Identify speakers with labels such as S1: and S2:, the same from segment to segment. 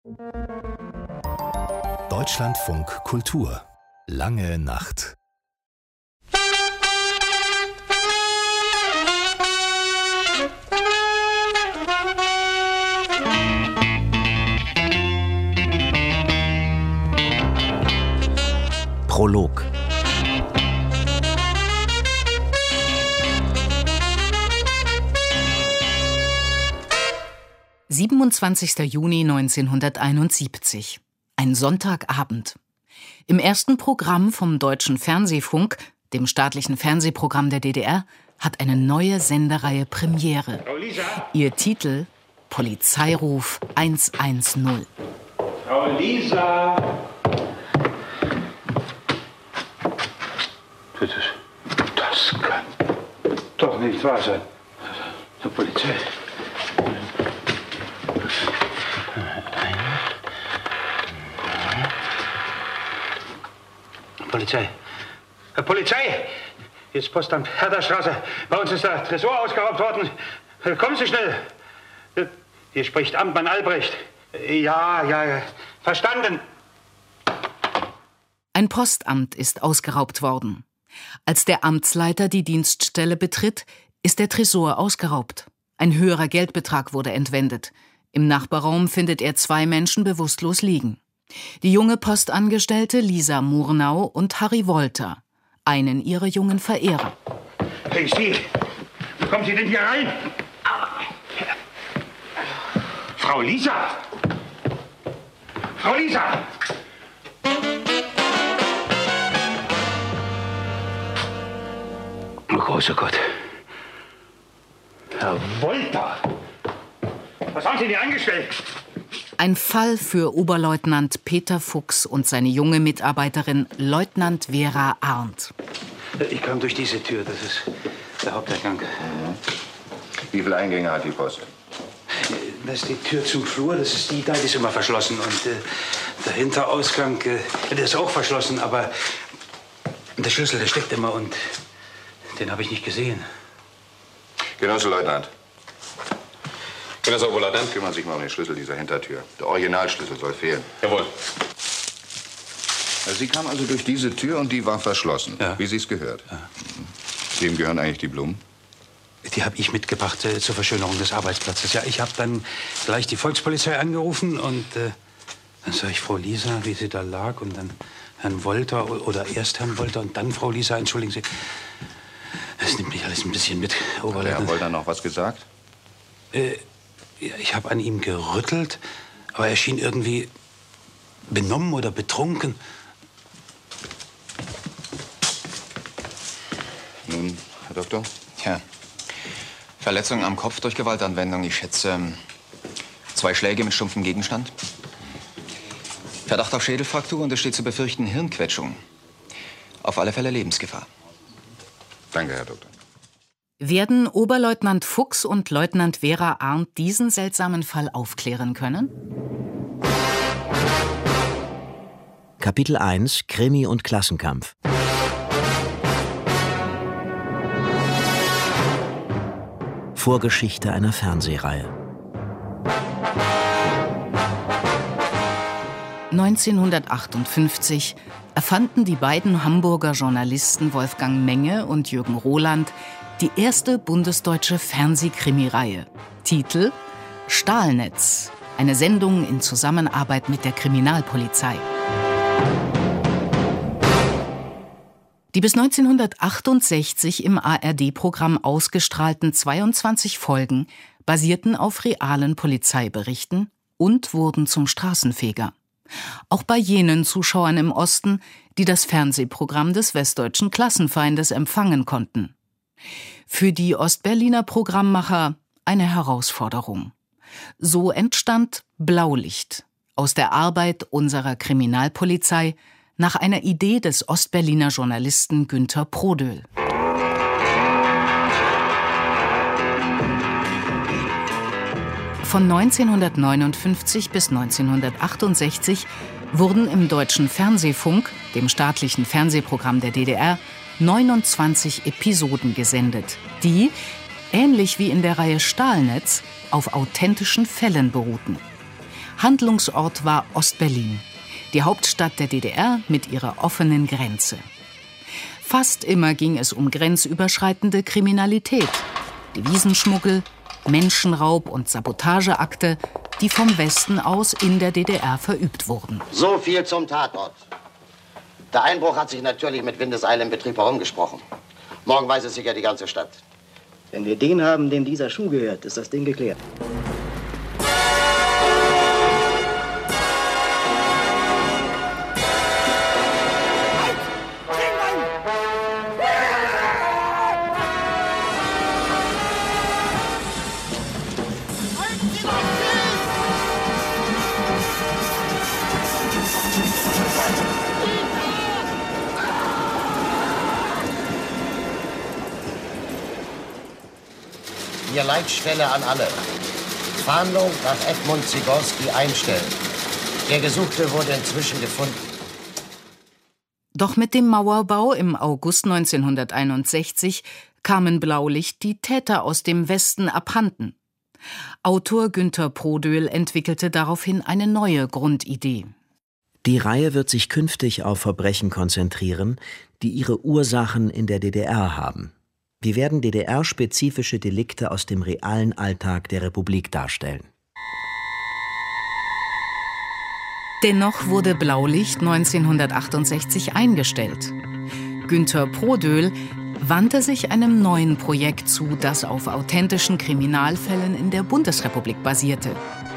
S1: Deutschlandfunk Kultur. Lange Nacht.
S2: Prolog. »27. Juni 1971. Ein Sonntagabend. Im ersten Programm vom Deutschen Fernsehfunk, dem staatlichen Fernsehprogramm der DDR, hat eine neue Sendereihe Premiere. Ihr Titel: Polizeiruf 110.
S3: Frau Lisa! Das kann doch nicht wahr sein. Die Polizei. Polizei! Hier ist Postamt Herderstraße. Bei uns ist der Tresor ausgeraubt worden. Kommen Sie schnell. Hier spricht Amtmann Albrecht. Ja, verstanden.
S2: Ein Postamt ist ausgeraubt worden. Als der Amtsleiter die Dienststelle betritt, ist der Tresor ausgeraubt. Ein höherer Geldbetrag wurde entwendet. Im Nachbarraum findet er 2 Menschen bewusstlos liegen. Die junge Postangestellte Lisa Murnau und Harry Wolter, einen ihrer jungen Verehrer.
S3: Hey, Sie! Wie kommen Sie denn hier rein? Frau Lisa! Frau Lisa! Oh, großer Gott. Herr Wolter! Was haben Sie denn angestellt?
S2: Ein Fall für Oberleutnant Peter Fuchs und seine junge Mitarbeiterin Leutnant Vera Arndt.
S3: Ich kam durch diese Tür, das ist der Haupteingang.
S4: Wie viele Eingänge hat die Post?
S3: Das ist die Tür zum Flur, das ist die da, die ist immer verschlossen. Und der Hinterausgang, der ist auch verschlossen, aber der Schlüssel, der steckt immer und den habe ich nicht gesehen.
S4: Genosse Leutnant. Genosse Oberleutnant, kümmern Sie sich mal um den Schlüssel dieser Hintertür. Der Originalschlüssel soll fehlen.
S3: Jawohl.
S4: Sie kam also durch diese Tür und die war verschlossen,
S3: ja,
S4: wie Sie es gehört.
S3: Ja.
S4: Wem gehören eigentlich die Blumen?
S3: Die habe ich mitgebracht zur Verschönerung des Arbeitsplatzes. Ja, ich habe dann gleich die Volkspolizei angerufen und dann sah ich Frau Lisa, wie sie da lag, und dann Herrn Wolter oder erst Herrn Wolter und dann Frau Lisa. Entschuldigen Sie, das nimmt mich alles ein bisschen mit, Oberleutnant.
S4: Hat Herr Wolter noch was gesagt?
S3: Ich habe an ihm gerüttelt, aber er schien irgendwie benommen oder betrunken.
S4: Nun, Herr Doktor?
S5: Tja, Verletzung am Kopf durch Gewaltanwendung. Ich schätze 2 Schläge mit stumpfem Gegenstand. Verdacht auf Schädelfraktur und es steht zu befürchten Hirnquetschung. Auf alle Fälle Lebensgefahr.
S4: Danke, Herr Doktor.
S2: Werden Oberleutnant Fuchs und Leutnant Vera Arndt diesen seltsamen Fall aufklären können?
S6: Kapitel 1 – Krimi und Klassenkampf. Vorgeschichte einer Fernsehreihe.
S2: 1958 erfanden die beiden Hamburger Journalisten Wolfgang Menge und Jürgen Roland die erste bundesdeutsche Fernsehkrimireihe. Titel: Stahlnetz, eine Sendung in Zusammenarbeit mit der Kriminalpolizei. Die bis 1968 im ARD-Programm ausgestrahlten 22 Folgen basierten auf realen Polizeiberichten und wurden zum Straßenfeger. Auch bei jenen Zuschauern im Osten, die das Fernsehprogramm des westdeutschen Klassenfeindes empfangen konnten. Für die Ostberliner Programmmacher eine Herausforderung. So entstand Blaulicht aus der Arbeit unserer Kriminalpolizei nach einer Idee des Ostberliner Journalisten Günter Prodöhl. Von 1959 bis 1968 wurden im Deutschen Fernsehfunk, dem staatlichen Fernsehprogramm der DDR, 29 Episoden gesendet, die, ähnlich wie in der Reihe Stahlnetz, auf authentischen Fällen beruhten. Handlungsort war Ostberlin, die Hauptstadt der DDR mit ihrer offenen Grenze. Fast immer ging es um grenzüberschreitende Kriminalität, Devisenschmuggel, Menschenraub und Sabotageakte, die vom Westen aus in der DDR verübt wurden.
S7: So viel zum Tatort. Der Einbruch hat sich natürlich mit Windeseile im Betrieb herumgesprochen. Morgen weiß es sicher die ganze Stadt.
S8: Wenn wir den haben, dem dieser Schuh gehört, ist das Ding geklärt.
S7: Hier Leitstelle an alle. Fahndung nach Edmund Zigorski einstellen. Der Gesuchte wurde inzwischen gefunden.
S2: Doch mit dem Mauerbau im August 1961 kamen Blaulicht die Täter aus dem Westen abhanden. Autor Günter Prodöhl entwickelte daraufhin eine neue Grundidee.
S6: Die Reihe wird sich künftig auf Verbrechen konzentrieren, die ihre Ursachen in der DDR haben. Wir werden DDR-spezifische Delikte aus dem realen Alltag der Republik darstellen.
S2: Dennoch wurde Blaulicht 1968 eingestellt. Günter Prodöhl wandte sich einem neuen Projekt zu, das auf authentischen Kriminalfällen in der Bundesrepublik basierte.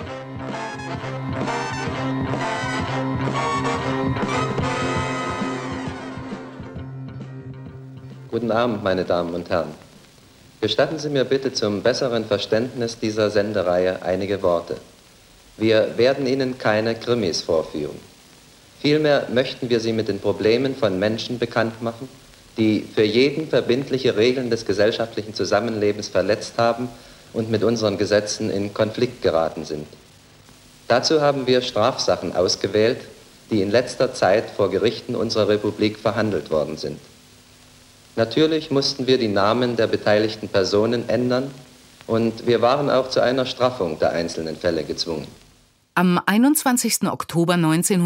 S9: Guten Abend, meine Damen und Herren. Gestatten Sie mir bitte zum besseren Verständnis dieser Sendereihe einige Worte. Wir werden Ihnen keine Krimis vorführen. Vielmehr möchten wir Sie mit den Problemen von Menschen bekannt machen, die für jeden verbindliche Regeln des gesellschaftlichen Zusammenlebens verletzt haben und mit unseren Gesetzen in Konflikt geraten sind. Dazu haben wir Strafsachen ausgewählt, die in letzter Zeit vor Gerichten unserer Republik verhandelt worden sind. Natürlich mussten wir die Namen der beteiligten Personen ändern und wir waren auch zu einer Straffung der einzelnen Fälle gezwungen.
S2: Am 21. Oktober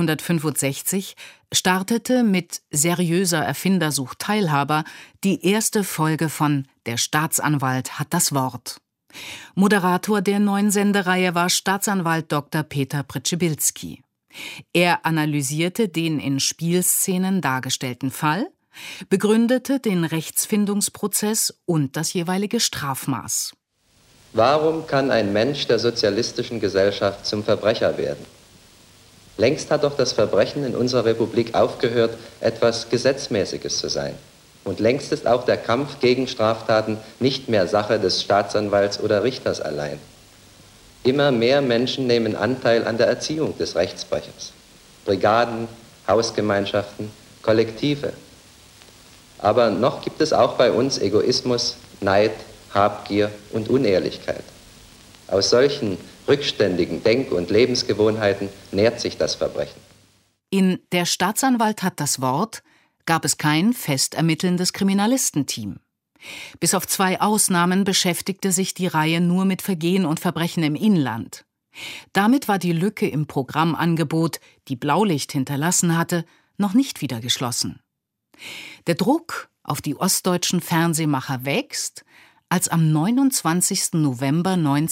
S2: 1965 startete mit Seriöser Erfinder sucht Teilhaber die erste Folge von Der Staatsanwalt hat das Wort. Moderator der neuen Sendereihe war Staatsanwalt Dr. Peter Przybylski. Er analysierte den in Spielszenen dargestellten Fall, begründete den Rechtsfindungsprozess und das jeweilige Strafmaß.
S9: Warum kann ein Mensch der sozialistischen Gesellschaft zum Verbrecher werden? Längst hat doch das Verbrechen in unserer Republik aufgehört, etwas Gesetzmäßiges zu sein. Und längst ist auch der Kampf gegen Straftaten nicht mehr Sache des Staatsanwalts oder Richters allein. Immer mehr Menschen nehmen Anteil an der Erziehung des Rechtsbrechers. Brigaden, Hausgemeinschaften, Kollektive. Aber noch gibt es auch bei uns Egoismus, Neid, Habgier und Unehrlichkeit. Aus solchen rückständigen Denk- und Lebensgewohnheiten nährt sich das Verbrechen.
S2: In Der Staatsanwalt hat das Wort gab es kein fest ermittelndes Kriminalistenteam. Bis auf 2 Ausnahmen beschäftigte sich die Reihe nur mit Vergehen und Verbrechen im Inland. Damit war die Lücke im Programmangebot, die Blaulicht hinterlassen hatte, noch nicht wieder geschlossen. Der Druck auf die ostdeutschen Fernsehmacher wächst, als am 29. November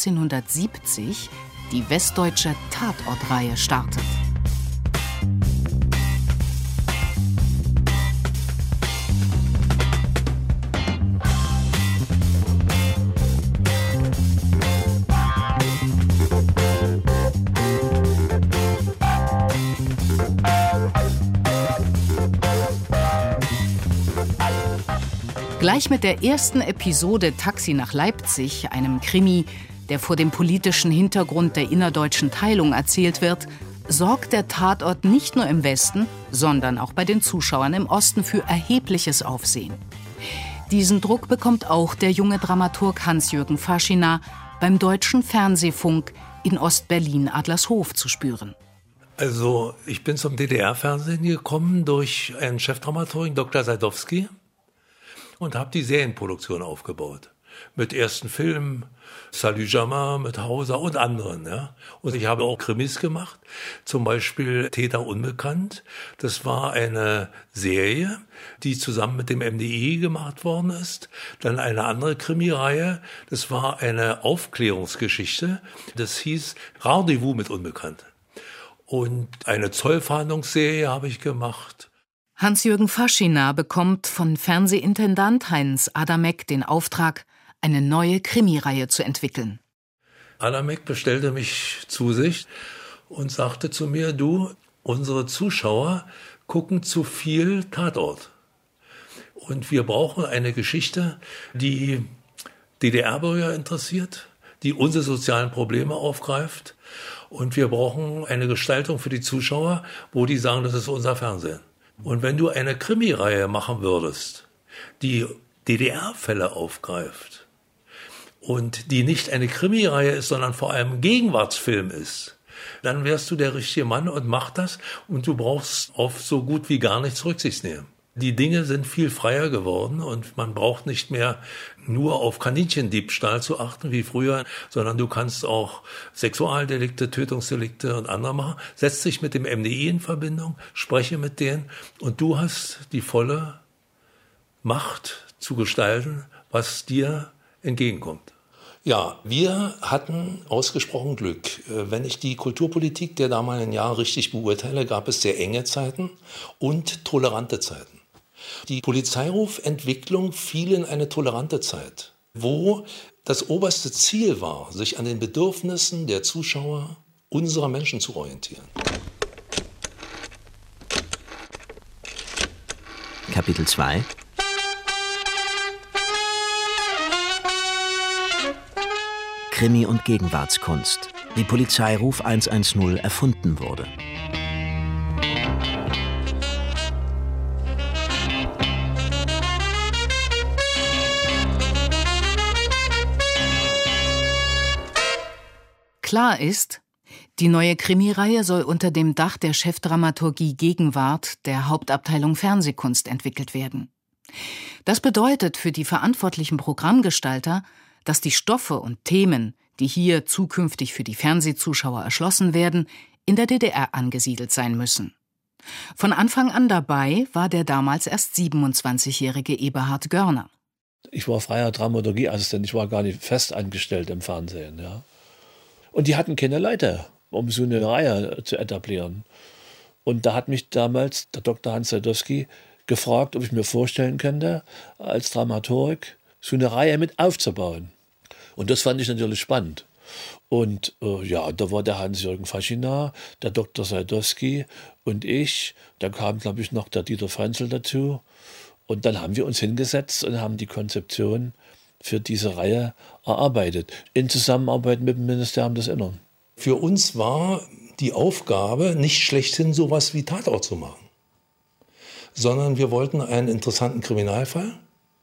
S2: 1970 die westdeutsche Tatortreihe startet. Gleich mit der ersten Episode Taxi nach Leipzig, einem Krimi, der vor dem politischen Hintergrund der innerdeutschen Teilung erzählt wird, sorgt der Tatort nicht nur im Westen, sondern auch bei den Zuschauern im Osten für erhebliches Aufsehen. Diesen Druck bekommt auch der junge Dramaturg Hans-Jürgen Faschina beim Deutschen Fernsehfunk in Ostberlin-Adlershof zu spüren.
S10: Also, ich bin zum DDR-Fernsehen gekommen durch einen Chefdramaturgen, Dr. Sadowski, und habe die Serienproduktion aufgebaut. mit ersten Filmen, Salut Jamin mit Hauser und anderen. Ja. Und ich habe auch Krimis gemacht, zum Beispiel Täter unbekannt. Das war eine Serie, die zusammen mit dem MDI gemacht worden ist. Dann eine andere Krimireihe, das war eine Aufklärungsgeschichte, das hieß Rendezvous mit Unbekannten. Und eine Zollfahndungsserie habe ich gemacht.
S2: Hans-Jürgen Faschina bekommt von Fernsehintendant Heinz Adamek den Auftrag, eine neue Krimireihe zu entwickeln.
S10: Adamek bestellte mich zu sich und sagte zu mir, du, unsere Zuschauer gucken zu viel Tatort. Und wir brauchen eine Geschichte, die DDR-Bürger interessiert, die unsere sozialen Probleme aufgreift. Und wir brauchen eine Gestaltung für die Zuschauer, wo die sagen, das ist unser Fernsehen. Und wenn du eine Krimireihe machen würdest, die DDR-Fälle aufgreift, und die nicht eine Krimireihe ist, sondern vor allem ein Gegenwartsfilm ist, dann wärst du der richtige Mann und mach das und du brauchst auf so gut wie gar nichts Rücksicht nehmen. Die Dinge sind viel freier geworden und man braucht nicht mehr nur auf Kaninchendiebstahl zu achten wie früher, sondern du kannst auch Sexualdelikte, Tötungsdelikte und andere machen. Setz dich mit dem MDI in Verbindung, spreche mit denen und du hast die volle Macht zu gestalten, was dir entgegenkommt. Ja, wir hatten ausgesprochen Glück. Wenn ich die Kulturpolitik der damaligen Jahre richtig beurteile, gab es sehr enge Zeiten und tolerante Zeiten. Die Polizeirufentwicklung fiel in eine tolerante Zeit, wo das oberste Ziel war, sich an den Bedürfnissen der Zuschauer, unserer Menschen zu orientieren.
S6: Kapitel 2 Krimi- und Gegenwartskunst, wie Polizeiruf 110 erfunden wurde.
S2: Klar ist, die neue Krimireihe soll unter dem Dach der Chefdramaturgie Gegenwart der Hauptabteilung Fernsehkunst entwickelt werden. Das bedeutet für die verantwortlichen Programmgestalter, dass die Stoffe und Themen, die hier zukünftig für die Fernsehzuschauer erschlossen werden, in der DDR angesiedelt sein müssen. Von Anfang an dabei war der damals erst 27-jährige Eberhard Görner.
S11: Ich war freier Dramaturgieassistent, ich war gar nicht fest angestellt im Fernsehen. Ja. Und die hatten keine Leute, um so eine Reihe zu etablieren. Und da hat mich damals der Dr. Hans Sadowski gefragt, ob ich mir vorstellen könnte, als Dramaturg so eine Reihe mit aufzubauen. Und das fand ich natürlich spannend. Und da war der Hans-Jürgen Faschina, der Dr. Sadowski und ich. Da kam, glaube ich, noch der Dieter Frenzel dazu. Und dann haben wir uns hingesetzt und haben die Konzeption für diese Reihe erarbeitet. In Zusammenarbeit mit dem Ministerium des Innern.
S10: Für uns war die Aufgabe, nicht schlechthin sowas wie Tatort zu machen. Sondern wir wollten einen interessanten Kriminalfall,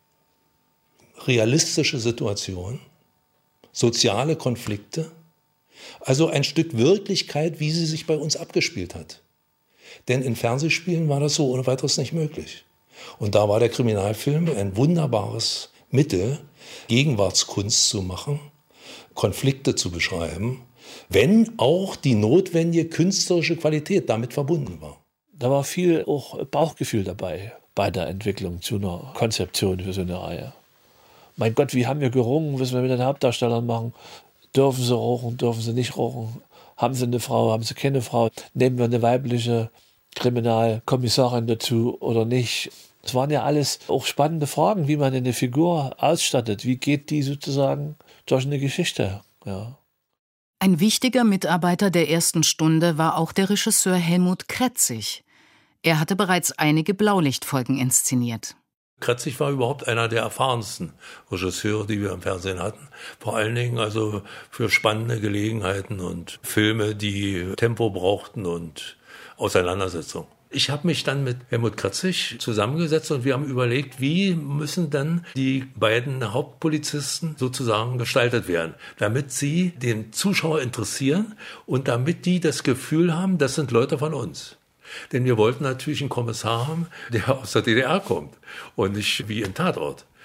S10: realistische Situationen, soziale Konflikte, also ein Stück Wirklichkeit, wie sie sich bei uns abgespielt hat. Denn in Fernsehspielen war das so ohne weiteres nicht möglich. Und da war der Kriminalfilm ein wunderbares Mittel, Gegenwartskunst zu machen, Konflikte zu beschreiben, wenn auch die notwendige künstlerische Qualität damit verbunden war.
S11: Da war viel auch Bauchgefühl dabei bei der Entwicklung zu einer Konzeption für so eine Reihe. Mein Gott, wie haben wir gerungen, was wir mit den Hauptdarstellern machen? Dürfen sie rauchen, dürfen sie nicht rauchen? Haben sie eine Frau, haben sie keine Frau? Nehmen wir eine weibliche Kriminalkommissarin dazu oder nicht? Es waren ja alles auch spannende Fragen, wie man eine Figur ausstattet. Wie geht die sozusagen durch eine Geschichte? Ja.
S2: Ein wichtiger Mitarbeiter der ersten Stunde war auch der Regisseur Helmut Kretzig. Er hatte bereits einige Blaulichtfolgen inszeniert.
S10: Kretzig war überhaupt einer der erfahrensten Regisseure, die wir im Fernsehen hatten. Vor allen Dingen also für spannende Gelegenheiten und Filme, die Tempo brauchten und Auseinandersetzung. Ich habe mich dann mit Helmut Kretzig zusammengesetzt und wir haben überlegt, wie müssen dann die beiden Hauptpolizisten sozusagen gestaltet werden, damit sie den Zuschauer interessieren und damit die das Gefühl haben, das sind Leute von uns. Denn wir wollten natürlich einen Kommissar haben, der aus der DDR kommt und nicht wie im Tatort.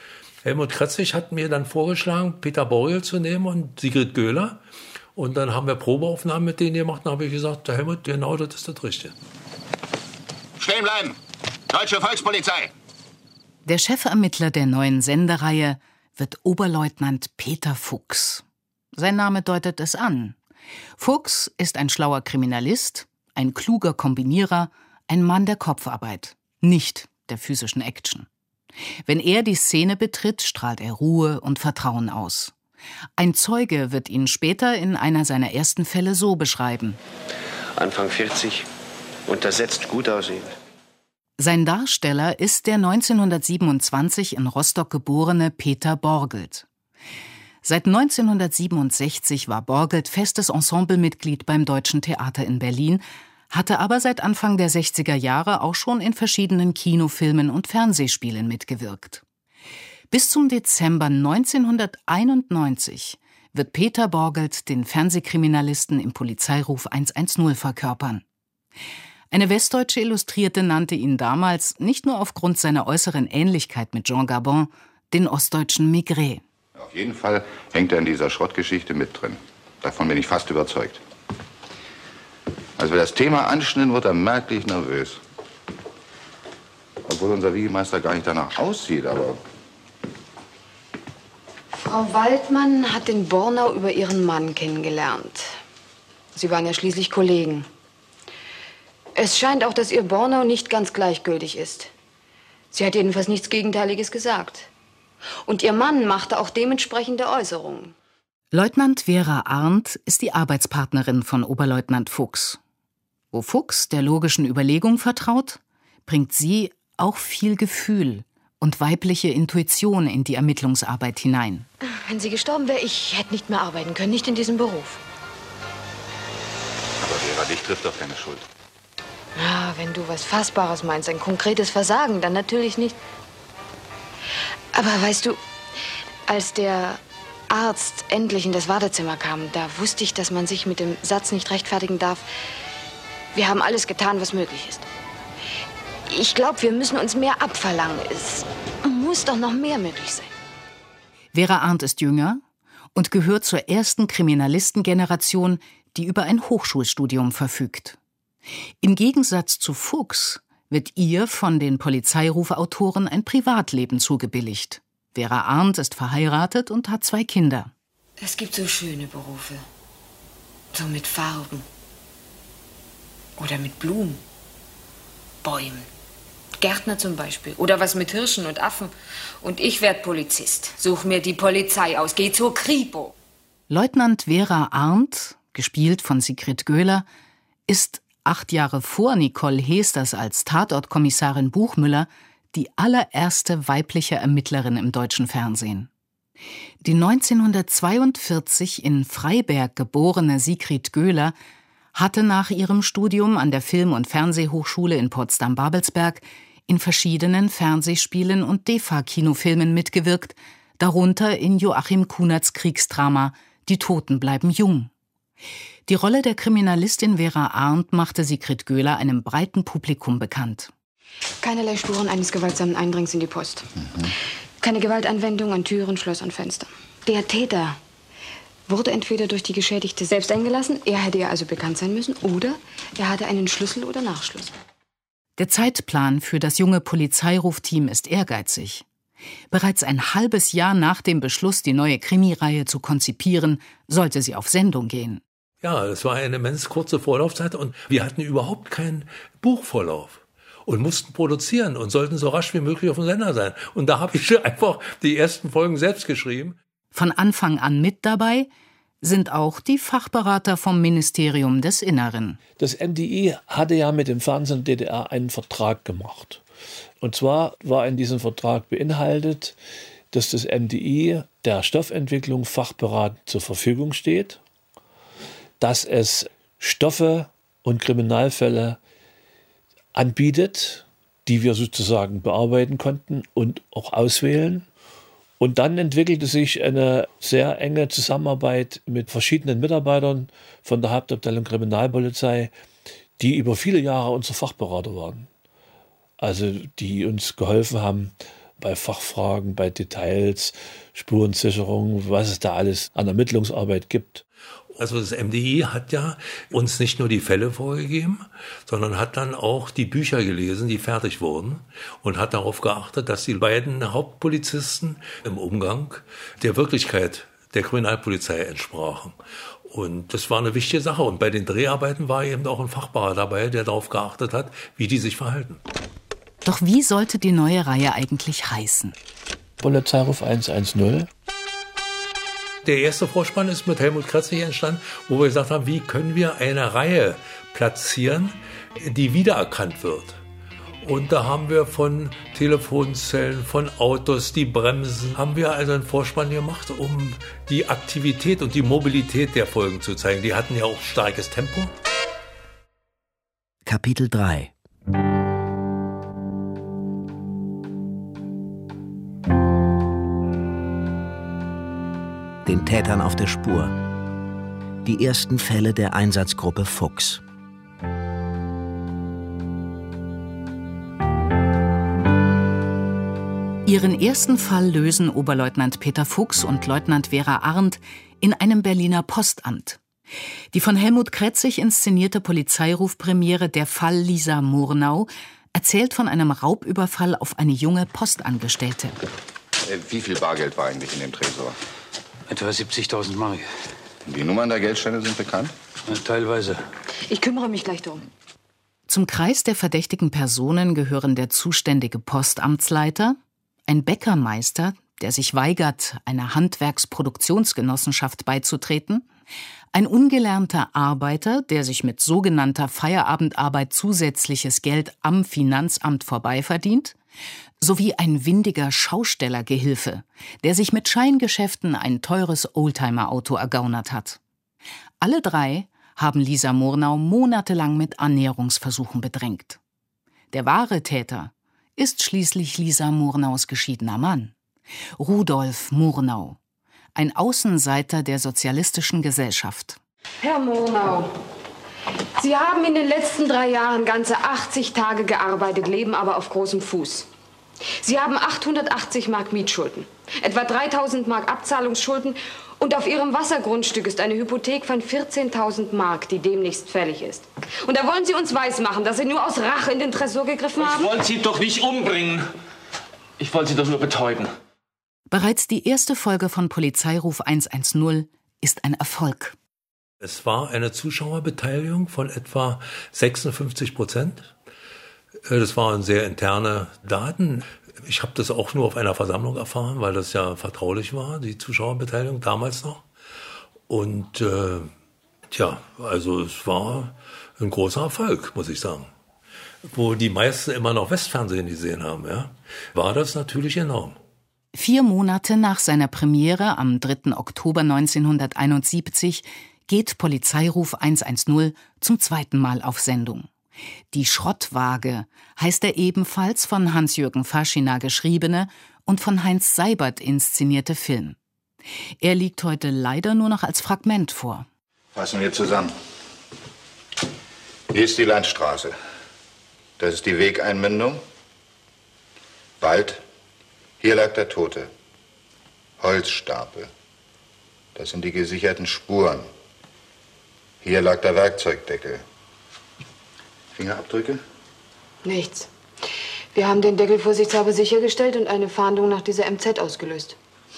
S10: Helmut Kretzig hat mir dann vorgeschlagen, Peter Borgel zu nehmen und Sigrid Göhler. Und dann haben wir Probeaufnahmen mit denen gemacht. Dann habe ich gesagt, der Helmut, genau das ist das Richtige.
S12: Stehen bleiben! Deutsche Volkspolizei!
S2: Der Chefermittler der neuen Sendereihe wird Oberleutnant Peter Fuchs. Sein Name deutet es an. Fuchs ist ein schlauer Kriminalist, ein kluger Kombinierer, ein Mann der Kopfarbeit, nicht der physischen Action. Wenn er die Szene betritt, strahlt er Ruhe und Vertrauen aus. Ein Zeuge wird ihn später in einer seiner ersten Fälle so beschreiben.
S13: Anfang 40, untersetzt gut aussehend.
S2: Sein Darsteller ist der 1927 in Rostock geborene Peter Borgelt. Seit 1967 war Borgelt festes Ensemblemitglied beim Deutschen Theater in Berlin, hatte aber seit Anfang der 60er Jahre auch schon in verschiedenen Kinofilmen und Fernsehspielen mitgewirkt. Bis zum Dezember 1991 wird Peter Borgelt den Fernsehkriminalisten im Polizeiruf 110 verkörpern. Eine westdeutsche Illustrierte nannte ihn damals, nicht nur aufgrund seiner äußeren Ähnlichkeit mit Jean Gabin, den ostdeutschen Maigret.
S4: Auf jeden Fall hängt er in dieser Schrottgeschichte mit drin. Davon bin ich fast überzeugt. Als wir das Thema anschnitten, wird er merklich nervös. Obwohl unser Wiegemeister gar nicht danach aussieht, aber...
S14: Frau Waldmann hat in Bornau über ihren Mann kennengelernt. Sie waren ja schließlich Kollegen. Es scheint auch, dass ihr Bornau nicht ganz gleichgültig ist. Sie hat jedenfalls nichts Gegenteiliges gesagt. Und ihr Mann machte auch dementsprechende Äußerungen.
S2: Leutnant Vera Arndt ist die Arbeitspartnerin von Oberleutnant Fuchs. Wo Fuchs der logischen Überlegung vertraut, bringt sie auch viel Gefühl und weibliche Intuition in die Ermittlungsarbeit hinein.
S14: Wenn sie gestorben wäre, ich hätte nicht mehr arbeiten können, nicht in diesem Beruf.
S4: Aber Vera, dich trifft doch keine Schuld.
S14: Ja, wenn du was Fassbares meinst, ein konkretes Versagen, dann natürlich nicht. Aber weißt du, als der Arzt endlich in das Wartezimmer kam, da wusste ich, dass man sich mit dem Satz nicht rechtfertigen darf, wir haben alles getan, was möglich ist. Ich glaube, wir müssen uns mehr abverlangen. Es muss doch noch mehr möglich sein.
S2: Vera Arndt ist jünger und gehört zur ersten Kriminalistengeneration, die über ein Hochschulstudium verfügt. Im Gegensatz zu Fuchs wird ihr von den Polizeirufautoren ein Privatleben zugebilligt. Vera Arndt ist verheiratet und hat 2 Kinder.
S14: Es gibt so schöne Berufe. So mit Farben. Oder mit Blumen. Bäumen. Gärtner zum Beispiel. Oder was mit Hirschen und Affen. Und ich werd Polizist. Such mir die Polizei aus. Geh zur Kripo.
S2: Leutnant Vera Arndt, gespielt von Sigrid Göhler, ist 8 Jahre vor Nicole Heesters als Tatortkommissarin Buchmüller die allererste weibliche Ermittlerin im deutschen Fernsehen. Die 1942 in Freiberg geborene Sigrid Göhler hatte nach ihrem Studium an der Film- und Fernsehhochschule in Potsdam-Babelsberg in verschiedenen Fernsehspielen und DEFA-Kinofilmen mitgewirkt, darunter in Joachim Kunerts Kriegsdrama »Die Toten bleiben jung«. Die Rolle der Kriminalistin Vera Arndt machte Sigrid Göhler einem breiten Publikum bekannt.
S14: Keinerlei Spuren eines gewaltsamen Eindringens in die Post. Keine Gewaltanwendung an Türen, Schloss und Fenster. Der Täter wurde entweder durch die Geschädigte selbst eingelassen, er hätte ihr also bekannt sein müssen, oder er hatte einen Schlüssel oder Nachschlüssel.
S2: Der Zeitplan für das junge Polizeirufteam ist ehrgeizig. Bereits ein halbes Jahr nach dem Beschluss, die neue Krimireihe zu konzipieren, sollte sie auf Sendung gehen.
S10: Ja, das war eine immens kurze Vorlaufzeit und wir hatten überhaupt keinen Buchvorlauf und mussten produzieren und sollten so rasch wie möglich auf dem Sender sein. Und da habe ich einfach die ersten Folgen selbst geschrieben.
S2: Von Anfang an mit dabei sind auch die Fachberater vom Ministerium des Inneren.
S11: Das NDI hatte ja mit dem Fernsehen DDR einen Vertrag gemacht. Und zwar war in diesem Vertrag beinhaltet, dass das NDI der Stoffentwicklung fachberatend zur Verfügung steht, dass es Stoffe und Kriminalfälle anbietet, die wir sozusagen bearbeiten konnten und auch auswählen. Und dann entwickelte sich eine sehr enge Zusammenarbeit mit verschiedenen Mitarbeitern von der Hauptabteilung Kriminalpolizei, die über viele Jahre unsere Fachberater waren. Also die uns geholfen haben, bei Fachfragen, bei Details, Spurensicherung, was es da alles an Ermittlungsarbeit gibt.
S10: Also das MDI hat ja uns nicht nur die Fälle vorgegeben, sondern hat dann auch die Bücher gelesen, die fertig wurden, und hat darauf geachtet, dass die beiden Hauptpolizisten im Umgang der Wirklichkeit der Kriminalpolizei entsprachen. Und das war eine wichtige Sache. Und bei den Dreharbeiten war eben auch ein Fachbarer dabei, der darauf geachtet hat, wie die sich verhalten.
S2: Doch wie sollte die neue Reihe eigentlich heißen?
S11: Polizeiruf 110.
S10: Der erste Vorspann ist mit Helmut Kretzig entstanden, wo wir gesagt haben, wie können wir eine Reihe platzieren, die wiedererkannt wird. Und da haben wir von Telefonzellen, von Autos, die Bremsen, haben wir also einen Vorspann gemacht, um die Aktivität und die Mobilität der Folgen zu zeigen. Die hatten ja auch starkes Tempo.
S6: Kapitel 3. Den Tätern auf der Spur. Die ersten Fälle der Einsatzgruppe Fuchs.
S2: Ihren ersten Fall lösen Oberleutnant Peter Fuchs und Leutnant Vera Arndt in einem Berliner Postamt. Die von Helmut Kretzig inszenierte Polizeirufpremiere Der Fall Lisa Murnau erzählt von einem Raubüberfall auf eine junge Postangestellte.
S4: Wie viel Bargeld war eigentlich in dem Tresor?
S3: Etwa 70.000 Mark.
S4: Die Nummern der Geldstände sind bekannt?
S3: Ja, teilweise.
S14: Ich kümmere mich gleich darum.
S2: Zum Kreis der verdächtigen Personen gehören der zuständige Postamtsleiter, ein Bäckermeister, der sich weigert, einer Handwerksproduktionsgenossenschaft beizutreten, ein ungelernter Arbeiter, der sich mit sogenannter Feierabendarbeit zusätzliches Geld am Finanzamt vorbeiverdient, sowie ein windiger Schaustellergehilfe, der sich mit Scheingeschäften ein teures Oldtimer-Auto ergaunert hat. Alle drei haben Lisa Murnau monatelang mit Annäherungsversuchen bedrängt. Der wahre Täter ist schließlich Lisa Murnaus geschiedener Mann, Rudolf Murnau, ein Außenseiter der sozialistischen Gesellschaft.
S14: Herr Murnau, Sie haben in den letzten 3 Jahren ganze 80 Tage gearbeitet, leben aber auf großem Fuß. Sie haben 880 Mark Mietschulden, etwa 3.000 Mark Abzahlungsschulden und auf Ihrem Wassergrundstück ist eine Hypothek von 14.000 Mark, die demnächst fällig ist. Und da wollen Sie uns weismachen, dass Sie nur aus Rache in den Tresor gegriffen haben?
S15: Ich wollte Sie doch nicht umbringen. Ich wollte Sie doch nur betäuben.
S2: Bereits die erste Folge von Polizeiruf 110 ist ein Erfolg.
S10: Es war eine Zuschauerbeteiligung von etwa 56%. Das waren sehr interne Daten. Ich habe das auch nur auf einer Versammlung erfahren, weil das ja vertraulich war, die Zuschauerbeteiligung damals noch. Und also es war ein großer Erfolg, muss ich sagen. Wo die meisten immer noch Westfernsehen gesehen haben, ja, war das natürlich enorm.
S2: 4 Monate nach seiner Premiere am 3. Oktober 1971 geht Polizeiruf 110 zum 2. Mal auf Sendung. Die Schrottwaage heißt der ebenfalls von Hans-Jürgen Faschina geschriebene und von Heinz Seibert inszenierte Film. Er liegt heute leider nur noch als Fragment vor.
S4: Fassen wir zusammen. Hier ist die Landstraße. Das ist die Wegeinmündung. Wald. Hier lag der Tote. Holzstapel. Das sind die gesicherten Spuren. Hier lag der Werkzeugdeckel. Fingerabdrücke?
S14: Nichts. Wir haben den Deckel vorsichtshalber sichergestellt und eine Fahndung nach dieser MZ ausgelöst.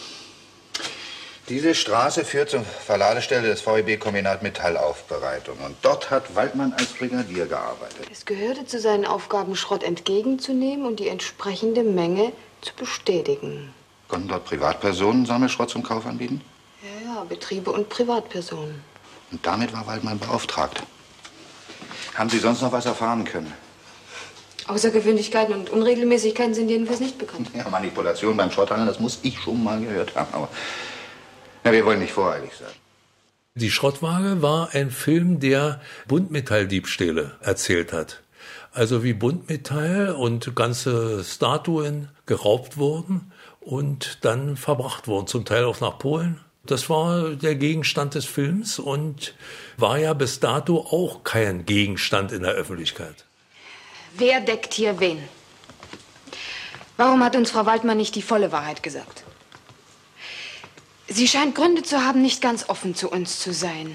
S4: Diese Straße führt zur Verladestelle des VEB-Kombinat Metallaufbereitung. Und dort hat Waldmann als Brigadier gearbeitet.
S14: Es gehörte zu seinen Aufgaben, Schrott entgegenzunehmen und die entsprechende Menge zu bestätigen.
S4: Konnten dort Privatpersonen Sammelschrott zum Kauf anbieten?
S14: Ja, Betriebe und Privatpersonen.
S4: Und damit war Waldmann beauftragt. Haben Sie sonst noch was erfahren können?
S14: Außergewöhnlichkeiten und Unregelmäßigkeiten sind jedenfalls nicht bekannt.
S4: Ja, Manipulation beim Schrotthandeln, das muss ich schon mal gehört haben. Aber wir wollen nicht voreilig sein.
S10: Die Schrottwaage war ein Film, der Buntmetalldiebstähle erzählt hat. Also wie Buntmetall und ganze Statuen geraubt wurden und dann verbracht wurden, zum Teil auch nach Polen. Das war der Gegenstand des Films und war ja bis dato auch kein Gegenstand in der Öffentlichkeit.
S14: Wer deckt hier wen? Warum hat uns Frau Waldmann nicht die volle Wahrheit gesagt? Sie scheint Gründe zu haben, nicht ganz offen zu uns zu sein.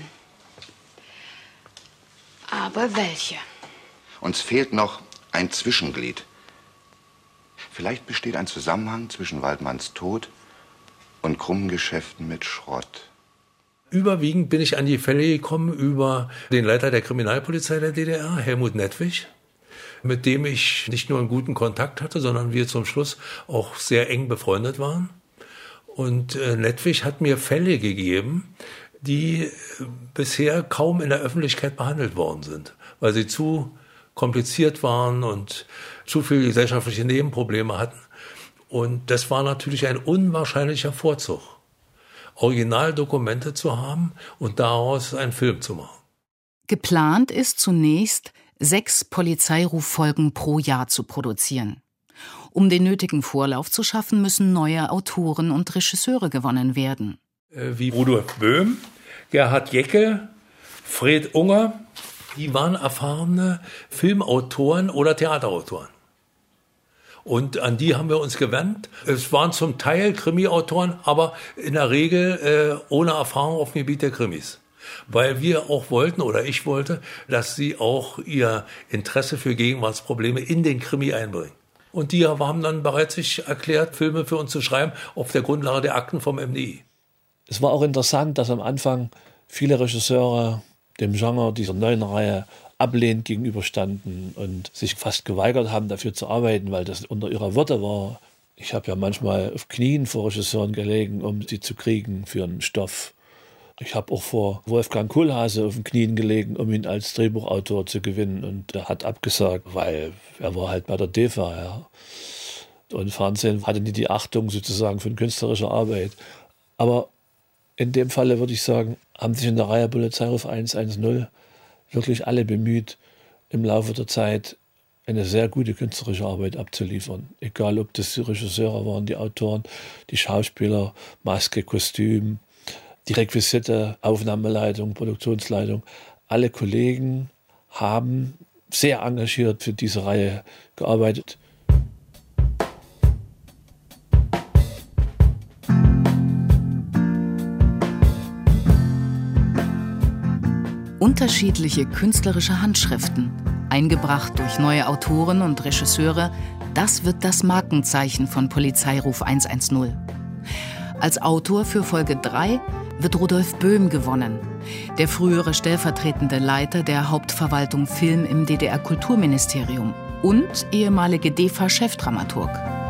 S14: Aber welche?
S4: Uns fehlt noch ein Zwischenglied. Vielleicht besteht ein Zusammenhang zwischen Waldmanns Tod und krummen Geschäften mit Schrott.
S10: Überwiegend bin ich an die Fälle gekommen über den Leiter der Kriminalpolizei der DDR, Helmut Nettwig, mit dem ich nicht nur einen guten Kontakt hatte, sondern wir zum Schluss auch sehr eng befreundet waren. Und Nettwig hat mir Fälle gegeben, die bisher kaum in der Öffentlichkeit behandelt worden sind, weil sie zu kompliziert waren und zu viele gesellschaftliche Nebenprobleme hatten. Und das war natürlich ein unwahrscheinlicher Vorzug, Originaldokumente zu haben und daraus einen Film zu machen.
S2: Geplant ist zunächst, 6 Polizeiruffolgen pro Jahr zu produzieren. Um den nötigen Vorlauf zu schaffen, müssen neue Autoren und Regisseure gewonnen werden.
S10: Wie Rudolf Böhm, Gerhard Jeckel, Fred Unger, die waren erfahrene Filmautoren oder Theaterautoren. Und an die haben wir uns gewandt. Es waren zum Teil Krimi-Autoren, aber in der Regel ohne Erfahrung auf dem Gebiet der Krimis. Weil wir auch wollten, oder ich wollte, dass sie auch ihr Interesse für Gegenwartsprobleme in den Krimi einbringen. Und die haben dann bereits sich erklärt, Filme für uns zu schreiben, auf der Grundlage der Akten vom MDI.
S11: Es war auch interessant, dass am Anfang viele Regisseure dem Genre dieser neuen Reihe ablehnend gegenüberstanden und sich fast geweigert haben, dafür zu arbeiten, weil das unter ihrer Würde war. Ich habe ja manchmal auf Knien vor Regisseuren gelegen, um sie zu kriegen für einen Stoff. Ich habe auch vor Wolfgang Kohlhase auf den Knien gelegen, um ihn als Drehbuchautor zu gewinnen. Und er hat abgesagt, weil er war halt bei der DEFA. Ja. Und Fernsehen hatte nie die Achtung sozusagen von künstlerischer Arbeit. Aber in dem Falle würde ich sagen, haben sich in der Reihe Polizeiruf 110 wirklich alle bemüht, im Laufe der Zeit eine sehr gute künstlerische Arbeit abzuliefern. Egal, ob das die Regisseure waren, die Autoren, die Schauspieler, Maske, Kostüm, die Requisite, Aufnahmeleitung, Produktionsleitung. Alle Kollegen haben sehr engagiert für diese Reihe gearbeitet.
S2: Unterschiedliche künstlerische Handschriften, eingebracht durch neue Autoren und Regisseure, das wird das Markenzeichen von Polizeiruf 110. Als Autor für Folge 3 wird Rudolf Böhm gewonnen, der frühere stellvertretende Leiter der Hauptverwaltung Film im DDR-Kulturministerium und ehemalige DEFA-Chefdramaturg.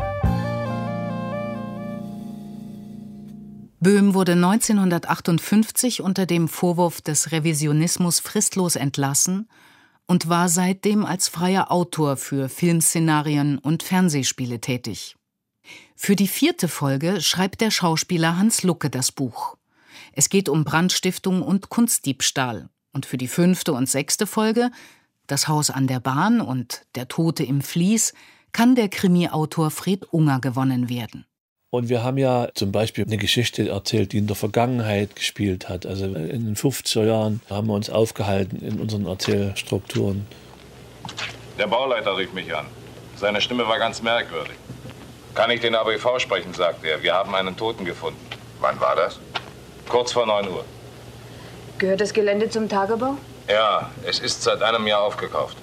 S2: Böhm wurde 1958 unter dem Vorwurf des Revisionismus fristlos entlassen und war seitdem als freier Autor für Filmszenarien und Fernsehspiele tätig. Für die 4. Folge schreibt der Schauspieler Hans Lucke das Buch. Es geht um Brandstiftung und Kunstdiebstahl. Und für die 5. und 6. Folge, Das Haus an der Bahn und Der Tote im Vlies, kann der Krimi-Autor Fred Unger gewonnen werden.
S11: Und wir haben ja zum Beispiel eine Geschichte erzählt, die in der Vergangenheit gespielt hat. Also in den 50er Jahren haben wir uns aufgehalten in unseren Erzählstrukturen.
S16: Der Bauleiter rief mich an. Seine Stimme war ganz merkwürdig. Kann ich den ABV sprechen, sagte er. Wir haben einen Toten gefunden.
S4: Wann war das?
S16: Kurz vor 9 Uhr.
S14: Gehört das Gelände zum Tagebau?
S16: Ja, es ist seit einem Jahr aufgekauft.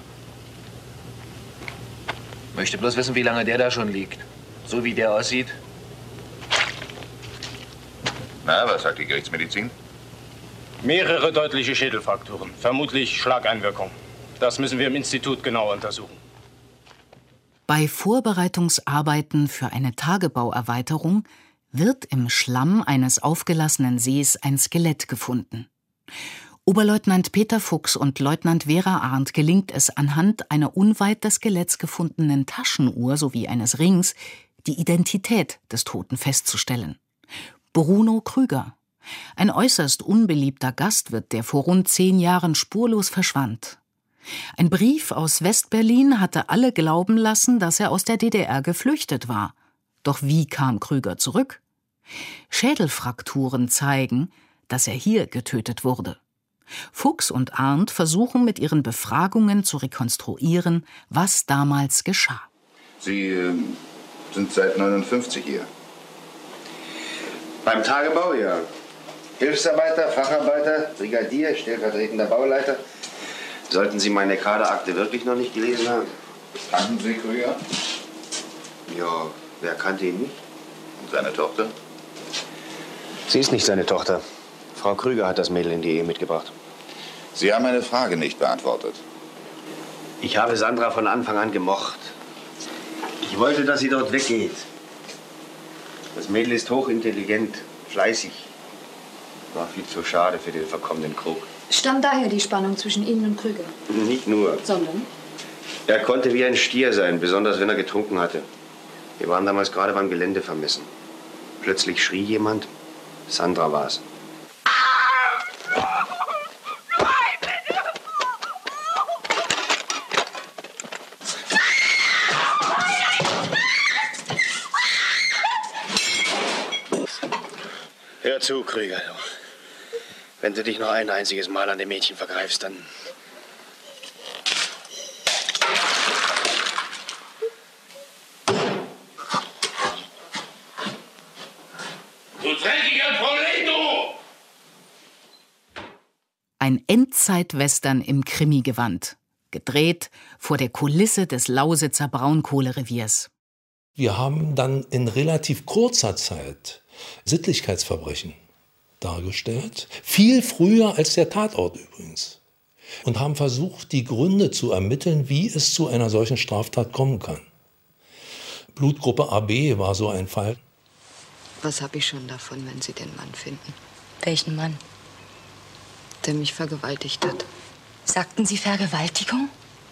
S13: Möchte bloß wissen, wie lange der da schon liegt. So wie der aussieht.
S4: Na, was sagt die Gerichtsmedizin?
S17: Mehrere deutliche Schädelfrakturen. Vermutlich Schlageinwirkung. Das müssen wir im Institut genau untersuchen.
S2: Bei Vorbereitungsarbeiten für eine Tagebauerweiterung wird im Schlamm eines aufgelassenen Sees ein Skelett gefunden. Oberleutnant Peter Fuchs und Leutnant Vera Arndt gelingt es anhand einer unweit des Skeletts gefundenen Taschenuhr sowie eines Rings, die Identität des Toten festzustellen. Bruno Krüger, ein äußerst unbeliebter Gastwirt, der vor rund 10 Jahren spurlos verschwand. Ein Brief aus Westberlin hatte alle glauben lassen, dass er aus der DDR geflüchtet war. Doch wie kam Krüger zurück? Schädelfrakturen zeigen, dass er hier getötet wurde. Fuchs und Arndt versuchen mit ihren Befragungen zu rekonstruieren, was damals geschah.
S4: Sie Sind seit 59 hier.
S7: Beim Tagebau, ja. Hilfsarbeiter, Facharbeiter, Brigadier, stellvertretender Bauleiter. Sollten Sie meine Kaderakte wirklich noch nicht gelesen haben?
S4: Kannten Sie Krüger?
S7: Ja, wer kannte ihn nicht?
S4: Und seine Tochter?
S7: Sie ist nicht seine Tochter. Frau Krüger hat das Mädel in die Ehe mitgebracht.
S4: Sie haben meine Frage nicht beantwortet.
S7: Ich habe Sandra von Anfang an gemocht. Ich wollte, dass sie dort weggeht. Das Mädel ist hochintelligent, fleißig. War viel zu schade für den verkommenen Krug.
S14: Stammt daher die Spannung zwischen Ihnen und Krüger?
S7: Nicht nur.
S14: Sondern?
S7: Er konnte wie ein Stier sein, besonders wenn er getrunken hatte. Wir waren damals gerade beim Gelände vermessen. Plötzlich schrie jemand. Sandra war's.
S18: Hör zu, Krüger. Wenn du dich noch ein einziges Mal an dem Mädchen vergreifst, dann...
S12: Du dreckiger Prolet, du!
S2: Ein Endzeit-Western im Krimi-Gewand. Gedreht vor der Kulisse des Lausitzer Braunkohlereviers.
S10: Wir haben dann in relativ kurzer Zeit Sittlichkeitsverbrechen dargestellt. Viel früher als der Tatort übrigens. Und haben versucht, die Gründe zu ermitteln, wie es zu einer solchen Straftat kommen kann. Blutgruppe AB war so ein Fall.
S14: Was habe ich schon davon, wenn Sie den Mann finden?
S19: Welchen Mann?
S14: Der mich vergewaltigt hat.
S19: Sagten Sie Vergewaltigung?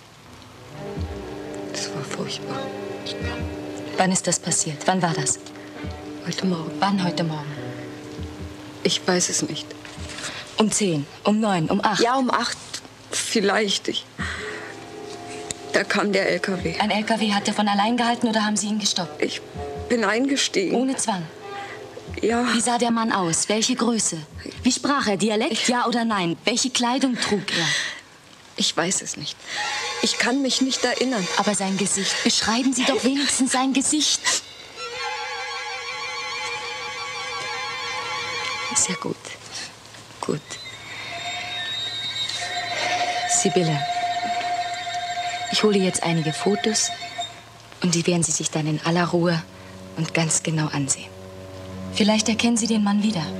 S14: Das war furchtbar.
S19: Wann ist das passiert? Wann war das?
S14: Heute Morgen.
S19: Wann heute Morgen?
S14: Ich weiß es nicht.
S19: Um 10, um 9, um 8?
S14: Ja, um 8 vielleicht. Da kam der LKW.
S19: Ein LKW hat er von allein gehalten oder haben Sie ihn gestoppt?
S14: Ich bin eingestiegen.
S19: Ohne Zwang?
S14: Ja.
S19: Wie sah der Mann aus? Welche Größe? Wie sprach er? Dialekt? Ja oder nein? Welche Kleidung trug er?
S14: Ich weiß es nicht. Ich kann mich nicht erinnern.
S19: Aber sein Gesicht. Beschreiben Sie doch wenigstens sein Gesicht.
S14: Sehr gut. Gut.
S19: Sibylle, ich hole jetzt einige Fotos und die werden Sie sich dann in aller Ruhe und ganz genau ansehen. Vielleicht erkennen Sie den Mann wieder.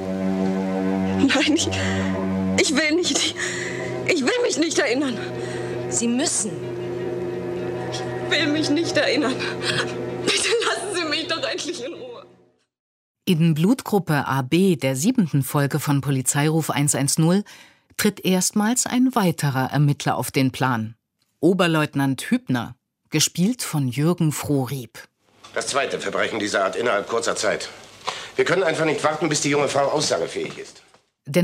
S14: Nein, ich will nicht. Ich will mich nicht erinnern.
S19: Sie müssen.
S14: Ich will mich nicht erinnern. Bitte lassen Sie mich doch endlich in Ruhe.
S2: In Blutgruppe AB der 7. Folge von Polizeiruf 110 tritt erstmals ein weiterer Ermittler auf den Plan. Oberleutnant Hübner, gespielt von Jürgen Frohrieb.
S20: Das zweite Verbrechen dieser Art innerhalb kurzer Zeit. Wir können einfach nicht warten, bis die junge Frau aussagefähig ist.
S2: Der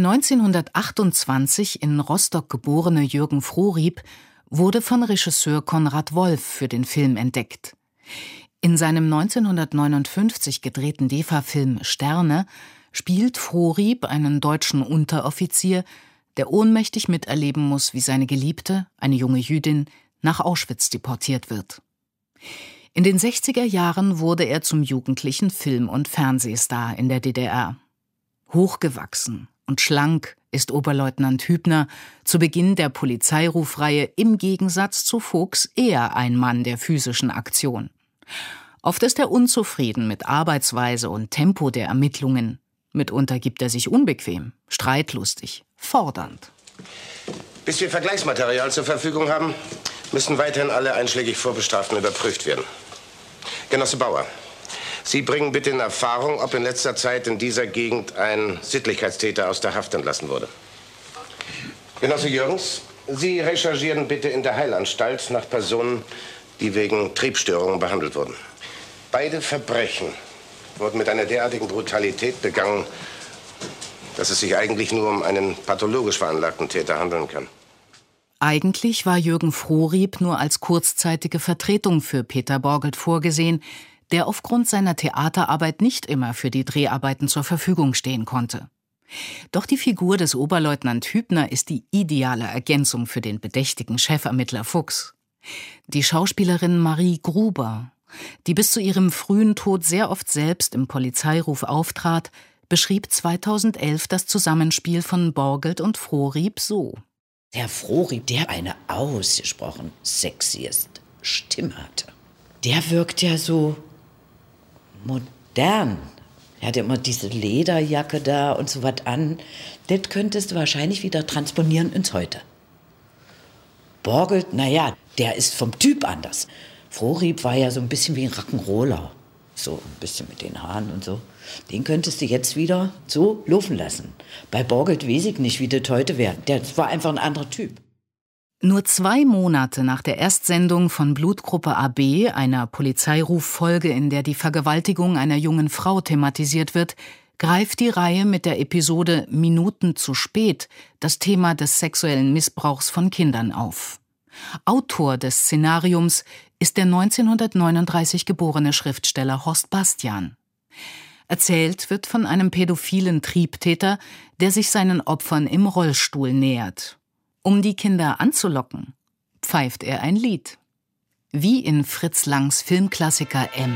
S2: 1928 in Rostock geborene Jürgen Frohrieb wurde von Regisseur Konrad Wolf für den Film entdeckt. In seinem 1959 gedrehten DEFA-Film Sterne spielt Frohrieb einen deutschen Unteroffizier, der ohnmächtig miterleben muss, wie seine Geliebte, eine junge Jüdin, nach Auschwitz deportiert wird. In den 60er Jahren wurde er zum jugendlichen Film- und Fernsehstar in der DDR. Hochgewachsen und schlank ist Oberleutnant Hübner zu Beginn der Polizeirufreihe im Gegensatz zu Fuchs eher ein Mann der physischen Aktion. Oft ist er unzufrieden mit Arbeitsweise und Tempo der Ermittlungen. Mitunter gibt er sich unbequem, streitlustig, fordernd.
S20: Bis wir Vergleichsmaterial zur Verfügung haben, müssen weiterhin alle einschlägig Vorbestraften überprüft werden. Genosse Bauer, Sie bringen bitte in Erfahrung, ob in letzter Zeit in dieser Gegend ein Sittlichkeitstäter aus der Haft entlassen wurde. Genosse Jürgens, Sie recherchieren bitte in der Heilanstalt nach Personen, die wegen Triebstörungen behandelt wurden. Beide Verbrechen wurden mit einer derartigen Brutalität begangen, dass es sich eigentlich nur um einen pathologisch veranlagten Täter handeln kann.
S2: Eigentlich war Jürgen Frohrieb nur als kurzzeitige Vertretung für Peter Borgelt vorgesehen, der aufgrund seiner Theaterarbeit nicht immer für die Dreharbeiten zur Verfügung stehen konnte. Doch die Figur des Oberleutnant Hübner ist die ideale Ergänzung für den bedächtigen Chefermittler Fuchs. Die Schauspielerin Marie Gruber die bis zu ihrem frühen Tod sehr oft selbst im Polizeiruf auftrat, beschrieb 2011 das Zusammenspiel von Borgelt und Frohrieb so.
S21: Der Frohrieb, der eine ausgesprochen sexiest Stimme hatte, der wirkt ja so modern. Er hatte immer diese Lederjacke da und so was an. Das könntest du wahrscheinlich wieder transponieren ins Heute. Borgelt, naja, der ist vom Typ anders. Frohrieb war ja so ein bisschen wie ein Rock'n'Roller. So ein bisschen mit den Haaren und so. Den könntest du jetzt wieder so laufen lassen. Bei Borgelt weiß ich nicht, wie das heute wäre. Der war einfach ein anderer Typ.
S2: Nur 2 Monate nach der Erstsendung von Blutgruppe AB, einer Polizeiruffolge, in der die Vergewaltigung einer jungen Frau thematisiert wird, greift die Reihe mit der Episode Minuten zu spät das Thema des sexuellen Missbrauchs von Kindern auf. Autor des Szenariums ist der 1939 geborene Schriftsteller Horst Bastian. Erzählt wird von einem pädophilen Triebtäter, der sich seinen Opfern im Rollstuhl nähert. Um die Kinder anzulocken, pfeift er ein Lied. Wie in Fritz Langs Filmklassiker M.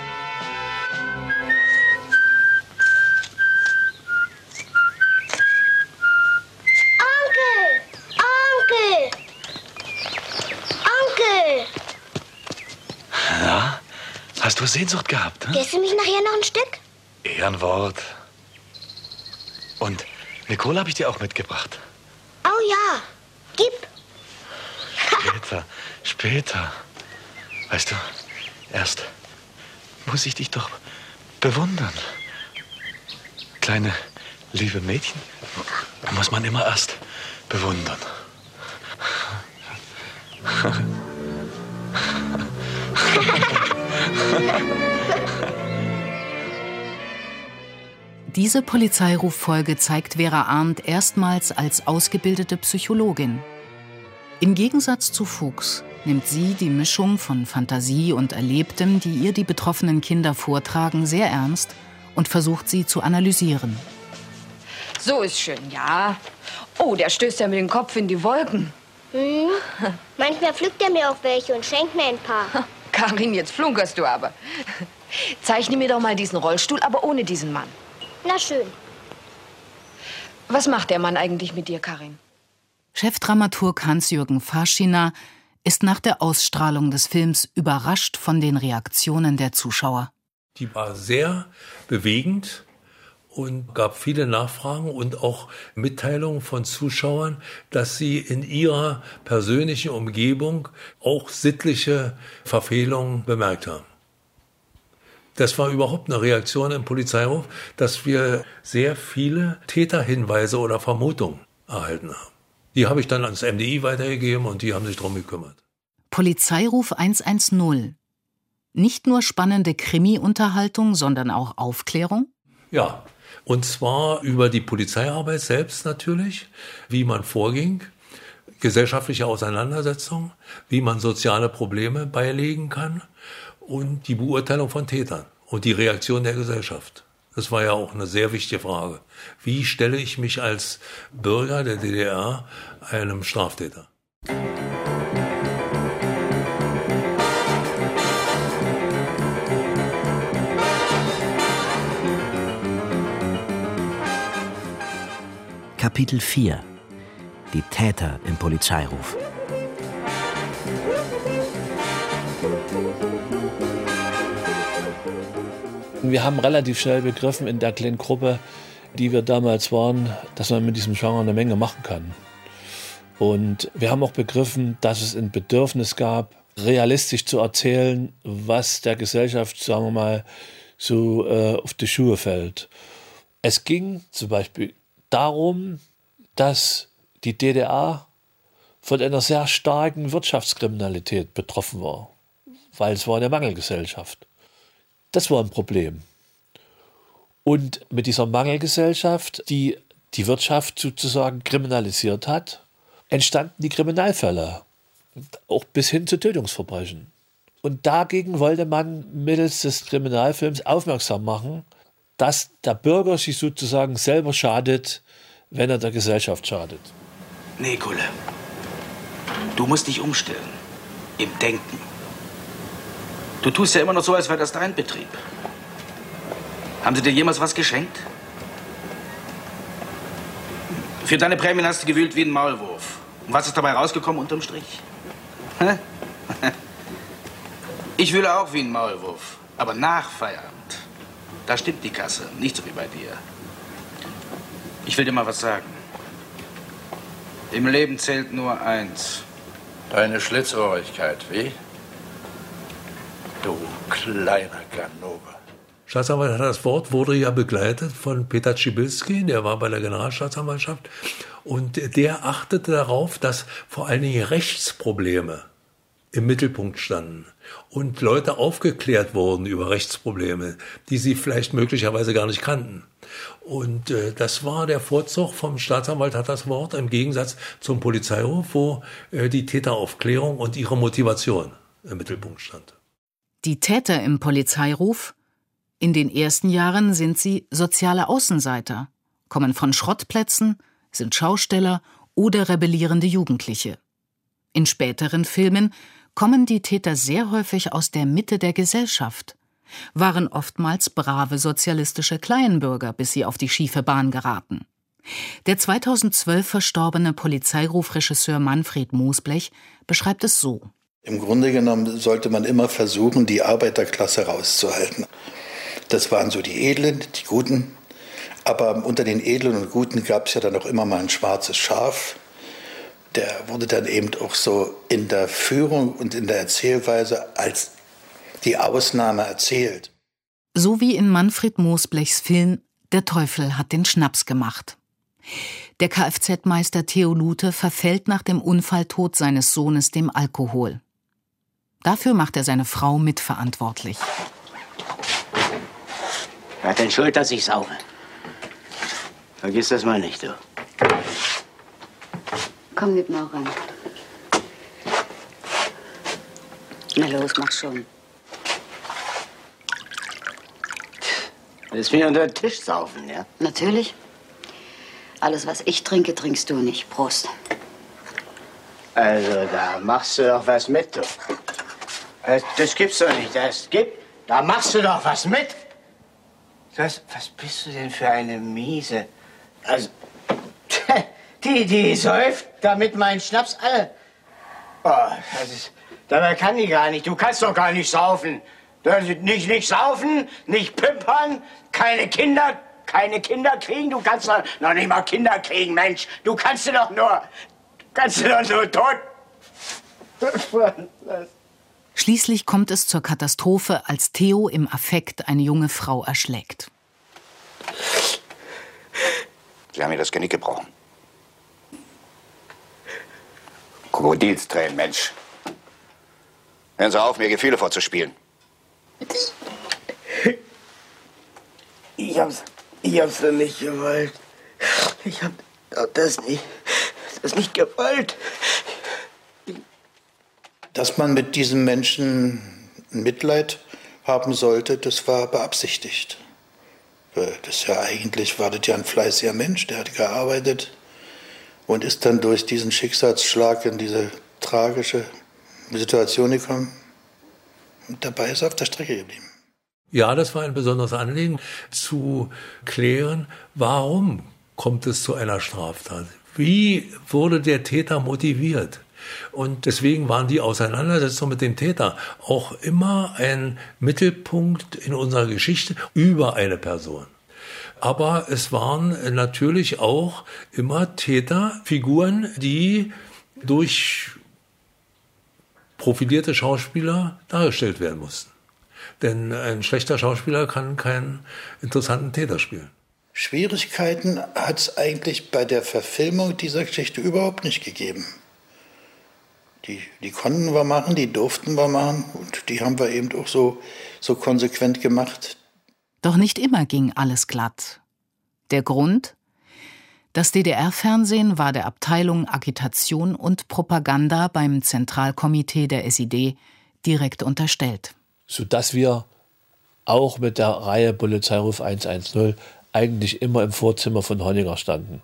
S22: Na, hast du Sehnsucht gehabt?
S23: Gehst du mich nachher noch ein Stück?
S22: Ehrenwort. Und eine Kohle habe ich dir auch mitgebracht.
S23: Oh ja, gib.
S22: Später. Weißt du, erst muss ich dich doch bewundern. Kleine, liebe Mädchen muss man immer erst bewundern.
S2: Diese Polizeiruffolge zeigt Vera Arndt erstmals als ausgebildete Psychologin. Im Gegensatz zu Fuchs nimmt sie die Mischung von Fantasie und Erlebtem, die ihr die betroffenen Kinder vortragen, sehr ernst und versucht sie zu analysieren.
S14: So ist schön, ja. Oh, der stößt ja mit dem Kopf in die Wolken.
S23: Hm. Manchmal pflückt er mir auch welche und schenkt mir ein paar.
S14: Karin, jetzt flunkerst du aber. Zeichne mir doch mal diesen Rollstuhl, aber ohne diesen Mann.
S23: Na schön.
S14: Was macht der Mann eigentlich mit dir, Karin?
S2: Chefdramaturg Hans-Jürgen Faschina ist nach der Ausstrahlung des Films überrascht von den Reaktionen der Zuschauer.
S10: Die war sehr bewegend und gab viele Nachfragen und auch Mitteilungen von Zuschauern, dass sie in ihrer persönlichen Umgebung auch sittliche Verfehlungen bemerkt haben. Das war überhaupt eine Reaktion im Polizeiruf, dass wir sehr viele Täterhinweise oder Vermutungen erhalten haben. Die habe ich dann ans MDI weitergegeben und die haben sich darum gekümmert.
S2: Polizeiruf 110. Nicht nur spannende Krimi-Unterhaltung, sondern auch Aufklärung?
S10: Ja, und zwar über die Polizeiarbeit selbst natürlich, wie man vorging, gesellschaftliche Auseinandersetzungen, wie man soziale Probleme beilegen kann und die Beurteilung von Tätern und die Reaktion der Gesellschaft. Das war ja auch eine sehr wichtige Frage. Wie stelle ich mich als Bürger der DDR einem Straftäter?
S6: Kapitel 4 – Die Täter im Polizeiruf.
S11: Wir haben relativ schnell begriffen in der kleinen Gruppe, die wir damals waren, dass man mit diesem Genre eine Menge machen kann. Und wir haben auch begriffen, dass es ein Bedürfnis gab, realistisch zu erzählen, was der Gesellschaft, sagen wir mal, so auf die Schuhe fällt. Es ging zum Beispiel darum, dass die DDR von einer sehr starken Wirtschaftskriminalität betroffen war, weil es war eine Mangelgesellschaft. Das war ein Problem. Und mit dieser Mangelgesellschaft, die die Wirtschaft sozusagen kriminalisiert hat, entstanden die Kriminalfälle, auch bis hin zu Tötungsverbrechen. Und dagegen wollte man mittels des Kriminalfilms aufmerksam machen, dass der Bürger sich sozusagen selber schadet, wenn er der Gesellschaft schadet.
S24: Nee, Kulle. Du musst dich umstellen. Im Denken.
S13: Du tust ja immer noch so, als wäre das dein Betrieb. Haben sie dir jemals was geschenkt? Für deine Prämien hast du gewühlt wie ein Maulwurf. Und was ist dabei rausgekommen unterm Strich? Hä? Ich wühle auch wie ein Maulwurf. Aber nach Feierabend, da stimmt die Kasse. Nicht so wie bei dir. Ich will dir mal was sagen. Im Leben zählt nur eins.
S12: Deine Schlitzohrigkeit, wie? Du kleiner Ganove.
S10: Staatsanwalt das Wort wurde ja begleitet von Peter Schibilski, der war bei der Generalstaatsanwaltschaft. Und der achtete darauf, dass vor allen Dingen Rechtsprobleme im Mittelpunkt standen und Leute aufgeklärt wurden über Rechtsprobleme, die sie vielleicht möglicherweise gar nicht kannten. Und das war der Vorzug vom Staatsanwalt hat das Wort, im Gegensatz zum Polizeiruf, wo die Täteraufklärung und ihre Motivation im Mittelpunkt stand.
S2: Die Täter im Polizeiruf? In den ersten Jahren sind sie soziale Außenseiter, kommen von Schrottplätzen, sind Schausteller oder rebellierende Jugendliche. In späteren Filmen kommen die Täter sehr häufig aus der Mitte der Gesellschaft, waren oftmals brave sozialistische Kleinbürger, bis sie auf die schiefe Bahn geraten. Der 2012 verstorbene Polizeirufregisseur Manfred Mosblech beschreibt es so.
S1: Im Grunde genommen sollte man immer versuchen, die Arbeiterklasse rauszuhalten. Das waren so die Edlen, die Guten. Aber unter den Edlen und Guten gab es ja dann auch immer mal ein schwarzes Schaf. Der wurde dann eben auch so in der Führung und in der Erzählweise als die Ausnahme erzählt.
S2: So wie in Manfred Mosblechs Film »Der Teufel hat den Schnaps gemacht«. Der Kfz-Meister Theo Lute verfällt nach dem Unfalltod seines Sohnes dem Alkohol. Dafür macht er seine Frau mitverantwortlich.
S18: Wer hat denn Schuld, dass ich saufe? Vergiss das mal nicht, du.
S19: Komm mit mir ran. Na los, mach schon.
S18: Das ist wie unter den Tisch saufen, ja?
S19: Natürlich. Alles, was ich trinke, trinkst du nicht. Prost.
S18: Also, da machst du doch was mit, du. Das gibt's doch nicht. Da machst du doch was mit. Was bist du denn für eine Miese? Also, die säuft, damit mein Schnaps alle... Oh, dabei kann die gar nicht. Du kannst doch gar nicht saufen. Nicht saufen, nicht pimpern, keine Kinder kriegen. Du kannst doch noch nicht mal Kinder kriegen, Mensch. Du kannst doch nur tot.
S2: Schließlich kommt es zur Katastrophe, als Theo im Affekt eine junge Frau erschlägt.
S4: Sie haben mir das Genick gebrochen. Krokodilstränen, Mensch. Hören Sie auf, mir Gefühle vorzuspielen.
S18: Ich hab's doch nicht gewollt. Ich hab das nicht gewollt.
S1: Dass man mit diesem Menschen Mitleid haben sollte, das war beabsichtigt. Eigentlich war das ja ein fleißiger Mensch, der hat gearbeitet und ist dann durch diesen Schicksalsschlag in diese tragische Situation gekommen. Und dabei ist er auf der Strecke geblieben.
S10: Ja, das war ein besonderes Anliegen, zu klären, warum kommt es zu einer Straftat? Wie wurde der Täter motiviert? Und deswegen waren die Auseinandersetzungen mit dem Täter auch immer ein Mittelpunkt in unserer Geschichte über eine Person. Aber es waren natürlich auch immer Täterfiguren, die durch profilierte Schauspieler dargestellt werden mussten. Denn ein schlechter Schauspieler kann keinen interessanten Täter spielen.
S1: Schwierigkeiten hat es eigentlich bei der Verfilmung dieser Geschichte überhaupt nicht gegeben. Die konnten wir machen, die durften wir machen und die haben wir eben auch so konsequent gemacht.
S2: Doch nicht immer ging alles glatt. Der Grund? Das DDR-Fernsehen war der Abteilung Agitation und Propaganda beim Zentralkomitee der SED direkt unterstellt.
S11: Sodass wir auch mit der Reihe Polizeiruf 110 eigentlich immer im Vorzimmer von Honecker standen.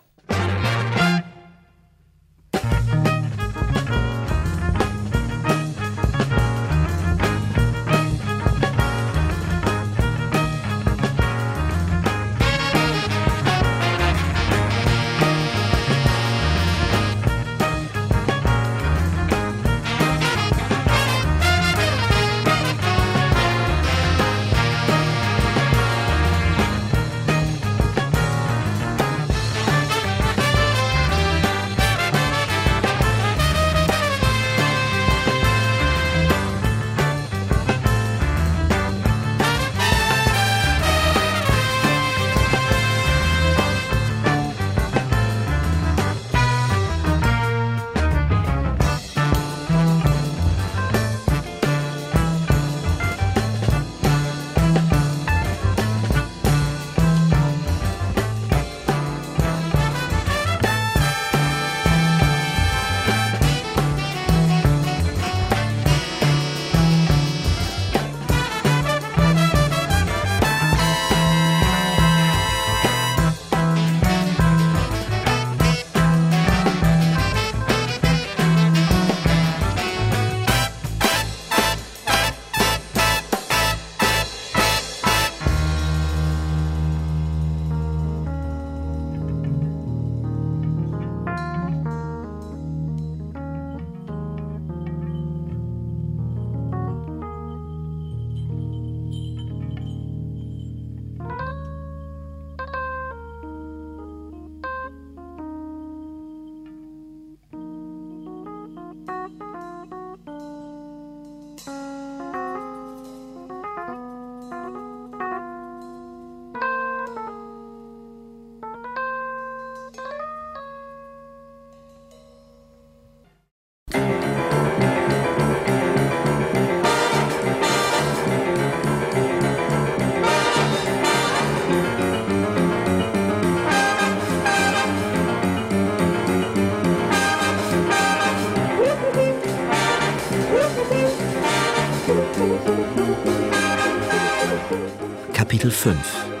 S6: Kapitel 5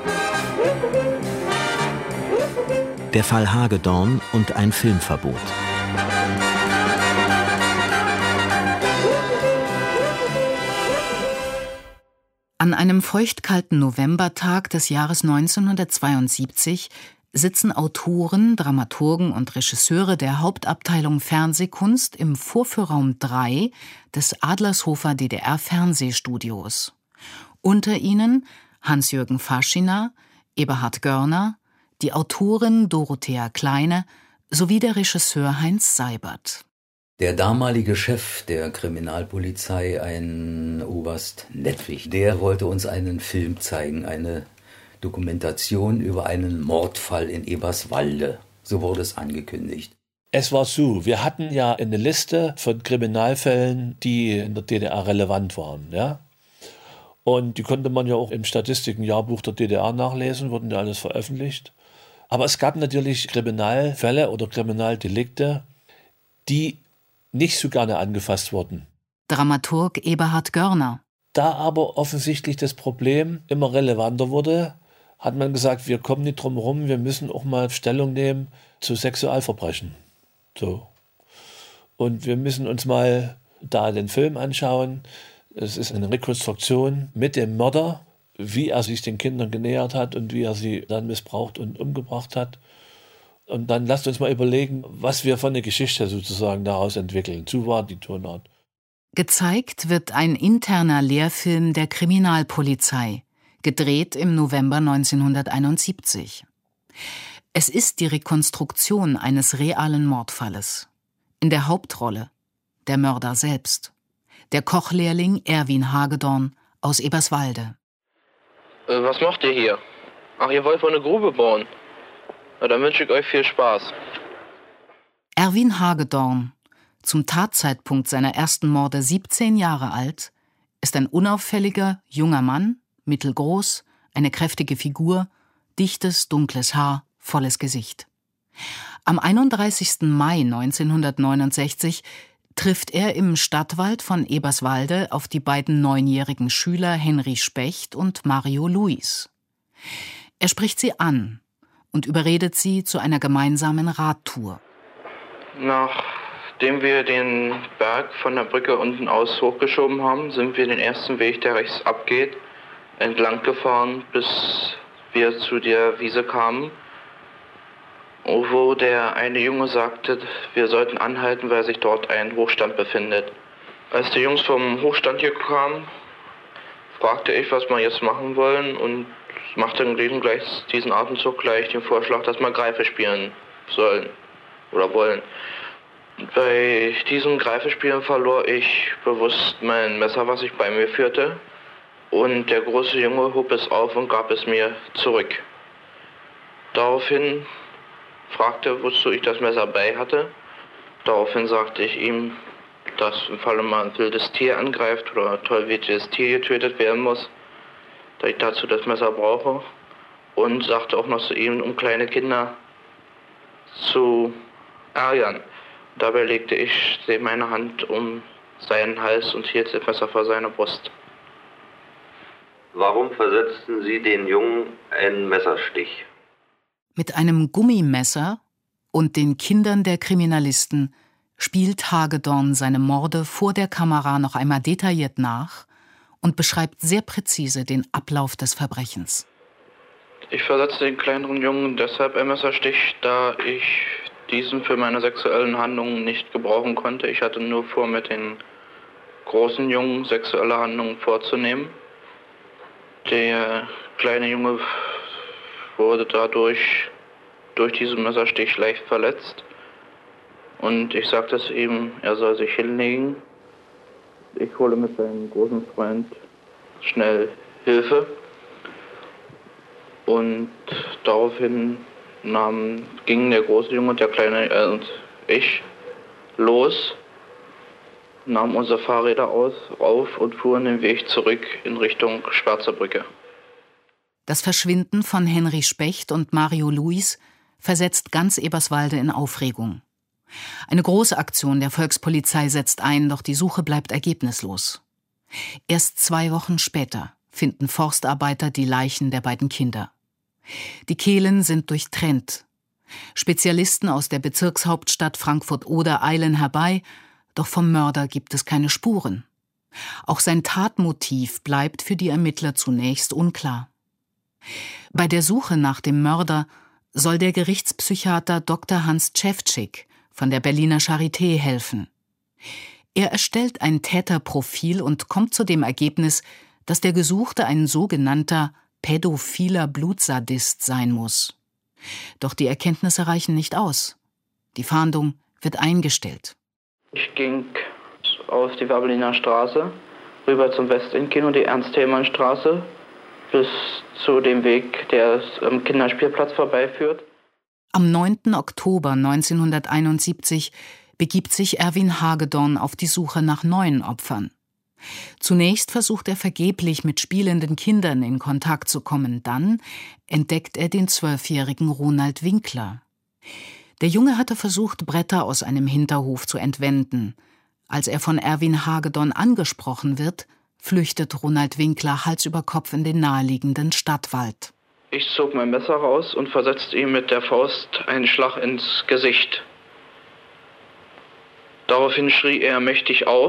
S6: Der Fall Hagedorn und ein Filmverbot.
S2: An einem feuchtkalten Novembertag des Jahres 1972 sitzen Autoren, Dramaturgen und Regisseure der Hauptabteilung Fernsehkunst im Vorführraum 3 des Adlershofer DDR-Fernsehstudios. Unter ihnen Hans-Jürgen Faschina, Eberhard Görner, die Autorin Dorothea Kleine sowie der Regisseur Heinz Seibert.
S5: Der damalige Chef der Kriminalpolizei, ein Oberst Nettwig, der wollte uns einen Film zeigen, eine Dokumentation über einen Mordfall in Eberswalde. So wurde es angekündigt.
S11: Es war so, wir hatten ja eine Liste von Kriminalfällen, die in der DDR relevant waren, ja. Und die konnte man ja auch im Statistikenjahrbuch der DDR nachlesen, wurden ja alles veröffentlicht. Aber es gab natürlich Kriminalfälle oder Kriminaldelikte, die nicht so gerne angefasst wurden.
S2: Dramaturg Eberhard Görner.
S11: Da aber offensichtlich das Problem immer relevanter wurde, hat man gesagt, wir kommen nicht drum herum, wir müssen auch mal Stellung nehmen zu Sexualverbrechen. So. Und wir müssen uns mal da den Film anschauen. Es ist eine Rekonstruktion mit dem Mörder, wie er sich den Kindern genähert hat und wie er sie dann missbraucht und umgebracht hat. Und dann lasst uns mal überlegen, was wir von eine Geschichte sozusagen daraus entwickeln. So war die Tonart.
S2: Gezeigt wird ein interner Lehrfilm der Kriminalpolizei, gedreht im November 1971. Es ist die Rekonstruktion eines realen Mordfalles. In der Hauptrolle der Mörder selbst, der Kochlehrling Erwin Hagedorn aus Eberswalde.
S15: Was macht ihr hier? Ach, ihr wollt wohl eine Grube bauen? Na, dann wünsche ich euch viel Spaß.
S2: Erwin Hagedorn, zum Tatzeitpunkt seiner ersten Morde 17 Jahre alt, ist ein unauffälliger, junger Mann, mittelgroß, eine kräftige Figur, dichtes, dunkles Haar, volles Gesicht. Am 31. Mai 1969 trifft er im Stadtwald von Eberswalde auf die beiden 9-jährigen Schüler Henry Specht und Mario Luis. Er spricht sie an und überredet sie zu einer gemeinsamen Radtour.
S15: Nachdem wir den Berg von der Brücke unten aus hochgeschoben haben, sind wir den ersten Weg, der rechts abgeht, entlang gefahren, bis wir zu der Wiese kamen, wo der eine Junge sagte, wir sollten anhalten, weil sich dort ein Hochstand befindet. Als die Jungs vom Hochstand hier kamen, fragte ich, was wir jetzt machen wollen, und machte in diesen Atemzug gleich den Vorschlag, dass wir Greife spielen sollen oder wollen. Bei diesem Greifespielen verlor ich bewusst mein Messer, was ich bei mir führte, und der große Junge hob es auf und gab es mir zurück. Daraufhin fragte, wozu ich das Messer bei hatte. Daraufhin sagte ich ihm, dass im Falle mal ein wildes Tier angreift oder ein tollwütiges Tier getötet werden muss, da ich dazu das Messer brauche, und sagte auch noch zu ihm, um kleine Kinder zu ärgern. Dabei legte ich meine Hand um seinen Hals und hielt das Messer vor seiner Brust.
S8: Warum versetzten Sie den Jungen einen Messerstich?
S2: Mit einem Gummimesser und den Kindern der Kriminalisten spielt Hagedorn seine Morde vor der Kamera noch einmal detailliert nach und beschreibt sehr präzise den Ablauf des Verbrechens.
S15: Ich versetzte den kleineren Jungen deshalb einen Messerstich, da ich diesen für meine sexuellen Handlungen nicht gebrauchen konnte. Ich hatte nur vor, mit den großen Jungen sexuelle Handlungen vorzunehmen. Der kleine Junge wurde dadurch durch diesen Messerstich leicht verletzt. Und ich sagte es ihm, er soll sich hinlegen. Ich hole mit seinem großen Freund schnell Hilfe. Und daraufhin gingen der große Junge und der kleine und ich los, nahmen unsere Fahrräder auf und fuhren den Weg zurück in Richtung Schwarze Brücke.
S2: Das Verschwinden von Henry Specht und Mario Luis versetzt ganz Eberswalde in Aufregung. Eine große Aktion der Volkspolizei setzt ein, doch die Suche bleibt ergebnislos. Erst 2 Wochen später finden Forstarbeiter die Leichen der beiden Kinder. Die Kehlen sind durchtrennt. Spezialisten aus der Bezirkshauptstadt Frankfurt-Oder eilen herbei, doch vom Mörder gibt es keine Spuren. Auch sein Tatmotiv bleibt für die Ermittler zunächst unklar. Bei der Suche nach dem Mörder soll der Gerichtspsychiater Dr. Hans Cevcik von der Berliner Charité helfen. Er erstellt ein Täterprofil und kommt zu dem Ergebnis, dass der Gesuchte ein sogenannter pädophiler Blutsadist sein muss. Doch die Erkenntnisse reichen nicht aus. Die Fahndung wird eingestellt.
S15: Ich ging auf die Werbeliner Straße, rüber zum Westend-Kino, die Ernst-Thälmann-Straße, bis zu dem Weg, der am Kinderspielplatz vorbeiführt.
S2: Am 9. Oktober 1971 begibt sich Erwin Hagedorn auf die Suche nach neuen Opfern. Zunächst versucht er vergeblich mit spielenden Kindern in Kontakt zu kommen, dann entdeckt er den 12-jährigen Ronald Winkler. Der Junge hatte versucht, Bretter aus einem Hinterhof zu entwenden. Als er von Erwin Hagedorn angesprochen wird, flüchtet Ronald Winkler Hals über Kopf in den naheliegenden Stadtwald.
S15: Ich zog mein Messer raus und versetzte ihm mit der Faust einen Schlag ins Gesicht. Daraufhin schrie er mächtig auf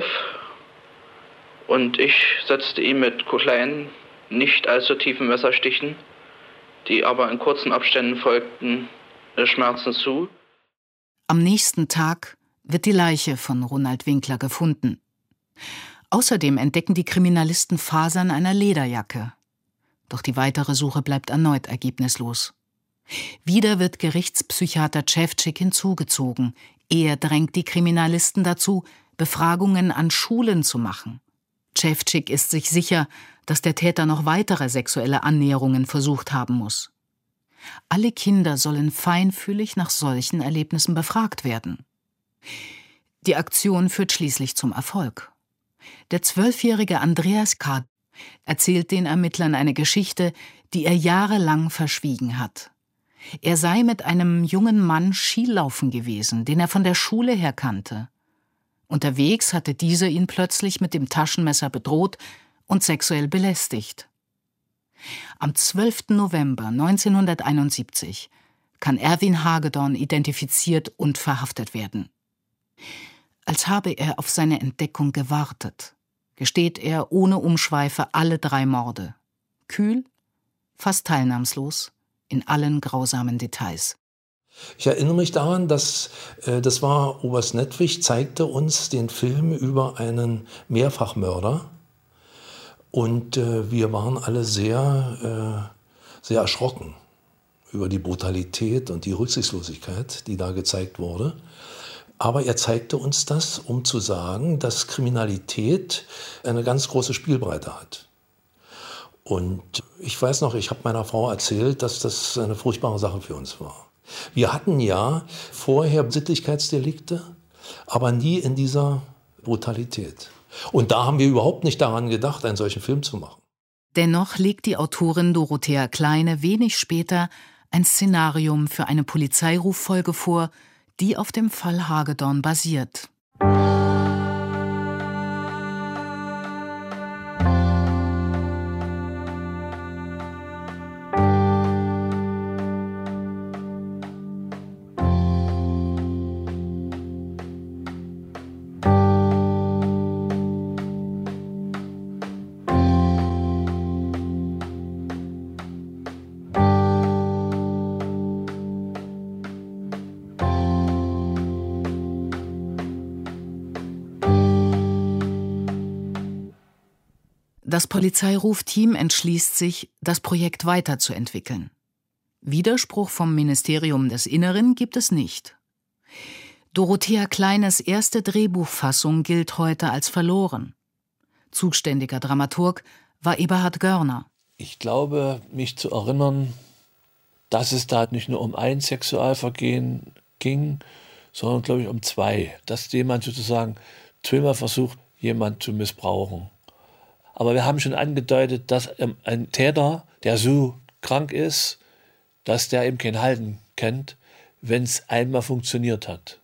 S15: und ich setzte ihm mit kleinen, nicht allzu tiefen Messerstichen, die aber in kurzen Abständen folgten, Schmerzen zu.
S2: Am nächsten Tag wird die Leiche von Ronald Winkler gefunden. Außerdem entdecken die Kriminalisten Fasern einer Lederjacke. Doch die weitere Suche bleibt erneut ergebnislos. Wieder wird Gerichtspsychiater Cevcik hinzugezogen. Er drängt die Kriminalisten dazu, Befragungen an Schulen zu machen. Cevcik ist sich sicher, dass der Täter noch weitere sexuelle Annäherungen versucht haben muss. Alle Kinder sollen feinfühlig nach solchen Erlebnissen befragt werden. Die Aktion führt schließlich zum Erfolg. Der 12-jährige Andreas K. erzählt den Ermittlern eine Geschichte, die er jahrelang verschwiegen hat. Er sei mit einem jungen Mann Skilaufen gewesen, den er von der Schule her kannte. Unterwegs hatte dieser ihn plötzlich mit dem Taschenmesser bedroht und sexuell belästigt. Am 12. November 1971 kann Erwin Hagedorn identifiziert und verhaftet werden. Als habe er auf seine Entdeckung gewartet, gesteht er ohne Umschweife alle 3 Morde. Kühl, fast teilnahmslos, in allen grausamen Details.
S10: Ich erinnere mich daran, dass das war Oberst Nettwig, zeigte uns den Film über einen Mehrfachmörder. Und wir waren alle sehr erschrocken über die Brutalität und die Rücksichtslosigkeit, die da gezeigt wurde. Aber er zeigte uns das, um zu sagen, dass Kriminalität eine ganz große Spielbreite hat. Und ich weiß noch, ich habe meiner Frau erzählt, dass das eine furchtbare Sache für uns war. Wir hatten ja vorher Sittlichkeitsdelikte, aber nie in dieser Brutalität. Und da haben wir überhaupt nicht daran gedacht, einen solchen Film zu machen.
S2: Dennoch legt die Autorin Dorothea Kleine wenig später ein Szenarium für eine Polizeiruffolge vor, die auf dem Fall Hagedorn basiert. Das Polizeirufteam entschließt sich, das Projekt weiterzuentwickeln. Widerspruch vom Ministerium des Inneren gibt es nicht. Dorothea Kleines erste Drehbuchfassung gilt heute als verloren. Zuständiger Dramaturg war Eberhard Görner.
S11: Ich glaube, mich zu erinnern, dass es da nicht nur um ein Sexualvergehen ging, sondern, glaube ich, um 2. Dass jemand sozusagen zweimal versucht, jemanden zu missbrauchen. Aber wir haben schon angedeutet, dass ein Täter, der so krank ist, dass der eben kein Halten kennt, wenn es einmal funktioniert hat.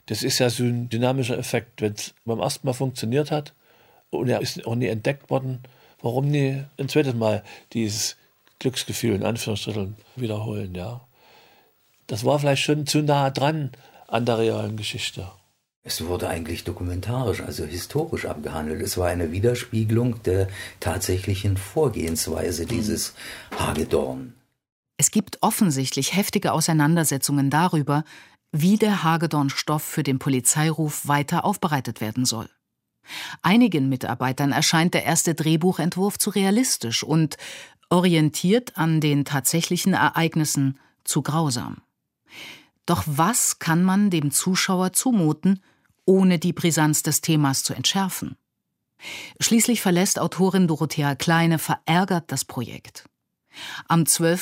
S11: Das ist ja so ein dynamischer Effekt. Wenn es beim ersten Mal funktioniert hat und er ist auch nie entdeckt worden, warum nie ein zweites Mal dieses Glücksgefühl in Anführungsstrichen wiederholen, ja. Das war vielleicht schon zu nah dran an der realen Geschichte.
S5: Es wurde eigentlich dokumentarisch, also historisch abgehandelt. Es war eine Widerspiegelung der tatsächlichen Vorgehensweise dieses Hagedorn.
S2: Es gibt offensichtlich heftige Auseinandersetzungen darüber, wie der Hagedorn-Stoff für den Polizeiruf weiter aufbereitet werden soll. Einigen Mitarbeitern erscheint der erste Drehbuchentwurf zu realistisch und, orientiert an den tatsächlichen Ereignissen, zu grausam. Doch was kann man dem Zuschauer zumuten, ohne die Brisanz des Themas zu entschärfen? Schließlich verlässt Autorin Dorothea Kleine verärgert das Projekt. Am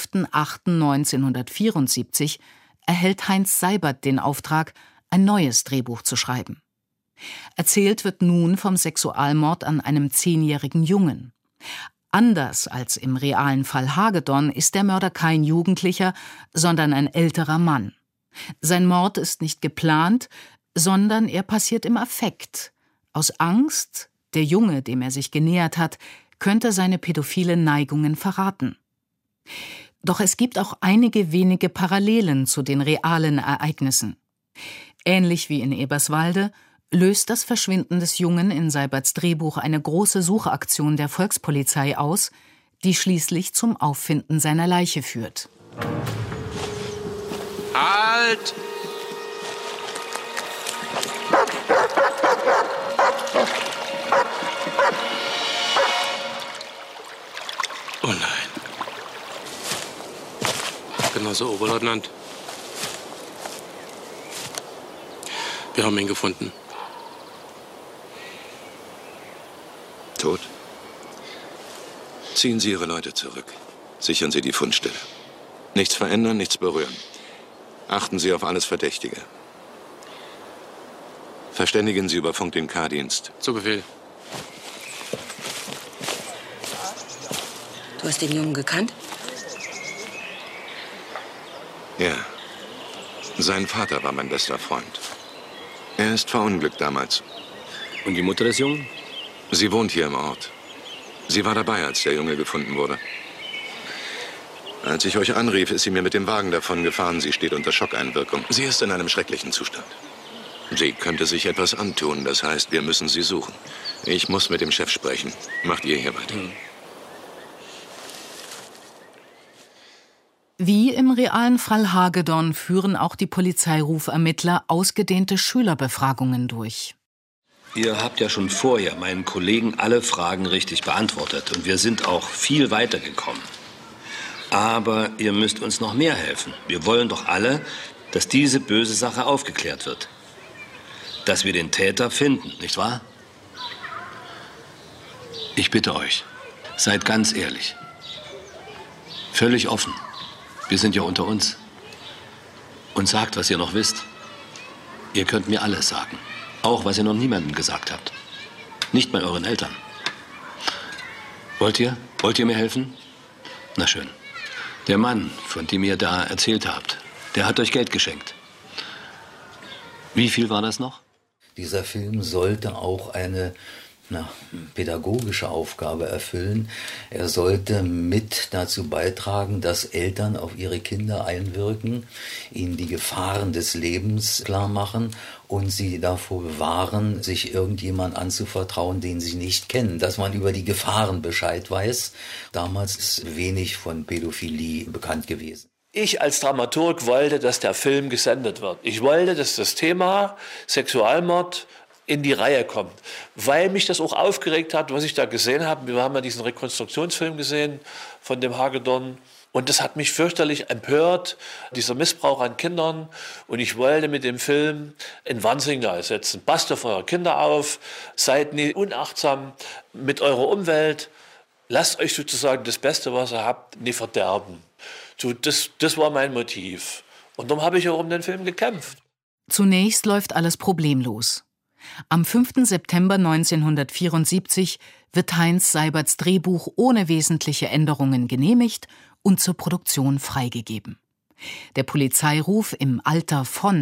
S2: 12.08.1974 erhält Heinz Seibert den Auftrag, ein neues Drehbuch zu schreiben. Erzählt wird nun vom Sexualmord an einem 10-jährigen Jungen. Anders als im realen Fall Hagedorn ist der Mörder kein Jugendlicher, sondern ein älterer Mann. Sein Mord ist nicht geplant, sondern er passiert im Affekt. Aus Angst, der Junge, dem er sich genähert hat, könnte seine pädophile Neigungen verraten. Doch es gibt auch einige wenige Parallelen zu den realen Ereignissen. Ähnlich wie in Eberswalde löst das Verschwinden des Jungen in Seiberts Drehbuch eine große Suchaktion der Volkspolizei aus, die schließlich zum Auffinden seiner Leiche führt.
S3: Halt! Oh nein. Genosse Oberleutnant. Wir haben ihn gefunden.
S9: Tot? Ziehen Sie Ihre Leute zurück. Sichern Sie die Fundstelle. Nichts verändern, nichts berühren. Achten Sie auf alles Verdächtige. Verständigen Sie über Funk den K-Dienst.
S3: Zu Befehl.
S16: Du hast den Jungen gekannt?
S9: Ja. Sein Vater war mein bester Freund. Er ist verunglückt damals.
S3: Und die Mutter des Jungen?
S9: Sie wohnt hier im Ort. Sie war dabei, als der Junge gefunden wurde. Als ich euch anrief, ist sie mir mit dem Wagen davon gefahren. Sie steht unter Schockeinwirkung. Sie ist in einem schrecklichen Zustand. Sie könnte sich etwas antun. Das heißt, wir müssen sie suchen. Ich muss mit dem Chef sprechen. Macht ihr hier weiter.
S2: Wie im realen Fall Hagedorn führen auch die Polizeirufermittler ausgedehnte Schülerbefragungen durch.
S24: Ihr habt ja schon vorher meinen Kollegen alle Fragen richtig beantwortet. Und wir sind auch viel weitergekommen. Aber ihr müsst uns noch mehr helfen. Wir wollen doch alle, dass diese böse Sache aufgeklärt wird. Dass wir den Täter finden, nicht wahr? Ich bitte euch, seid ganz ehrlich. Völlig offen. Wir sind ja unter uns. Und sagt, was ihr noch wisst. Ihr könnt mir alles sagen. Auch, was ihr noch niemandem gesagt habt. Nicht mal euren Eltern. Wollt ihr? Wollt ihr mir helfen? Na schön. Der Mann, von dem ihr da erzählt habt, der hat euch Geld geschenkt. Wie viel war das noch?
S5: Dieser Film sollte auch eine pädagogische Aufgabe erfüllen. Er sollte mit dazu beitragen, dass Eltern auf ihre Kinder einwirken, ihnen die Gefahren des Lebens klar machen und sie davor bewahren, sich irgendjemand anzuvertrauen, den sie nicht kennen, dass man über die Gefahren Bescheid weiß. Damals ist wenig von Pädophilie bekannt gewesen.
S11: Ich als Dramaturg wollte, dass der Film gesendet wird. Ich wollte, dass das Thema Sexualmord in die Reihe kommt, weil mich das auch aufgeregt hat, was ich da gesehen habe. Wir haben ja diesen Rekonstruktionsfilm gesehen von dem Hagedorn und das hat mich fürchterlich empört, dieser Missbrauch an Kindern, und ich wollte mit dem Film ein Warnsignal setzen. Passt auf eure Kinder auf, seid nicht unachtsam mit eurer Umwelt, lasst euch sozusagen das Beste, was ihr habt, nicht verderben. So, das war mein Motiv und darum habe ich auch um den Film gekämpft.
S2: Zunächst läuft alles problemlos. Am 5. September 1974 wird Heinz Seiberts Drehbuch ohne wesentliche Änderungen genehmigt und zur Produktion freigegeben. Der Polizeiruf im Alter von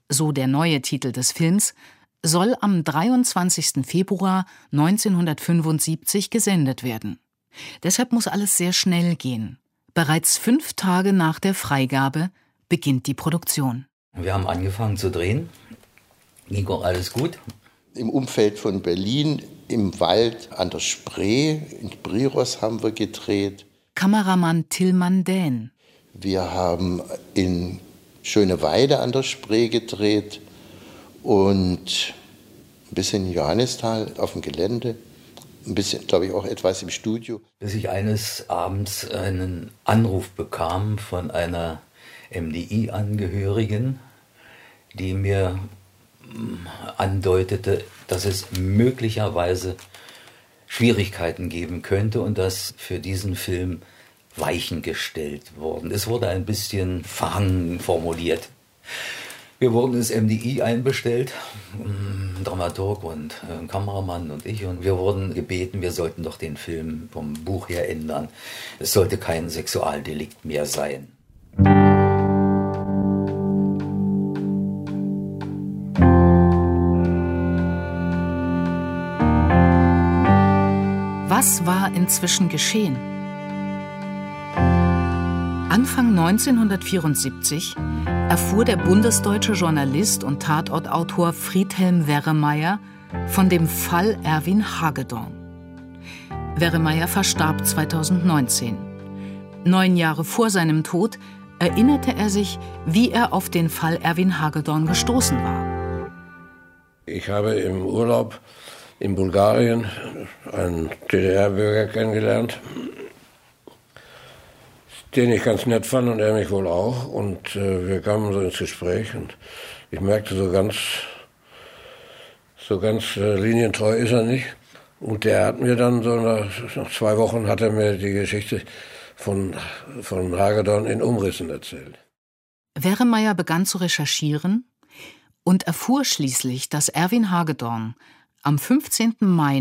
S2: so der neue Titel des Films, soll am 23. Februar 1975 gesendet werden. Deshalb muss alles sehr schnell gehen. Bereits 5 Tage nach der Freigabe beginnt die Produktion.
S5: Wir haben angefangen zu drehen. Ging auch alles gut.
S7: Im Umfeld von Berlin, im Wald an der Spree, in Briros haben wir gedreht.
S2: Kameramann Tillmann Dähn.
S7: Wir haben in Schöneweide an der Spree gedreht und ein bisschen in Johannisthal auf dem Gelände. Ein bisschen, glaube ich, auch etwas im Studio.
S5: Bis ich eines Abends einen Anruf bekam von einer MDI-Angehörigen, die mir andeutete, dass es möglicherweise Schwierigkeiten geben könnte und dass für diesen Film Weichen gestellt wurden. Es wurde ein bisschen verhangen formuliert. Wir wurden ins MDI einbestellt, ein Dramaturg und ein Kameramann und ich. Und wir wurden gebeten, wir sollten doch den Film vom Buch her ändern. Es sollte kein Sexualdelikt mehr sein.
S2: Was war inzwischen geschehen? Anfang 1974 erfuhr der bundesdeutsche Journalist und Tatortautor Friedhelm Werremeyer von dem Fall Erwin Hagedorn. Werremeyer verstarb 2019. 9 Jahre vor seinem Tod erinnerte er sich, wie er auf den Fall Erwin Hagedorn gestoßen war.
S10: Ich habe im Urlaub in Bulgarien einen DDR-Bürger kennengelernt, den ich ganz nett fand und er mich wohl auch. Und wir kamen so ins Gespräch und ich merkte, so ganz linientreu ist er nicht. Und der hat mir dann so nach 2 Wochen hat er mir die Geschichte von Hagedorn in Umrissen erzählt.
S2: Werremeyer begann zu recherchieren und erfuhr schließlich, dass Erwin Hagedorn am 15. Mai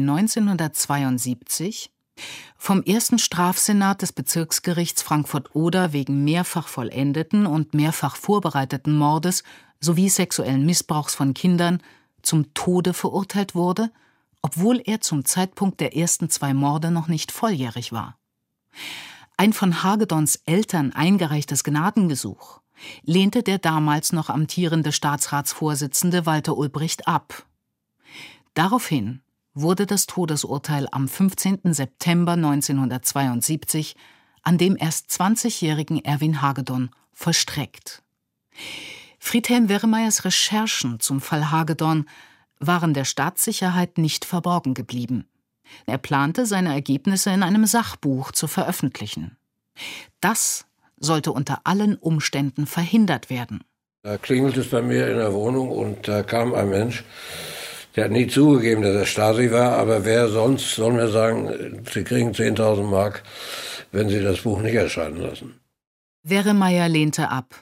S2: 1972 vom 1. Strafsenat des Bezirksgerichts Frankfurt-Oder wegen mehrfach vollendeten und mehrfach vorbereiteten Mordes sowie sexuellen Missbrauchs von Kindern zum Tode verurteilt wurde, obwohl er zum Zeitpunkt der ersten 2 Morde noch nicht volljährig war. Ein von Hagedorns Eltern eingereichtes Gnadengesuch lehnte der damals noch amtierende Staatsratsvorsitzende Walter Ulbricht ab. Daraufhin wurde das Todesurteil am 15. September 1972 an dem erst 20-jährigen Erwin Hagedorn vollstreckt. Friedhelm Werremeyers Recherchen zum Fall Hagedorn waren der Staatssicherheit nicht verborgen geblieben. Er plante, seine Ergebnisse in einem Sachbuch zu veröffentlichen. Das sollte unter allen Umständen verhindert werden.
S10: Da klingelt es bei mir in der Wohnung und da kam ein Mensch, der hat nie zugegeben, dass er Stasi war, aber wer sonst soll mir sagen, Sie kriegen 10.000 Mark, wenn Sie das Buch nicht erscheinen lassen.
S2: Werremeyer lehnte ab.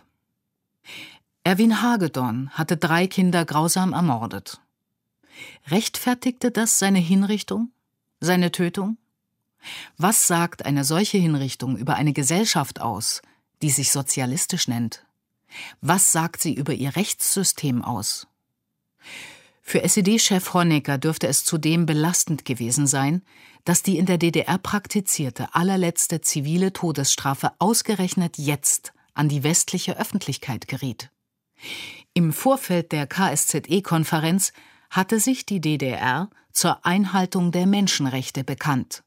S2: Erwin Hagedorn hatte 3 Kinder grausam ermordet. Rechtfertigte das seine Hinrichtung, seine Tötung? Was sagt eine solche Hinrichtung über eine Gesellschaft aus, die sich sozialistisch nennt? Was sagt sie über ihr Rechtssystem aus? Für SED-Chef Honecker dürfte es zudem belastend gewesen sein, dass die in der DDR praktizierte allerletzte zivile Todesstrafe ausgerechnet jetzt an die westliche Öffentlichkeit geriet. Im Vorfeld der KSZE-Konferenz hatte sich die DDR zur Einhaltung der Menschenrechte bekannt.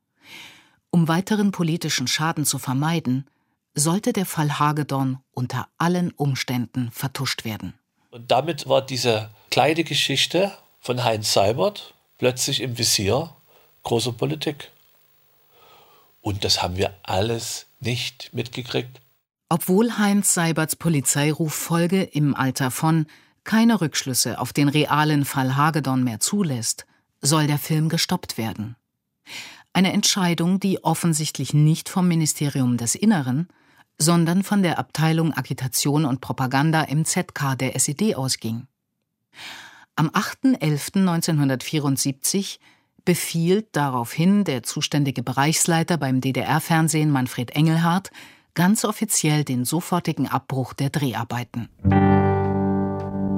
S2: Um weiteren politischen Schaden zu vermeiden, sollte der Fall Hagedorn unter allen Umständen vertuscht werden.
S11: Und damit war diese kleine Geschichte von Heinz Seibert plötzlich im Visier großer Politik. Und das haben wir alles nicht mitgekriegt.
S2: Obwohl Heinz Seiberts Polizeiruffolge im Alter von keine Rückschlüsse auf den realen Fall Hagedorn mehr zulässt, soll der Film gestoppt werden. Eine Entscheidung, die offensichtlich nicht vom Ministerium des Inneren, sondern von der Abteilung Agitation und Propaganda im ZK der SED ausging. Am 8.11.1974 befiehlt daraufhin der zuständige Bereichsleiter beim DDR-Fernsehen Manfred Engelhardt ganz offiziell den sofortigen Abbruch der Dreharbeiten.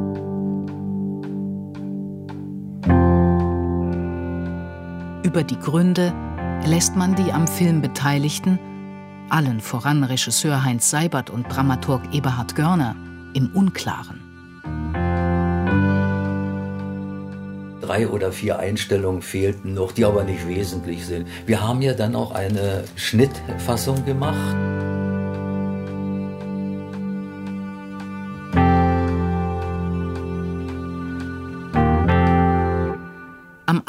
S2: Über die Gründe lässt man die am Film Beteiligten, allen voran Regisseur Heinz Seibert und Dramaturg Eberhard Görner, im Unklaren.
S5: 3 oder 4 Einstellungen fehlten noch, die aber nicht wesentlich sind. Wir haben ja dann auch eine Schnittfassung gemacht.
S2: Am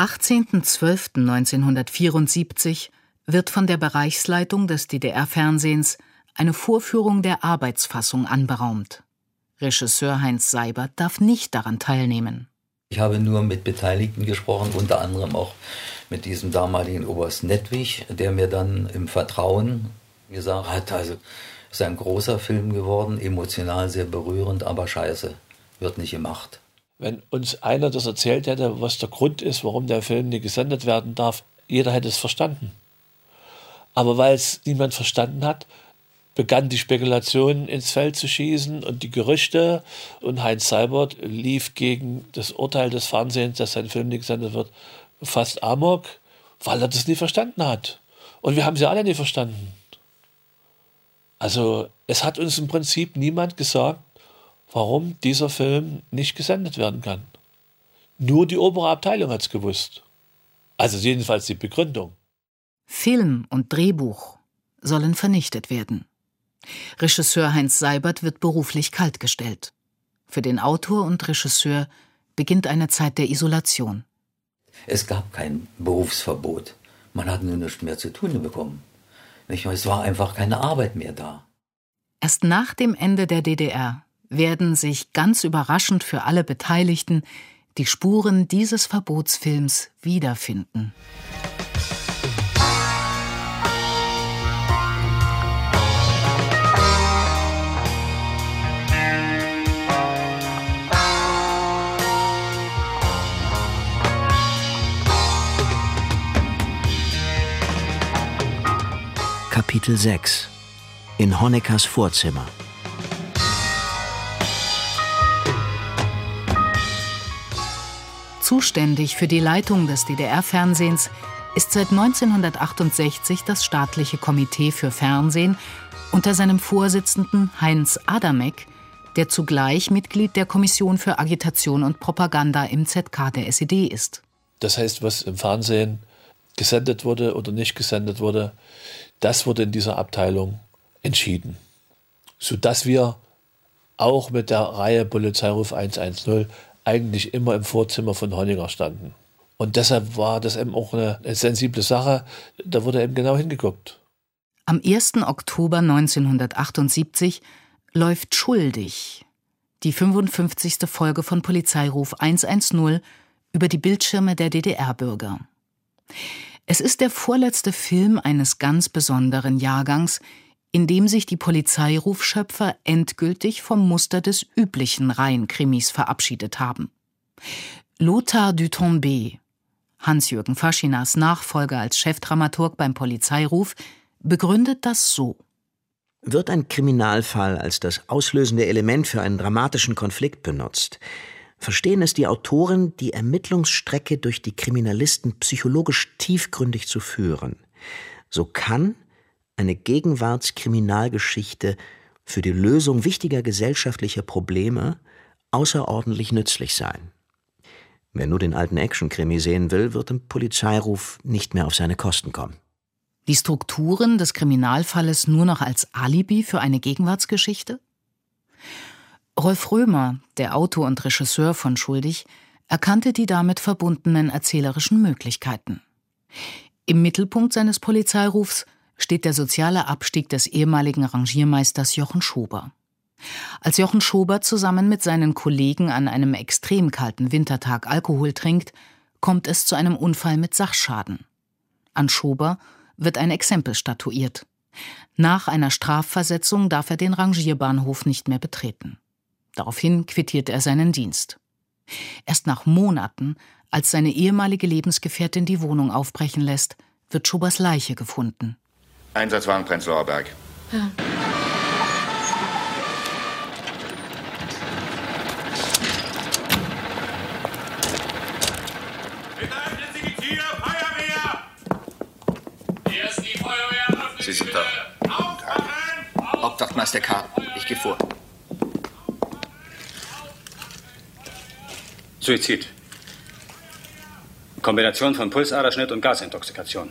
S2: 18.12.1974 wird von der Bereichsleitung des DDR-Fernsehens eine Vorführung der Arbeitsfassung anberaumt. Regisseur Heinz Seibert darf nicht daran teilnehmen.
S5: Ich habe nur mit Beteiligten gesprochen, unter anderem auch mit diesem damaligen Oberst Nettwig, der mir dann im Vertrauen gesagt hat, also es ist ein großer Film geworden, emotional sehr berührend, aber scheiße, wird nicht gemacht.
S11: Wenn uns einer das erzählt hätte, was der Grund ist, warum der Film nicht gesendet werden darf, jeder hätte es verstanden. Aber weil es niemand verstanden hat, begann die Spekulation ins Feld zu schießen und die Gerüchte. Und Heinz Seibert lief gegen das Urteil des Fernsehens, dass sein Film nicht gesendet wird, fast amok, weil er das nie verstanden hat. Und wir haben sie alle nicht verstanden. Also es hat uns im Prinzip niemand gesagt, warum dieser Film nicht gesendet werden kann. Nur die obere Abteilung hat es gewusst. Also jedenfalls die Begründung.
S2: Film und Drehbuch sollen vernichtet werden. Regisseur Heinz Seibert wird beruflich kaltgestellt. Für den Autor und Regisseur beginnt eine Zeit der Isolation.
S5: Es gab kein Berufsverbot. Man hat nur nichts mehr zu tun bekommen. Es war einfach keine Arbeit mehr da.
S2: Erst nach dem Ende der DDR werden sich ganz überraschend für alle Beteiligten die Spuren dieses Verbotsfilms wiederfinden.
S6: Kapitel 6 in Honeckers Vorzimmer.
S2: Zuständig für die Leitung des DDR-Fernsehens ist seit 1968 das staatliche Komitee für Fernsehen unter seinem Vorsitzenden Heinz Adamek, der zugleich Mitglied der Kommission für Agitation und Propaganda im ZK der SED ist.
S11: Das heißt, was im Fernsehen gesendet wurde oder nicht gesendet wurde, das wurde in dieser Abteilung entschieden. Sodass wir auch mit der Reihe Polizeiruf 110 eigentlich immer im Vorzimmer von Honecker standen. Und deshalb war das eben auch eine sensible Sache. Da wurde eben genau hingeguckt.
S2: Am 1. Oktober 1978 läuft Schuldig, die 55. Folge von Polizeiruf 110, über die Bildschirme der DDR-Bürger. Es ist der vorletzte Film eines ganz besonderen Jahrgangs, in dem sich die Polizeirufschöpfer endgültig vom Muster des üblichen Reihenkrimis verabschiedet haben. Lothar Dutombe, Hans-Jürgen Faschinas Nachfolger als Chefdramaturg beim Polizeiruf, begründet das so.
S6: Wird ein Kriminalfall als das auslösende Element für einen dramatischen Konflikt benutzt, verstehen es die Autoren, die Ermittlungsstrecke durch die Kriminalisten psychologisch tiefgründig zu führen. So kann eine Gegenwartskriminalgeschichte für die Lösung wichtiger gesellschaftlicher Probleme außerordentlich nützlich sein. Wer nur den alten Action-Krimi sehen will, wird im Polizeiruf nicht mehr auf seine Kosten kommen.
S2: Die Strukturen des Kriminalfalles nur noch als Alibi für eine Gegenwartsgeschichte? Rolf Römer, der Autor und Regisseur von Schuldig, erkannte die damit verbundenen erzählerischen Möglichkeiten. Im Mittelpunkt seines Polizeirufs steht der soziale Abstieg des ehemaligen Rangiermeisters Jochen Schober. Als Jochen Schober zusammen mit seinen Kollegen an einem extrem kalten Wintertag Alkohol trinkt, kommt es zu einem Unfall mit Sachschaden. An Schober wird ein Exempel statuiert. Nach einer Strafversetzung darf er den Rangierbahnhof nicht mehr betreten. Daraufhin quittiert er seinen Dienst. Erst nach Monaten, als seine ehemalige Lebensgefährtin die Wohnung aufbrechen lässt, wird Schobers Leiche gefunden.
S4: Einsatzwagen Prenzlauer Berg.
S19: Ja.
S16: Bitte öffnen Sie die Tür, Feuerwehr!
S22: Sie sind da.
S16: Hauptwachtmeister K., ich gehe vor.
S17: Suizid. Kombination von Pulsaderschnitt und Gasintoxikation.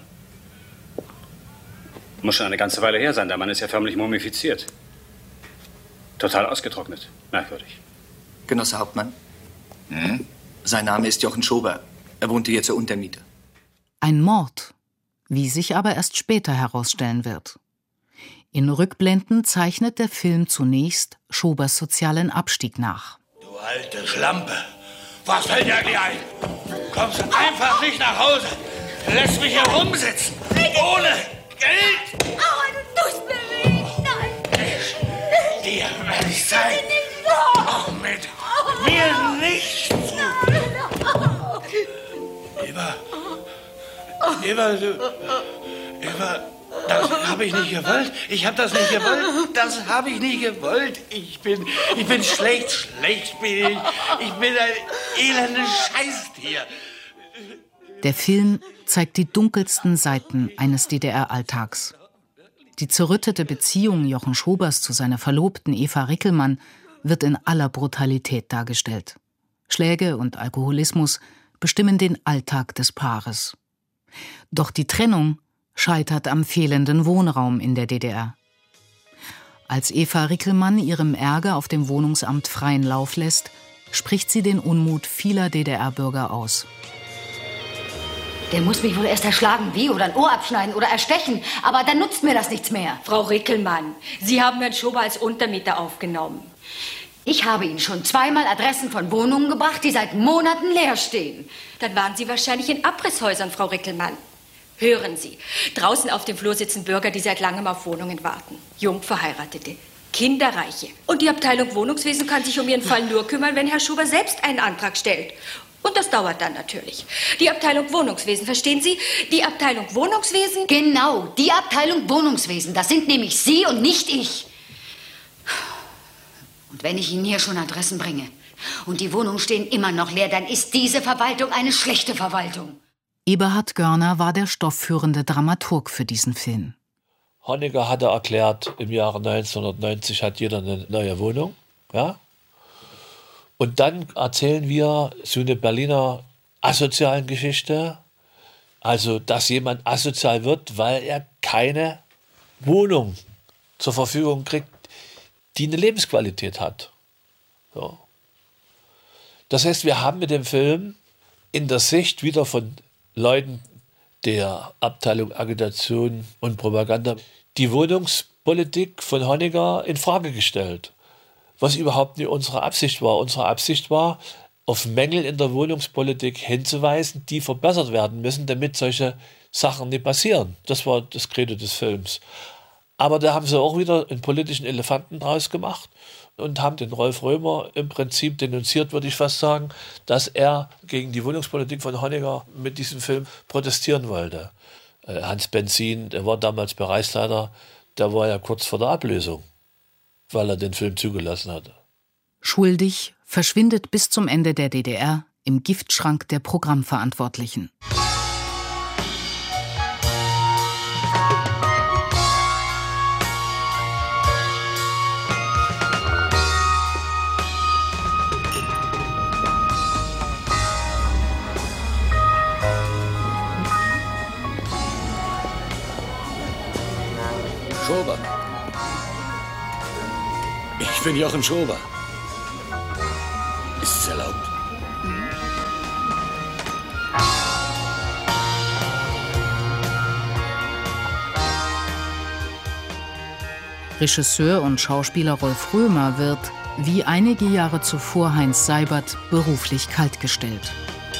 S17: Muss schon eine ganze Weile her sein, der Mann ist ja förmlich mumifiziert. Total ausgetrocknet. Merkwürdig.
S16: Genosse Hauptmann. Sein Name ist Jochen Schober. Er wohnt hier zur Untermiete.
S2: Ein Mord, wie sich aber erst später herausstellen wird. In Rückblenden zeichnet der Film zunächst Schobers sozialen Abstieg nach.
S12: Du alte Schlampe, was fällt dir eigentlich ein? Kommst einfach nicht nach Hause, lässt mich hier rumsitzen, ohne Geld.
S20: Aua, du tust mir weh. Nein.
S12: Dir werde ich zeigen, auch mit mir nicht zu. Eva, das habe ich nicht gewollt. Ich habe das nicht gewollt. Das habe ich nie gewollt. Ich bin schlecht bin ich. Ich bin ein elendes Scheißtier.
S2: Der Film zeigt die dunkelsten Seiten eines DDR-Alltags. Die zerrüttete Beziehung Jochen Schobers zu seiner Verlobten Eva Rickelmann wird in aller Brutalität dargestellt. Schläge und Alkoholismus bestimmen den Alltag des Paares. Doch die Trennung scheitert am fehlenden Wohnraum in der DDR. Als Eva Rickelmann ihrem Ärger auf dem Wohnungsamt freien Lauf lässt, spricht sie den Unmut vieler DDR-Bürger aus.
S21: Der muss mich wohl erst erschlagen, wie, oder ein Ohr abschneiden oder erstechen. Aber dann nutzt mir das nichts mehr.
S25: Frau Rickelmann, Sie haben Herrn Schober als Untermieter aufgenommen.
S21: Ich habe Ihnen schon zweimal Adressen von Wohnungen gebracht, die seit Monaten leer stehen.
S25: Dann waren Sie wahrscheinlich in Abrisshäusern, Frau Rickelmann. Hören Sie, draußen auf dem Flur sitzen Bürger, die seit langem auf Wohnungen warten. Jungverheiratete, Kinderreiche. Und die Abteilung Wohnungswesen kann sich um ihren Fall nur kümmern, wenn Herr Schober selbst einen Antrag stellt. Und das dauert dann natürlich. Die Abteilung Wohnungswesen, verstehen Sie? Die Abteilung Wohnungswesen?
S21: Genau, die Abteilung Wohnungswesen. Das sind nämlich Sie und nicht ich. Und wenn ich Ihnen hier schon Adressen bringe und die Wohnungen stehen immer noch leer, dann ist diese Verwaltung eine schlechte Verwaltung.
S2: Eberhard Görner war der stoffführende Dramaturg für diesen Film.
S11: Honecker hatte erklärt, im Jahre 1990 hat jeder eine neue Wohnung. Ja? Und dann erzählen wir so eine Berliner asozialen Geschichte. Also, dass jemand asozial wird, weil er keine Wohnung zur Verfügung kriegt, die eine Lebensqualität hat. So. Das heißt, wir haben mit dem Film in der Sicht wieder von Leuten der Abteilung Agitation und Propaganda die Wohnungspolitik von Honecker in Frage gestellt. Was überhaupt nicht unsere Absicht war. Unsere Absicht war, auf Mängel in der Wohnungspolitik hinzuweisen, die verbessert werden müssen, damit solche Sachen nicht passieren. Das war das Credo des Films. Aber da haben sie auch wieder einen politischen Elefanten draus gemacht und haben den Rolf Römer im Prinzip denunziert, würde ich fast sagen, dass er gegen die Wohnungspolitik von Honecker mit diesem Film protestieren wollte. Hans Benzin, der war damals Bereichsleiter, der war ja kurz vor der Ablösung, weil er den Film zugelassen hatte.
S2: Schuldig verschwindet bis zum Ende der DDR im Giftschrank der Programmverantwortlichen.
S17: Schober. Ich bin Jochen Schober. Ist es erlaubt?
S2: Regisseur und Schauspieler Rolf Römer wird, wie einige Jahre zuvor Heinz Seibert, beruflich kaltgestellt.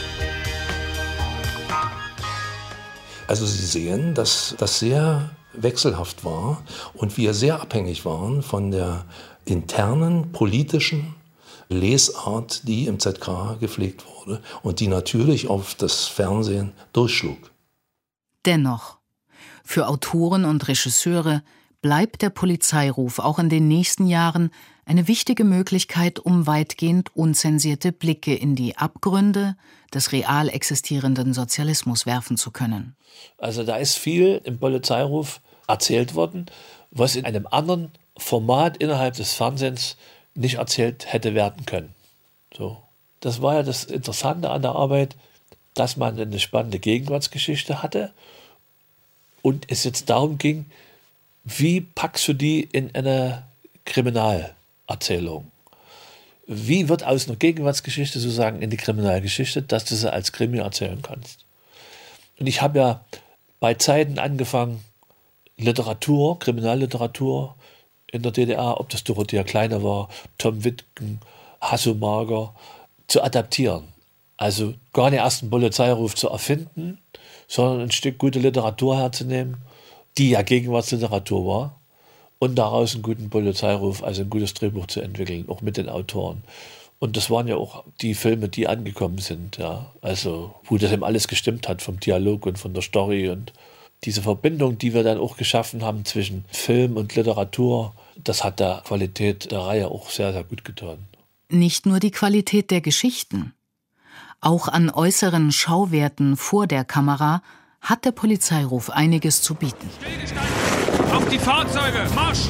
S10: Also Sie sehen, dass das sehr wechselhaft war und wir sehr abhängig waren von der internen politischen Lesart, die im ZK gepflegt wurde und die natürlich auf das Fernsehen durchschlug.
S2: Dennoch, für Autoren und Regisseure bleibt der Polizeiruf auch in den nächsten Jahren eine wichtige Möglichkeit, um weitgehend unzensierte Blicke in die Abgründe des real existierenden Sozialismus werfen zu können.
S11: Also da ist viel im Polizeiruf erzählt worden, was in einem anderen Format innerhalb des Fernsehens nicht erzählt hätte werden können. So. Das war ja das Interessante an der Arbeit, dass man eine spannende Gegenwartsgeschichte hatte und es jetzt darum ging, wie packst du die in eine Kriminalerzählung? Wie wird aus einer Gegenwartsgeschichte sozusagen in die Kriminalgeschichte, dass du sie als Krimi erzählen kannst? Und ich habe ja bei Zeiten angefangen, Literatur, Kriminalliteratur in der DDR, ob das Dorothea Kleine war, Tom Wittgen, Hasso Mager, zu adaptieren. Also gar nicht erst einen Polizeiruf zu erfinden, sondern ein Stück gute Literatur herzunehmen, die ja Gegenwartsliteratur war, und daraus einen guten Polizeiruf, also ein gutes Drehbuch zu entwickeln, auch mit den Autoren. Und das waren ja auch die Filme, die angekommen sind, ja. Also, wo das eben alles gestimmt hat, vom Dialog und von der Story. Und diese Verbindung, die wir dann auch geschaffen haben zwischen Film und Literatur, das hat der Qualität der Reihe auch sehr, sehr gut getan.
S2: Nicht nur die Qualität der Geschichten. Auch an äußeren Schauwerten vor der Kamera hat der Polizeiruf einiges zu bieten.
S1: Auf die Fahrzeuge, Marsch!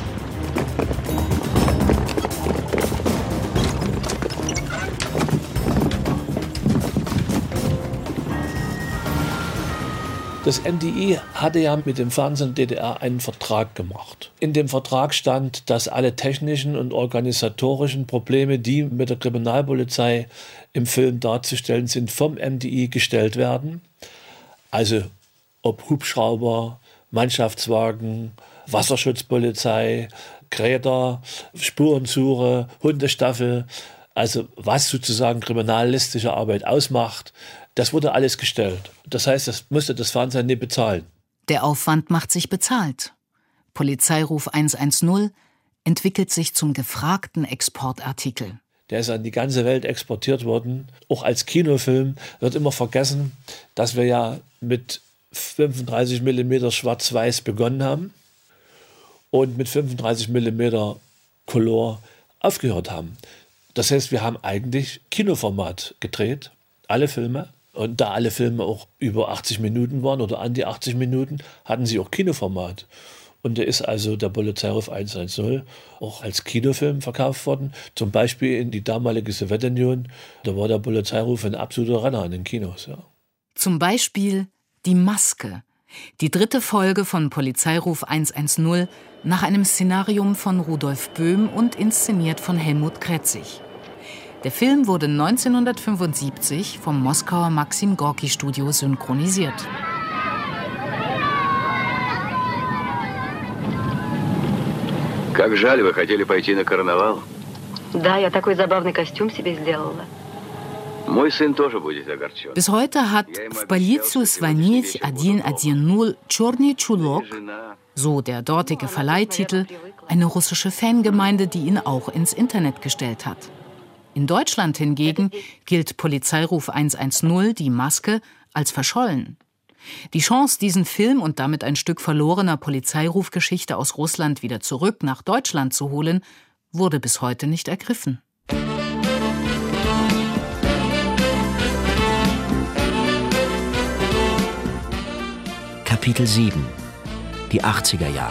S11: Das NDI hatte ja mit dem Fernsehen DDR einen Vertrag gemacht. In dem Vertrag stand, dass alle technischen und organisatorischen Probleme, die mit der Kriminalpolizei im Film darzustellen sind, vom NDI gestellt werden. Also ob Hubschrauber, Mannschaftswagen, Wasserschutzpolizei, Gräder, Spurensuche, Hundestaffel, also was sozusagen kriminalistische Arbeit ausmacht, das wurde alles gestellt. Das heißt, das musste das Fernsehen nicht bezahlen.
S2: Der Aufwand macht sich bezahlt. Polizeiruf 110 entwickelt sich zum gefragten Exportartikel.
S11: Der ist an die ganze Welt exportiert worden. Auch als Kinofilm wird immer vergessen, dass wir ja mit 35 mm Schwarz-Weiß begonnen haben und mit 35 mm Color aufgehört haben. Das heißt, wir haben eigentlich Kinoformat gedreht, alle Filme. Und da alle Filme auch über 80 Minuten waren oder an die 80 Minuten, hatten sie auch Kinoformat. Und da ist also der Polizeiruf 110 auch als Kinofilm verkauft worden. Zum Beispiel in die damalige Sowjetunion, da war der Polizeiruf ein absoluter Renner in den Kinos. Ja.
S2: Zum Beispiel Die Maske, die 3. Folge von Polizeiruf 110 nach einem Szenarium von Rudolf Böhm und inszeniert von Helmut Kretzig. Der Film wurde 1975 vom Moskauer Maxim Gorki Studio synchronisiert.
S13: Как жаль, вы хотели пойти на карнавал?
S14: Да, я такой забавный костюм себе сделала.
S13: Мой сын тоже будет огорчен.
S2: Bis heute hat в полицию звонить 110 Черный чулок, so der dortige Verleihtitel, eine russische Fangemeinde, die ihn auch ins Internet gestellt hat. In Deutschland hingegen gilt Polizeiruf 110, Die Maske, als verschollen. Die Chance, diesen Film und damit ein Stück verlorener Polizeirufgeschichte aus Russland wieder zurück nach Deutschland zu holen, wurde bis heute nicht ergriffen.
S6: Kapitel 7 – Die 80er Jahre.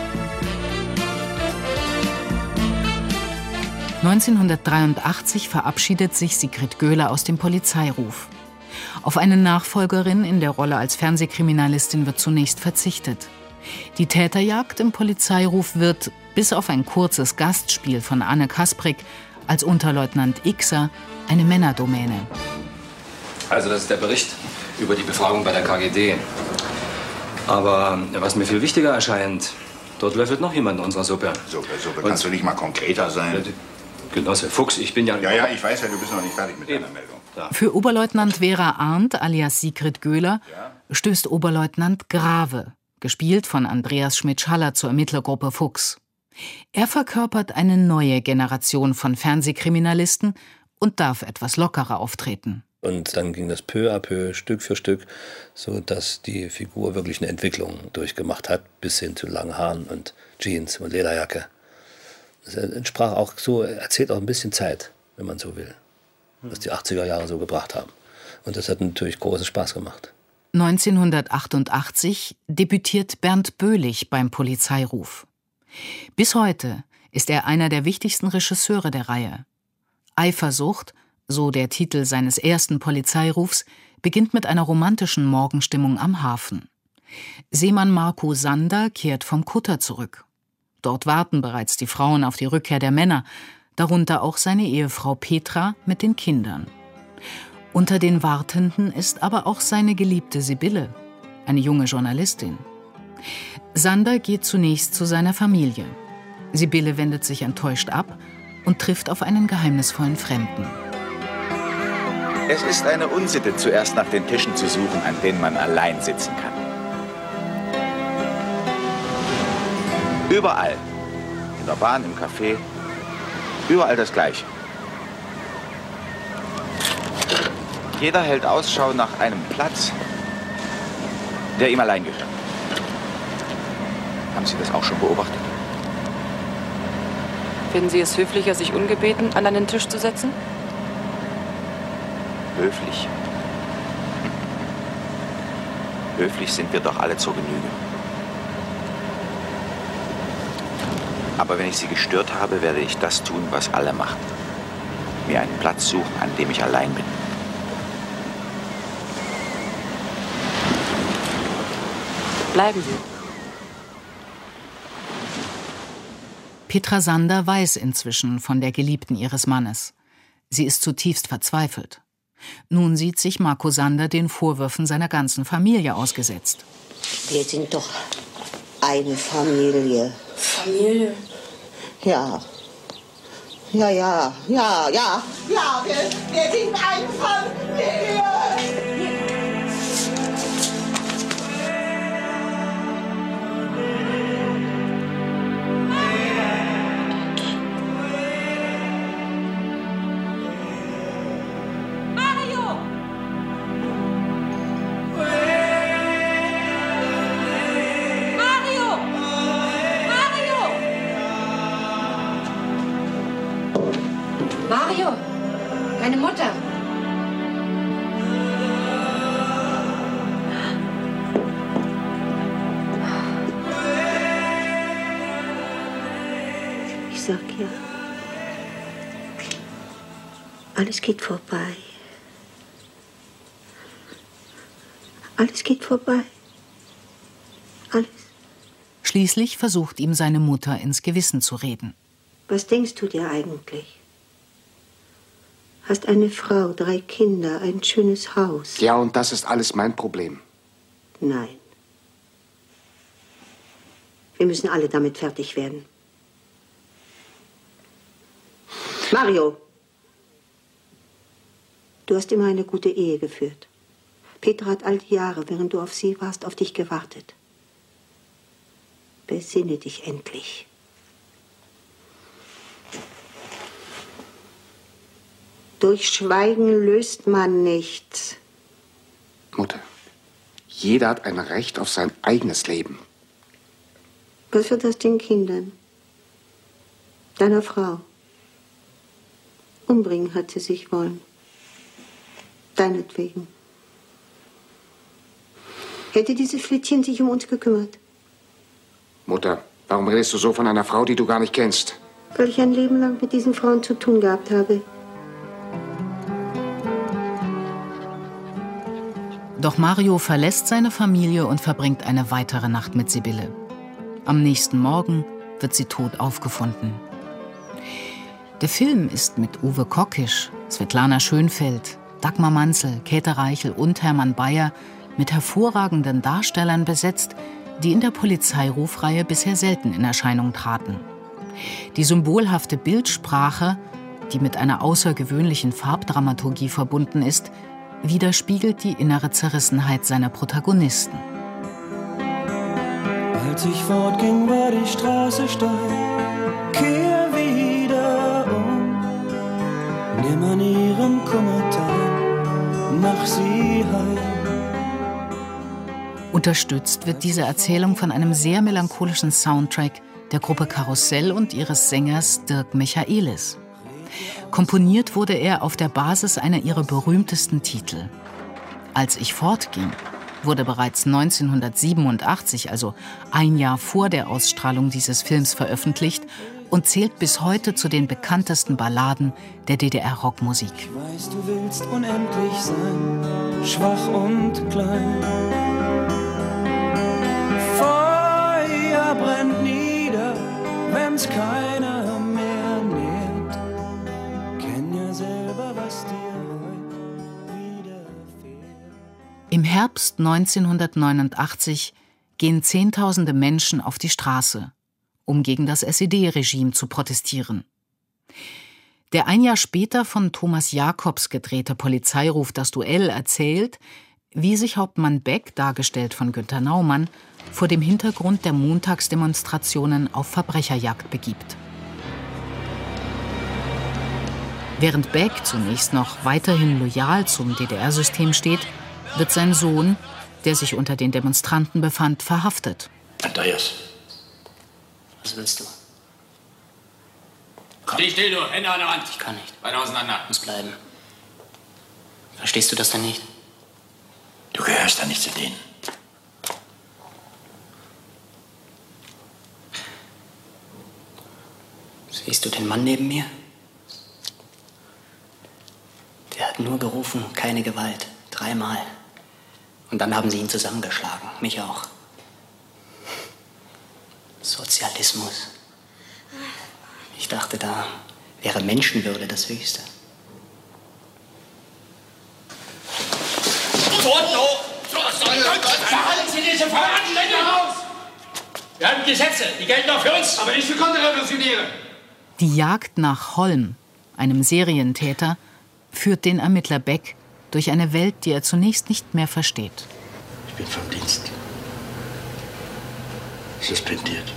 S2: 1983 verabschiedet sich Sigrid Göhler aus dem Polizeiruf. Auf eine Nachfolgerin in der Rolle als Fernsehkriminalistin wird zunächst verzichtet. Die Täterjagd im Polizeiruf wird, bis auf ein kurzes Gastspiel von Anne Kasprick als Unterleutnant Xer, eine Männerdomäne.
S24: Also das ist der Bericht über die Befragung bei der KGD. Aber was mir viel wichtiger erscheint, dort löffelt noch jemand in unserer Suppe.
S4: Suppe, kannst du nicht mal konkreter sein?
S24: Genosse Fuchs, ich bin ja...
S4: Ja, ich weiß ja, du bist noch nicht fertig mit deiner Meldung.
S2: Für Oberleutnant Vera Arndt alias Sigrid Göhler stößt Oberleutnant Grave, gespielt von Andreas Schmidt-Schaller, zur Ermittlergruppe Fuchs. Er verkörpert eine neue Generation von Fernsehkriminalisten und darf etwas lockerer auftreten.
S24: Und dann ging das peu à peu, Stück für Stück, so dass die Figur wirklich eine Entwicklung durchgemacht hat, bis hin zu langen Haaren und Jeans und Lederjacke. Das entsprach auch so, erzählt auch ein bisschen Zeit, wenn man so will, was die 80er Jahre so gebracht haben. Und das hat natürlich großen Spaß gemacht.
S2: 1988 debütiert Bernd Böhlich beim Polizeiruf. Bis heute ist er einer der wichtigsten Regisseure der Reihe. Eifersucht, so der Titel seines ersten Polizeirufs, beginnt mit einer romantischen Morgenstimmung am Hafen. Seemann Marco Sander kehrt vom Kutter zurück. Dort warten bereits die Frauen auf die Rückkehr der Männer, darunter auch seine Ehefrau Petra mit den Kindern. Unter den Wartenden ist aber auch seine Geliebte Sibylle, eine junge Journalistin. Sander geht zunächst zu seiner Familie. Sibylle wendet sich enttäuscht ab und trifft auf einen geheimnisvollen Fremden.
S3: Es ist eine Unsitte, zuerst nach den Tischen zu suchen, an denen man allein sitzen kann. Überall, in der Bahn, im Café, überall das Gleiche. Jeder hält Ausschau nach einem Platz, der ihm allein gehört. Haben Sie das auch schon beobachtet?
S8: Finden Sie es höflicher, sich ungebeten an einen Tisch zu setzen?
S3: Höflich? Höflich sind wir doch alle zur Genüge. Aber wenn ich Sie gestört habe, werde ich das tun, was alle machen. Mir einen Platz suchen, an dem ich allein bin.
S8: Bleiben Sie.
S2: Petra Sander weiß inzwischen von der Geliebten ihres Mannes. Sie ist zutiefst verzweifelt. Nun sieht sich Marco Sander den Vorwürfen seiner ganzen Familie ausgesetzt.
S15: Wir sind doch eine Familie.
S8: Familie?
S15: Ja. Ja, wir sind eine Familie.
S21: Mario, deine Mutter.
S15: Ich sag ja, alles geht vorbei. Alles geht vorbei. Alles.
S2: Schließlich versucht ihm seine Mutter ins Gewissen zu reden.
S15: Was denkst du dir eigentlich? Hast eine Frau, 3 Kinder, ein schönes Haus.
S18: Ja, und das ist alles mein Problem.
S15: Nein. Wir müssen alle damit fertig werden. Mario, du hast immer eine gute Ehe geführt. Petra hat all die Jahre, während du auf sie warst, auf dich gewartet. Besinne dich endlich. Durch Schweigen löst man nichts.
S18: Mutter, jeder hat ein Recht auf sein eigenes Leben.
S15: Was wird aus den Kindern? Deiner Frau? Umbringen hat sie sich wollen. Deinetwegen. Hätte dieses Flittchen sich um uns gekümmert?
S18: Mutter, warum redest du so von einer Frau, die du gar nicht kennst?
S15: Weil ich ein Leben lang mit diesen Frauen zu tun gehabt habe.
S2: Doch Mario verlässt seine Familie und verbringt eine weitere Nacht mit Sibylle. Am nächsten Morgen wird sie tot aufgefunden. Der Film ist mit Uwe Kockisch, Svetlana Schönfeld, Dagmar Manzel, Käthe Reichel und Hermann Bayer mit hervorragenden Darstellern besetzt, die in der Polizeirufreihe bisher selten in Erscheinung traten. Die symbolhafte Bildsprache, die mit einer außergewöhnlichen Farbdramaturgie verbunden ist, widerspiegelt die innere Zerrissenheit seiner Protagonisten.
S23: Als ich fortging, war die Straße steil, kehr wieder um, nimm an ihrem Kummer teil, mach sie heil.
S2: Unterstützt wird diese Erzählung von einem sehr melancholischen Soundtrack der Gruppe Karussell und ihres Sängers Dirk Michaelis. Komponiert wurde er auf der Basis einer ihrer berühmtesten Titel. Als ich fortging wurde bereits 1987, also ein Jahr vor der Ausstrahlung dieses Films, veröffentlicht und zählt bis heute zu den bekanntesten Balladen der DDR-Rockmusik.
S23: Ich weiß, du willst unendlich sein, schwach und klein. Feuer brennt nieder, wenn's keiner mehr nährt. Kenn ja selber, was dir heute widerfährt.
S2: Im Herbst 1989 gehen Zehntausende Menschen auf die Straße, um gegen das SED-Regime zu protestieren. Der ein Jahr später von Thomas Jacobs gedrehte Polizeiruf Das Duell erzählt, wie sich Hauptmann Beck, dargestellt von Günter Naumann, vor dem Hintergrund der Montagsdemonstrationen auf Verbrecherjagd begibt. Während Beck zunächst noch weiterhin loyal zum DDR-System steht, wird sein Sohn, der sich unter den Demonstranten befand, verhaftet.
S12: Andreas.
S5: Was willst du?
S12: Steh still, du. Hände an der Wand.
S5: Ich kann nicht.
S12: Beine auseinander.
S5: Muss bleiben. Verstehst du das denn nicht?
S12: Du gehörst da nicht zu denen.
S5: Siehst du den Mann neben mir? Der hat nur gerufen, keine Gewalt. 3-mal. Und dann haben sie ihn zusammengeschlagen. Mich auch. Sozialismus. Ich dachte, da wäre Menschenwürde das Höchste.
S12: Behalten Sie diese Veranständigung aus! Wir haben Gesetze, die gelten auch für uns, aber nicht für Konterrevolutionäre.
S2: Die Jagd nach Holm, einem Serientäter, führt den Ermittler Beck durch eine Welt, die er zunächst nicht mehr versteht.
S12: Ich bin vom Dienst. Suspendiert.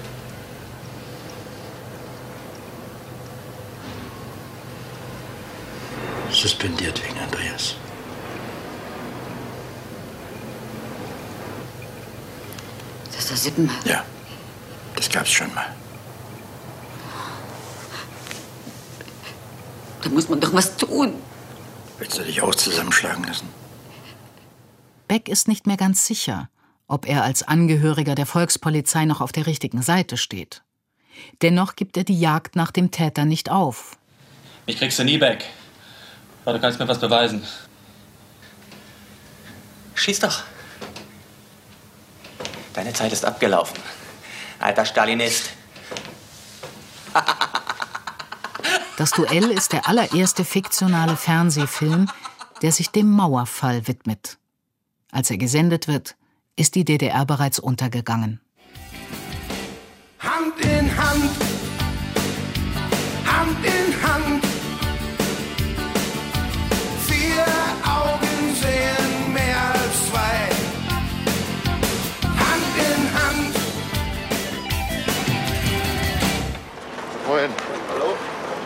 S12: Suspendiert wegen Andreas.
S21: Das ist der Sippenmann.
S12: Ja, das gab's schon mal.
S21: Da muss man doch was tun.
S12: Willst du dich auch zusammenschlagen lassen?
S2: Beck ist nicht mehr ganz sicher, ob er als Angehöriger der Volkspolizei noch auf der richtigen Seite steht. Dennoch gibt er die Jagd nach dem Täter nicht auf.
S7: Mich kriegst du nie weg. Aber du kannst mir was beweisen.
S5: Schieß doch. Deine Zeit ist abgelaufen. Alter Stalinist.
S2: Das Duell ist der allererste fiktionale Fernsehfilm, der sich dem Mauerfall widmet. Als er gesendet wird, ist die DDR bereits untergegangen.
S23: Hand in Hand, Hand in Hand. 4 Augen sehen mehr als 2. Hand in Hand.
S4: Moin.
S9: Hallo?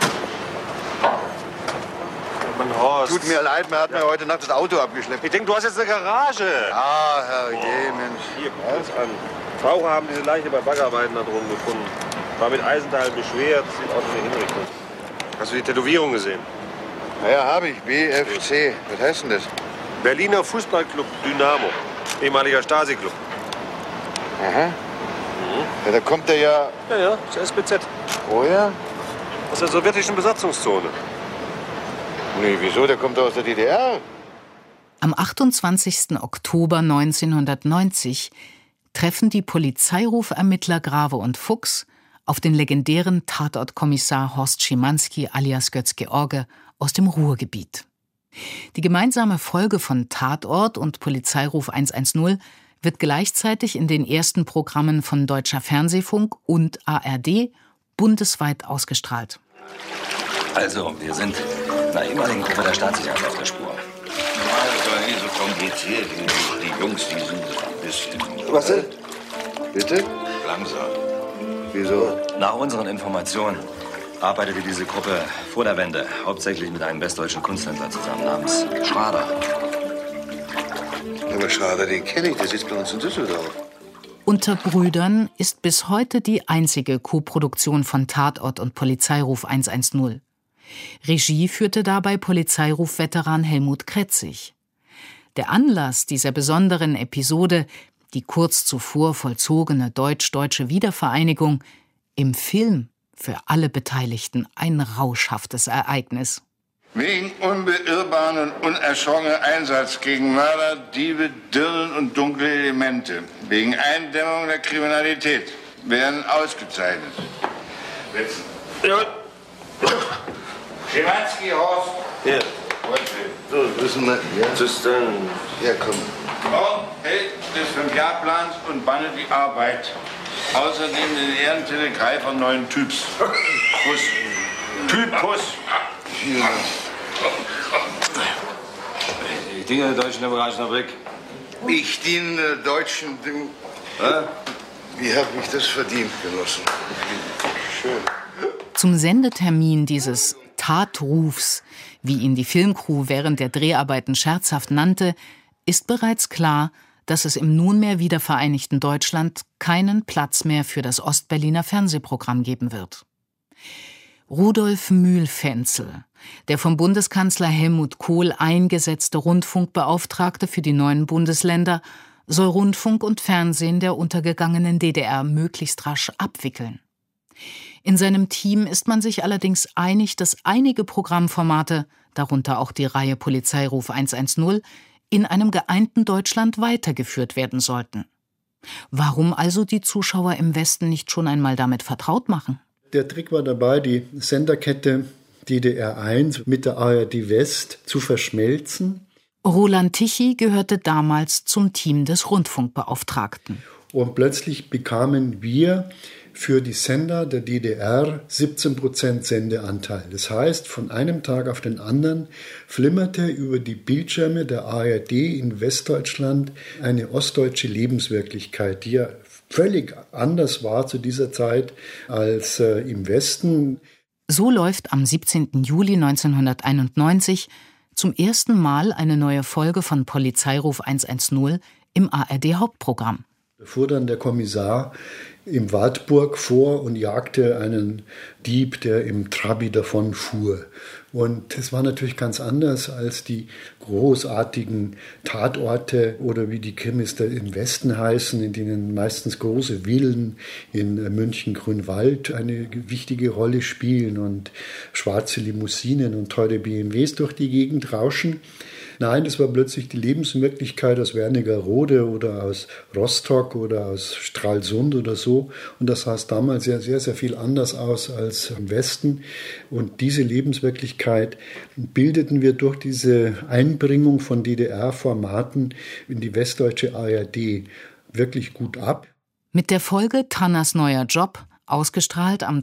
S9: Mein Horst.
S4: Tut mir leid, mir hat mir heute Nacht das Auto abgeschleppt.
S9: Ich denke, du hast jetzt eine Garage.
S4: Ah, Herrje, Mensch.
S9: Hier, guck uns an. Taucher haben diese Leiche bei Baggerarbeiten da drunten gefunden. War mit Eisenteilen beschwert, sieht aus wie eine Hinrichtung. Hast du die Tätowierung gesehen?
S4: Ja, habe ich. BFC. Was heißt denn das?
S9: Berliner Fußballclub Dynamo. Ehemaliger Stasi-Club.
S4: Aha. Ja, da kommt er ja...
S9: Ja, das SBZ.
S4: Oh ja?
S9: Aus der sowjetischen Besatzungszone.
S4: Nee, wieso? Der kommt doch aus der DDR.
S2: Am 28. Oktober 1990 treffen die Polizeirufermittler Grave und Fuchs auf den legendären Tatortkommissar Horst Schimanski alias Götz-George aus dem Ruhrgebiet. Die gemeinsame Folge von Tatort und Polizeiruf 110 wird gleichzeitig in den ersten Programmen von Deutscher Fernsehfunk und ARD bundesweit ausgestrahlt.
S24: Also, wir sind einer ehemaligen Gruppe der Staatssicherheit auf der Spur.
S19: Ja, das war nicht so kompliziert. Die Jungs, die sind ein bisschen...
S4: Was denn? Bitte?
S19: Langsam.
S4: Wieso?
S24: Nach unseren Informationen arbeitete diese Gruppe vor der Wende hauptsächlich mit einem westdeutschen Kunsthändler zusammen namens Schrader.
S4: Aber Schrader, den kenne ich, der sitzt bei uns in Düsseldorf.
S2: Unter Brüdern ist bis heute die einzige Koproduktion von Tatort und Polizeiruf 110. Regie führte dabei Polizeiruf-Veteran Helmut Kretzig. Der Anlass dieser besonderen Episode, die kurz zuvor vollzogene deutsch-deutsche Wiedervereinigung, im Film für alle Beteiligten ein rauschhaftes Ereignis.
S4: Wegen unbeirrbaren und unerschrockenen Einsatz gegen Mörder, Diebe, Dirnen und dunkle Elemente, wegen Eindämmung der Kriminalität, werden ausgezeichnet. Sitzen. Ja. Schimanski, Horst.
S9: Ja. So, wissen wir. Ja. Das dann.
S4: Ja, komm. Morgen hält des 5-Jahr-Plans und bannet die Arbeit. Außerdem den Ehrentitel Greifer neuen Typs. Kuss. Typus.
S9: Ich diene der deutschen Demokratischen Republik.
S4: Ich diene der deutschen Wie habe ich das verdient, Genossen? Schön.
S2: Zum Sendetermin dieses Tatrufs, wie ihn die Filmcrew während der Dreharbeiten scherzhaft nannte, ist bereits klar, dass es im nunmehr wiedervereinigten Deutschland keinen Platz mehr für das Ostberliner Fernsehprogramm geben wird. Rudolf Mühlfenzel, der vom Bundeskanzler Helmut Kohl eingesetzte Rundfunkbeauftragte für die neuen Bundesländer, soll Rundfunk und Fernsehen der untergegangenen DDR möglichst rasch abwickeln. In seinem Team ist man sich allerdings einig, dass einige Programmformate, darunter auch die Reihe Polizeiruf 110, in einem geeinten Deutschland weitergeführt werden sollten. Warum also die Zuschauer im Westen nicht schon einmal damit vertraut machen?
S16: Der Trick war dabei, die Senderkette DDR1 mit der ARD West zu verschmelzen.
S2: Roland Tichy gehörte damals zum Team des Rundfunkbeauftragten.
S16: Und plötzlich bekamen wir für die Sender der DDR 17% Sendeanteil. Das heißt, von einem Tag auf den anderen flimmerte über die Bildschirme der ARD in Westdeutschland eine ostdeutsche Lebenswirklichkeit, die ja völlig anders war zu dieser Zeit als im Westen.
S2: So läuft am 17. Juli 1991 zum ersten Mal eine neue Folge von Polizeiruf 110 im ARD-Hauptprogramm.
S16: Da fuhr dann der Kommissar im Wartburg vor und jagte einen Dieb, der im Trabi davon fuhr. Und es war natürlich ganz anders als die großartigen Tatorte oder wie die Krimis im Westen heißen, in denen meistens große Villen in München-Grünwald eine wichtige Rolle spielen und schwarze Limousinen und teure BMWs durch die Gegend rauschen. Nein, das war plötzlich die Lebenswirklichkeit aus Wernigerode oder aus Rostock oder aus Stralsund oder so. Und das sah damals sehr, sehr, sehr viel anders aus als im Westen. Und diese Lebenswirklichkeit bildeten wir durch diese Einbringung von DDR-Formaten in die westdeutsche ARD wirklich gut ab.
S2: Mit der Folge Tanners neuer Job, ausgestrahlt am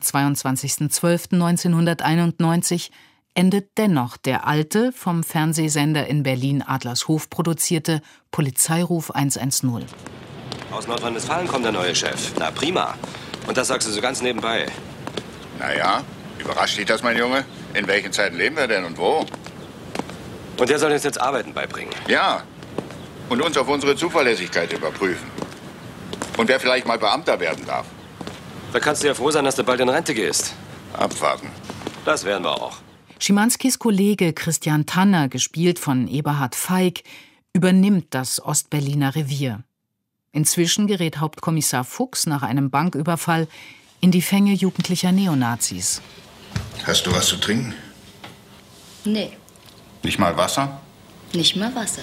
S2: 22.12.1991, endet dennoch der alte, vom Fernsehsender in Berlin Adlershof produzierte Polizeiruf 110.
S24: Aus Nordrhein-Westfalen kommt der neue Chef. Na prima. Und das sagst du so ganz nebenbei.
S4: Naja, überrascht dich das, mein Junge? In welchen Zeiten leben wir denn und wo?
S24: Und der soll uns jetzt Arbeiten beibringen.
S4: Ja. Und uns auf unsere Zuverlässigkeit überprüfen. Und wer vielleicht mal Beamter werden darf.
S24: Da kannst du ja froh sein, dass du bald in Rente gehst.
S4: Abwarten.
S24: Das werden wir auch.
S2: Schimanskis Kollege Christian Tanner, gespielt von Eberhard Feig, übernimmt das Ostberliner Revier. Inzwischen gerät Hauptkommissar Fuchs nach einem Banküberfall in die Fänge jugendlicher Neonazis.
S4: Hast du was zu trinken?
S21: Nee,
S4: Nicht mal Wasser?
S21: nicht mal Wasser.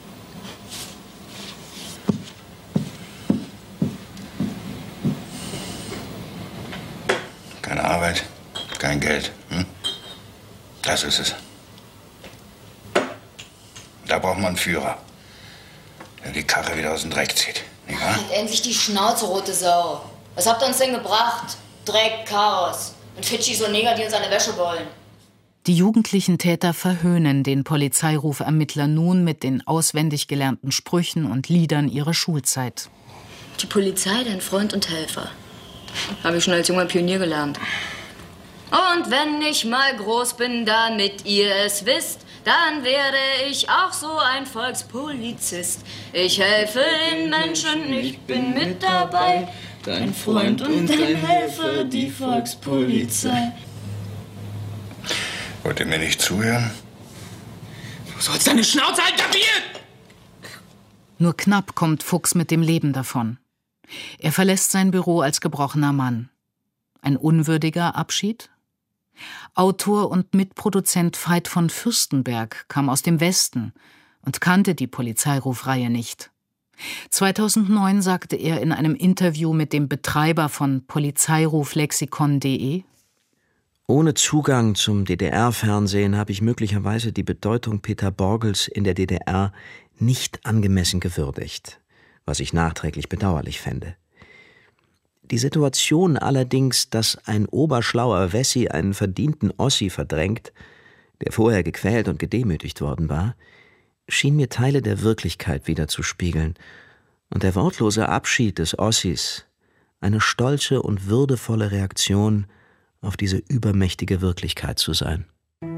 S4: Keine Arbeit, kein Geld. Hm? Das ist es. Da braucht man einen Führer, der die Karre wieder aus dem Dreck zieht. Nicht wahr?
S21: Halt endlich die Schnauze, rote Sau. Was habt ihr uns denn gebracht? Dreck, Chaos. Und Fidschi so Neger, die uns alle Wäsche wollen.
S2: Die jugendlichen Täter verhöhnen den Polizeirufermittler nun mit den auswendig gelernten Sprüchen und Liedern ihrer Schulzeit.
S21: Die Polizei, dein Freund und Helfer. Habe ich schon als junger Pionier gelernt. Und wenn ich mal groß bin, damit ihr es wisst, dann werde ich auch so ein Volkspolizist. Ich helfe den Menschen, ich bin mit dabei. Dein Freund und dein Helfer, die Volkspolizei.
S4: Wollt ihr mir nicht zuhören?
S12: Du sollst deine Schnauze halten, kapiert?
S2: Nur knapp kommt Fuchs mit dem Leben davon. Er verlässt sein Büro als gebrochener Mann. Ein unwürdiger Abschied? Autor und Mitproduzent Veit von Fürstenberg kam aus dem Westen und kannte die Polizeirufreihe nicht. 2009 sagte er in einem Interview mit dem Betreiber von Polizeiruflexikon.de:
S6: Ohne Zugang zum DDR-Fernsehen habe ich möglicherweise die Bedeutung Peter Borgels in der DDR nicht angemessen gewürdigt, was ich nachträglich bedauerlich fände. Die Situation allerdings, dass ein oberschlauer Wessi einen verdienten Ossi verdrängt, der vorher gequält und gedemütigt worden war, schien mir Teile der Wirklichkeit widerzuspiegeln und der wortlose Abschied des Ossis eine stolze und würdevolle Reaktion auf diese übermächtige Wirklichkeit zu sein.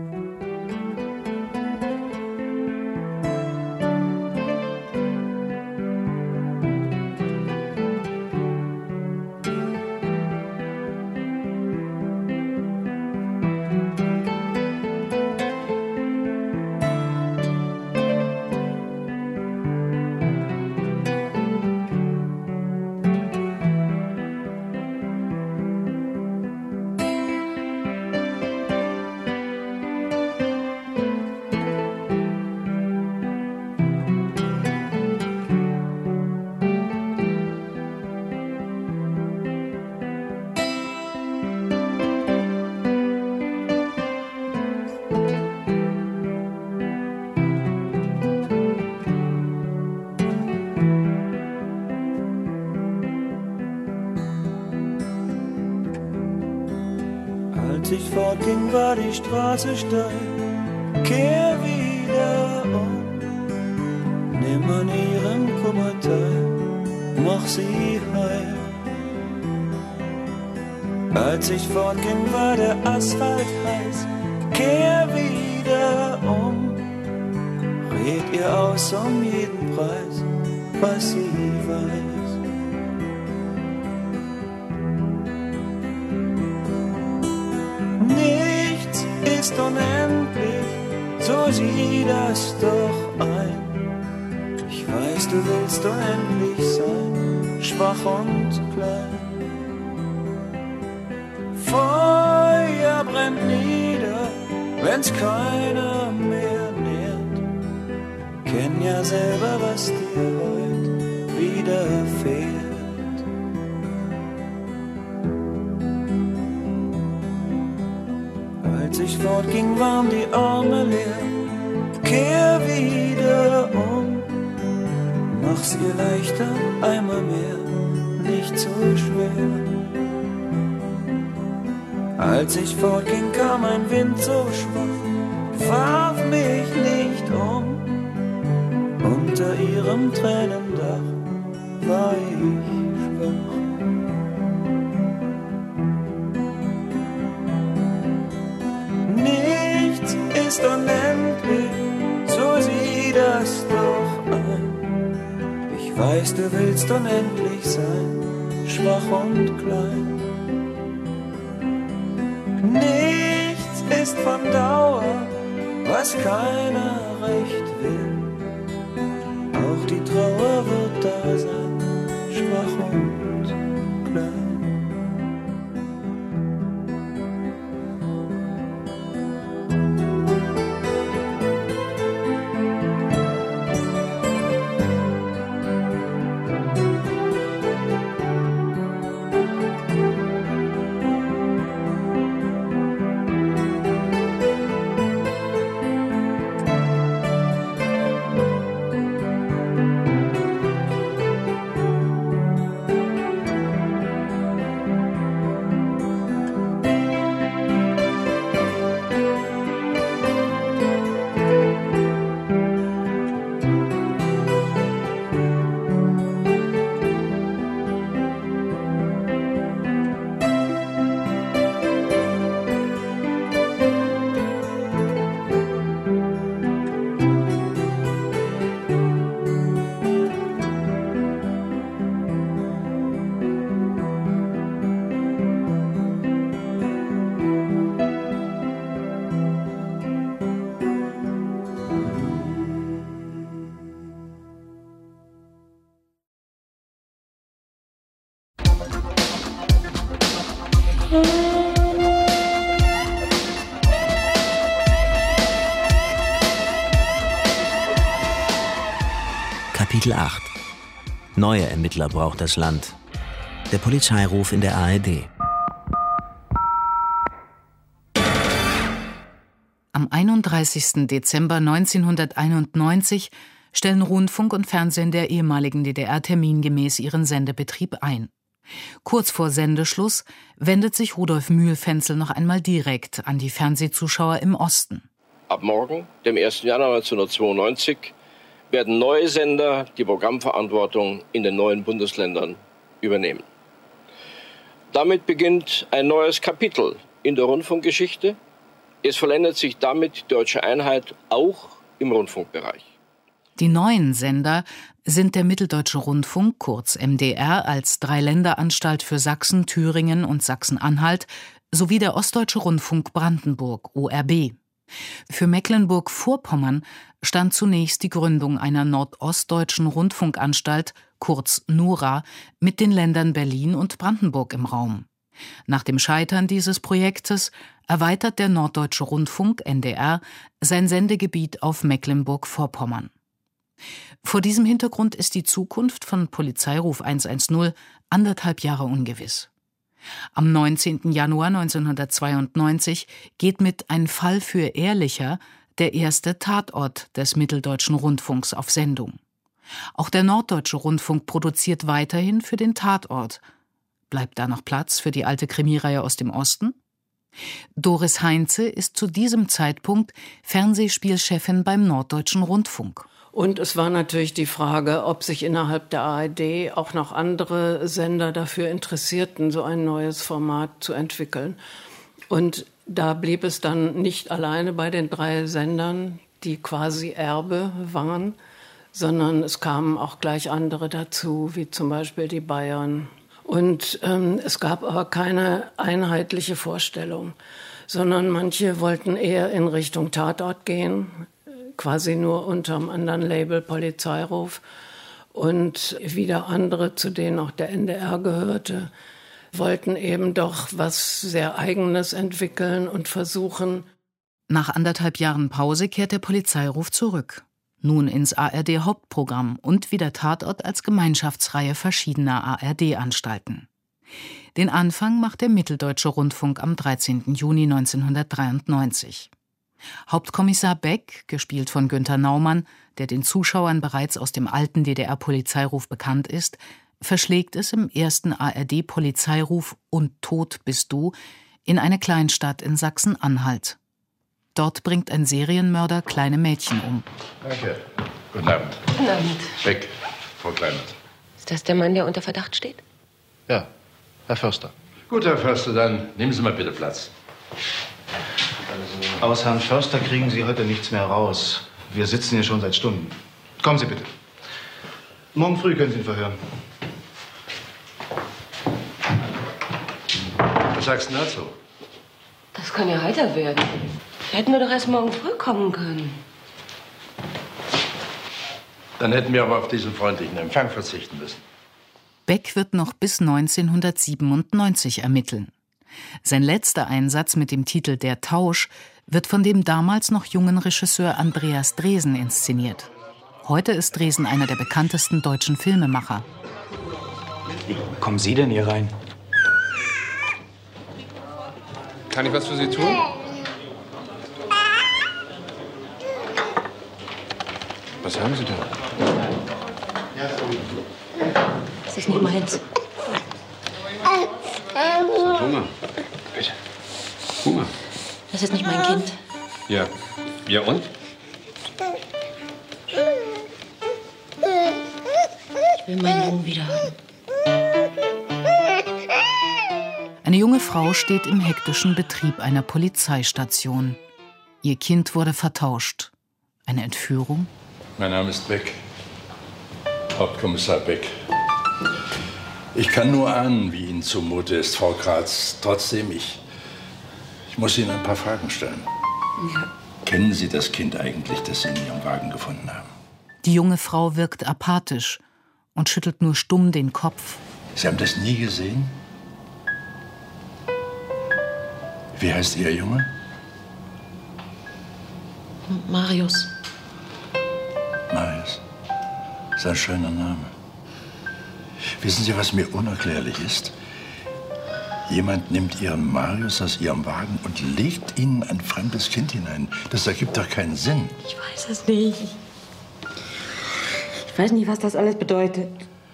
S23: Als ich fortging, war die Straße steil. Kehr wieder um, nimm an ihrem Kummer teil, mach sie heil. Als ich fortging, war der Asphalt heiß. Kehr wieder um, red ihr aus um jeden Preis, was sie weiß. Nichts ist unendlich, so sieh das doch ein. Ich weiß, du willst unendlich sein, schwach und klein. Feuer brennt nieder, wenn's keiner mehr nährt. Kenn ja selber, was dir heut widerfährt. Als ich fortging, waren die Arme leer. Kehr wieder um, mach's ihr leichter, einmal mehr, nicht so schwer. Als ich fortging, kam ein Wind so schwach, warf mich nicht um. Unter ihrem Tränendach war ich schwach. Nichts ist unendlich, so sieh das doch ein. Ich weiß, du willst unendlich sein, schwach und klein. Nichts ist von Dauer, was keiner recht will. Auch die Trauer wird da sein, schwach und klein.
S6: Kapitel 8. Neue Ermittler braucht das Land. Der Polizeiruf in der ARD.
S2: Am 31. Dezember 1991 stellen Rundfunk und Fernsehen der ehemaligen DDR termingemäß ihren Sendebetrieb ein. Kurz vor Sendeschluss wendet sich Rudolf Mühlfenzel noch einmal direkt an die Fernsehzuschauer im Osten.
S10: Ab morgen, dem 1. Januar 1992, werden neue Sender die Programmverantwortung in den neuen Bundesländern übernehmen. Damit beginnt ein neues Kapitel in der Rundfunkgeschichte. Es vollendet sich damit die deutsche Einheit auch im Rundfunkbereich.
S2: Die neuen Sender sind der Mitteldeutsche Rundfunk, kurz MDR, als Dreiländeranstalt für Sachsen, Thüringen und Sachsen-Anhalt, sowie der Ostdeutsche Rundfunk Brandenburg, ORB. Für Mecklenburg-Vorpommern stand zunächst die Gründung einer nordostdeutschen Rundfunkanstalt, kurz NORA, mit den Ländern Berlin und Brandenburg im Raum. Nach dem Scheitern dieses Projektes erweitert der Norddeutsche Rundfunk, NDR, sein Sendegebiet auf Mecklenburg-Vorpommern. Vor diesem Hintergrund ist die Zukunft von Polizeiruf 110 anderthalb Jahre ungewiss. Am 19. Januar 1992 geht mit Ein Fall für Ehrlicher der erste Tatort des Mitteldeutschen Rundfunks auf Sendung. Auch der Norddeutsche Rundfunk produziert weiterhin für den Tatort. Bleibt da noch Platz für die alte Krimireihe aus dem Osten? Doris Heinze ist zu diesem Zeitpunkt Fernsehspielchefin beim Norddeutschen Rundfunk.
S17: Und es war natürlich die Frage, ob sich innerhalb der ARD auch noch andere Sender dafür interessierten, so ein neues Format zu entwickeln. Und da blieb es dann nicht alleine bei den 3 Sendern, die quasi Erbe waren, sondern es kamen auch gleich andere dazu, wie zum Beispiel die Bayern. Und es gab aber keine einheitliche Vorstellung, sondern manche wollten eher in Richtung Tatort gehen, quasi nur unterm anderen Label Polizeiruf. Und wieder andere, zu denen auch der NDR gehörte, wollten eben doch was sehr Eigenes entwickeln und versuchen.
S2: Nach anderthalb Jahren Pause kehrt der Polizeiruf zurück. Nun ins ARD-Hauptprogramm und wieder Tatort als Gemeinschaftsreihe verschiedener ARD-Anstalten. Den Anfang macht der Mitteldeutsche Rundfunk am 13. Juni 1993. Hauptkommissar Beck, gespielt von Günther Naumann, der den Zuschauern bereits aus dem alten DDR-Polizeiruf bekannt ist, verschlägt es im ersten ARD-Polizeiruf Und tot bist du in eine Kleinstadt in Sachsen-Anhalt. Dort bringt ein Serienmörder kleine Mädchen um.
S19: Danke. Guten Abend.
S21: Guten Abend.
S19: Weg, Frau Kleinert.
S21: Ist das der Mann, der unter Verdacht steht?
S19: Ja, Herr Förster. Gut, Herr Förster, dann nehmen Sie mal bitte Platz.
S20: Aus Herrn Förster kriegen Sie heute nichts mehr raus. Wir sitzen hier schon seit Stunden. Kommen Sie bitte. Morgen früh können Sie ihn verhören.
S19: Was sagst du dazu?
S21: Das kann ja heiter werden. Hätten wir doch erst morgen früh kommen können.
S19: Dann hätten wir aber auf diesen freundlichen Empfang verzichten müssen.
S2: Beck wird noch bis 1997 ermitteln. Sein letzter Einsatz mit dem Titel Der Tausch wird von dem damals noch jungen Regisseur Andreas Dresen inszeniert. Heute ist Dresen einer der bekanntesten deutschen Filmemacher.
S22: Wie kommen Sie denn hier rein?
S25: Kann ich was für Sie tun? Was haben Sie da?
S21: Das ist nicht meins.
S25: Hunger. Bitte. Hunger.
S21: Das ist nicht mein Kind.
S25: Ja. Ja und?
S21: Ich will meinen Jungen wieder haben.
S2: Eine junge Frau steht im hektischen Betrieb einer Polizeistation. Ihr Kind wurde vertauscht. Eine Entführung?
S19: Mein Name ist Beck. Hauptkommissar Beck. Ich kann nur ahnen, wie Ihnen zumute ist, Frau Kratz. Trotzdem, ich muss Ihnen ein paar Fragen stellen.
S21: Ja.
S19: Kennen Sie das Kind eigentlich, das Sie in Ihrem Wagen gefunden haben?
S2: Die junge Frau wirkt apathisch und schüttelt nur stumm den Kopf.
S19: Sie haben das nie gesehen? Wie heißt Ihr Junge?
S1: Marius.
S19: Marius. Das ist ein schöner Name. Wissen Sie, was mir unerklärlich ist? Jemand nimmt Ihren Marius aus Ihrem Wagen und legt Ihnen ein fremdes Kind hinein. Das ergibt doch keinen Sinn.
S1: Ich weiß es nicht. Ich weiß nicht, was das alles bedeutet.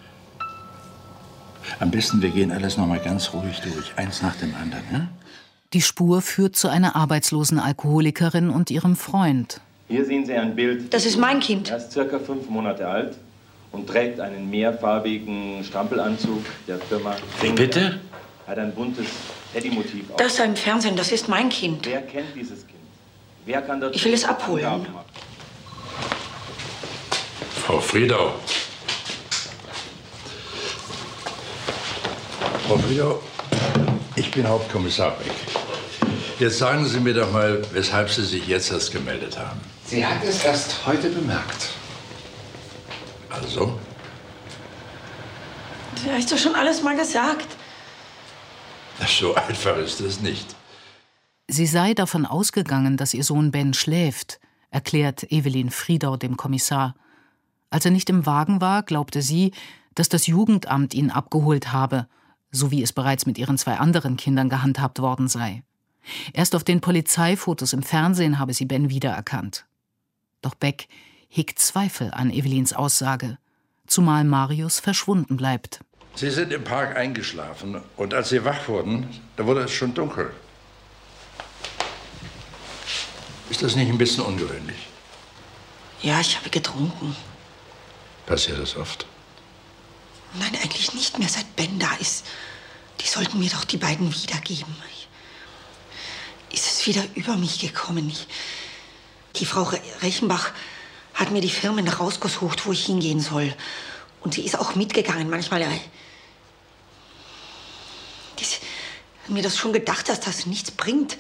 S19: Am besten, wir gehen alles noch mal ganz ruhig durch. Eins nach dem anderen, ja?
S2: Die Spur führt zu einer arbeitslosen Alkoholikerin und ihrem Freund.
S3: Hier sehen Sie ein Bild.
S1: Das ist mein Kind.
S3: Er ist circa 5 Monate alt und trägt einen mehrfarbigen Strampelanzug der Firma.
S12: Wie bitte?
S3: Hat ein buntes Teddy-Motiv.
S1: Das da im Fernsehen, das ist mein Kind.
S3: Wer kennt dieses Kind? Wer kann dazu
S1: Ich will es abholen.
S3: Angaben machen?
S19: Frau Friedau. Frau Friedau, ich bin Hauptkommissar Beck. Jetzt sagen Sie mir doch mal, weshalb Sie sich jetzt erst gemeldet haben.
S18: Sie hat es erst heute bemerkt.
S19: Also?
S1: Du hast doch schon alles mal gesagt.
S19: So einfach ist es nicht.
S2: Sie sei davon ausgegangen, dass ihr Sohn Ben schläft, erklärt Evelyn Friedau dem Kommissar. Als er nicht im Wagen war, glaubte sie, dass das Jugendamt ihn abgeholt habe, so wie es bereits mit ihren 2 anderen Kindern gehandhabt worden sei. Erst auf den Polizeifotos im Fernsehen habe sie Ben wiedererkannt. Doch Beck hegt Zweifel an Evelyns Aussage, zumal Marius verschwunden bleibt.
S19: Sie sind im Park eingeschlafen und als Sie wach wurden, da wurde es schon dunkel. Ist das nicht ein bisschen ungewöhnlich?
S1: Ja, ich habe getrunken.
S19: Passiert das oft?
S1: Nein, eigentlich nicht mehr, seit Ben da ist. Die sollten mir doch die beiden wiedergeben. Ist es wieder über mich gekommen? Die Frau Rechenbach hat mir die Firmen rausgesucht, wo ich hingehen soll. Und sie ist auch mitgegangen. Manchmal hat mir das schon gedacht, dass das nichts bringt.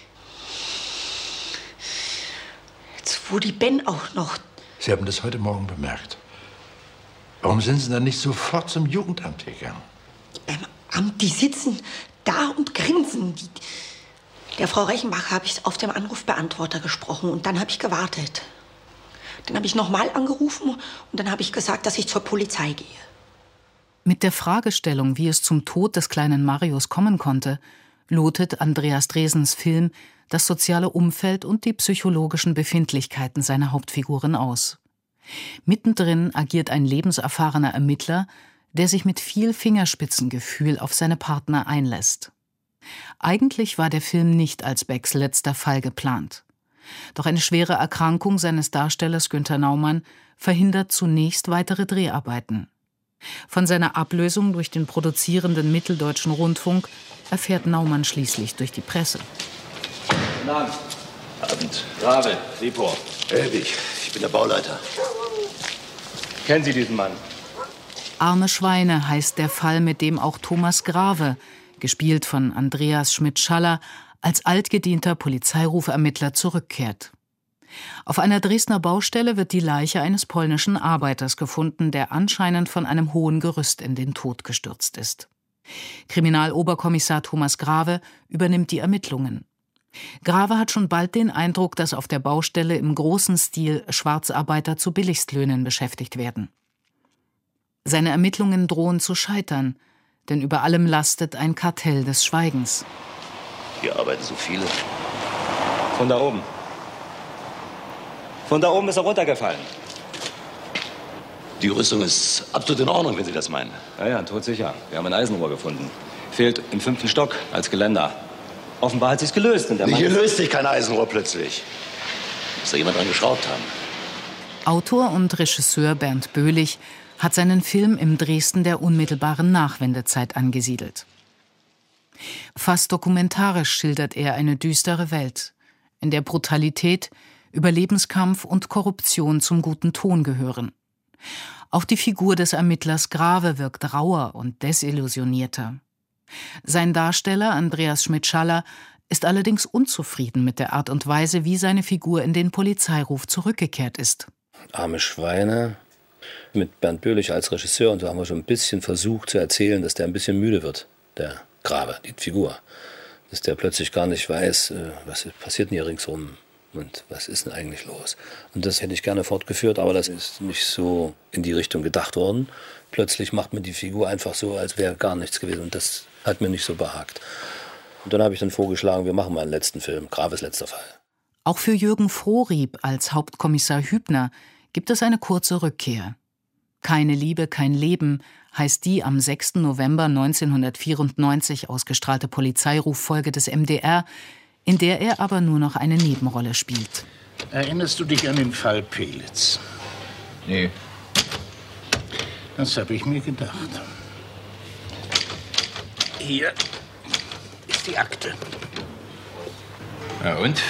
S1: Jetzt wurde Ben auch noch.
S19: Sie haben das heute Morgen bemerkt. Warum sind Sie dann nicht sofort zum Jugendamt gegangen?
S1: Beim Amt, die sitzen da und grinsen. Der Frau Rechenbach habe ich auf dem Anrufbeantworter gesprochen und dann habe ich gewartet. Dann habe ich nochmal angerufen und dann habe ich gesagt, dass ich zur Polizei gehe.
S2: Mit der Fragestellung, wie es zum Tod des kleinen Marius kommen konnte, lotet Andreas Dresens Film das soziale Umfeld und die psychologischen Befindlichkeiten seiner Hauptfiguren aus. Mittendrin agiert ein lebenserfahrener Ermittler, der sich mit viel Fingerspitzengefühl auf seine Partner einlässt. Eigentlich war der Film nicht als Becks letzter Fall geplant. Doch eine schwere Erkrankung seines Darstellers Günther Naumann verhindert zunächst weitere Dreharbeiten. Von seiner Ablösung durch den produzierenden Mitteldeutschen Rundfunk erfährt Naumann schließlich durch die Presse.
S11: Guten Abend. Abend. Grave, Depot.
S13: Helwig, ich bin der Bauleiter.
S11: Kennen Sie diesen Mann?
S2: Arme Schweine heißt der Fall, mit dem auch Thomas Grave, gespielt von Andreas Schmidt-Schaller, als altgedienter Polizeirufermittler zurückkehrt. Auf einer Dresdner Baustelle wird die Leiche eines polnischen Arbeiters gefunden, der anscheinend von einem hohen Gerüst in den Tod gestürzt ist. Kriminaloberkommissar Thomas Grave übernimmt die Ermittlungen. Grave hat schon bald den Eindruck, dass auf der Baustelle im großen Stil Schwarzarbeiter zu Billigstlöhnen beschäftigt werden. Seine Ermittlungen drohen zu scheitern, denn über allem lastet ein Kartell des Schweigens.
S13: Hier arbeiten so viele.
S11: Von da oben. Von da oben ist er runtergefallen.
S13: Die Rüstung ist absolut in Ordnung, wenn Sie das meinen.
S11: Ja, todsicher. Wir haben ein Eisenrohr gefunden. Fehlt im 5. Stock als Geländer. Offenbar hat sich's gelöst. Und der Mann
S13: Hier löst sich kein Eisenrohr plötzlich. Muss da jemand dran geschraubt haben.
S2: Autor und Regisseur Bernd Böhlich hat seinen Film im Dresden der unmittelbaren Nachwendezeit angesiedelt. Fast dokumentarisch schildert er eine düstere Welt, in der Brutalität, Überlebenskampf und Korruption zum guten Ton gehören. Auch die Figur des Ermittlers Grave wirkt rauer und desillusionierter. Sein Darsteller Andreas Schmidt-Schaller ist allerdings unzufrieden mit der Art und Weise, wie seine Figur in den Polizeiruf zurückgekehrt ist.
S24: Arme Schweine, mit Bernd Böhlich als Regisseur, und so haben wir schon ein bisschen versucht zu erzählen, dass der ein bisschen müde wird, der Grave, die Figur. dass der plötzlich gar nicht weiß, was passiert denn hier ringsrum und was ist denn eigentlich los. Und das hätte ich gerne fortgeführt, aber das ist nicht so in die Richtung gedacht worden. Plötzlich macht man die Figur einfach so, als wäre gar nichts gewesen und das hat mir nicht so behagt. Und dann habe ich dann vorgeschlagen, wir machen mal einen letzten Film, Graves letzter Fall.
S2: Auch für Jürgen Frohrieb als Hauptkommissar Hübner gibt es eine kurze Rückkehr. Keine Liebe, kein Leben heißt die am 6. November 1994 ausgestrahlte Polizeiruffolge des MDR, in der er aber nur noch eine Nebenrolle spielt.
S5: Erinnerst du dich an den Fall Pelitz?
S13: Nee.
S5: Das habe ich mir gedacht. Hier ist die Akte.
S13: Ja, und?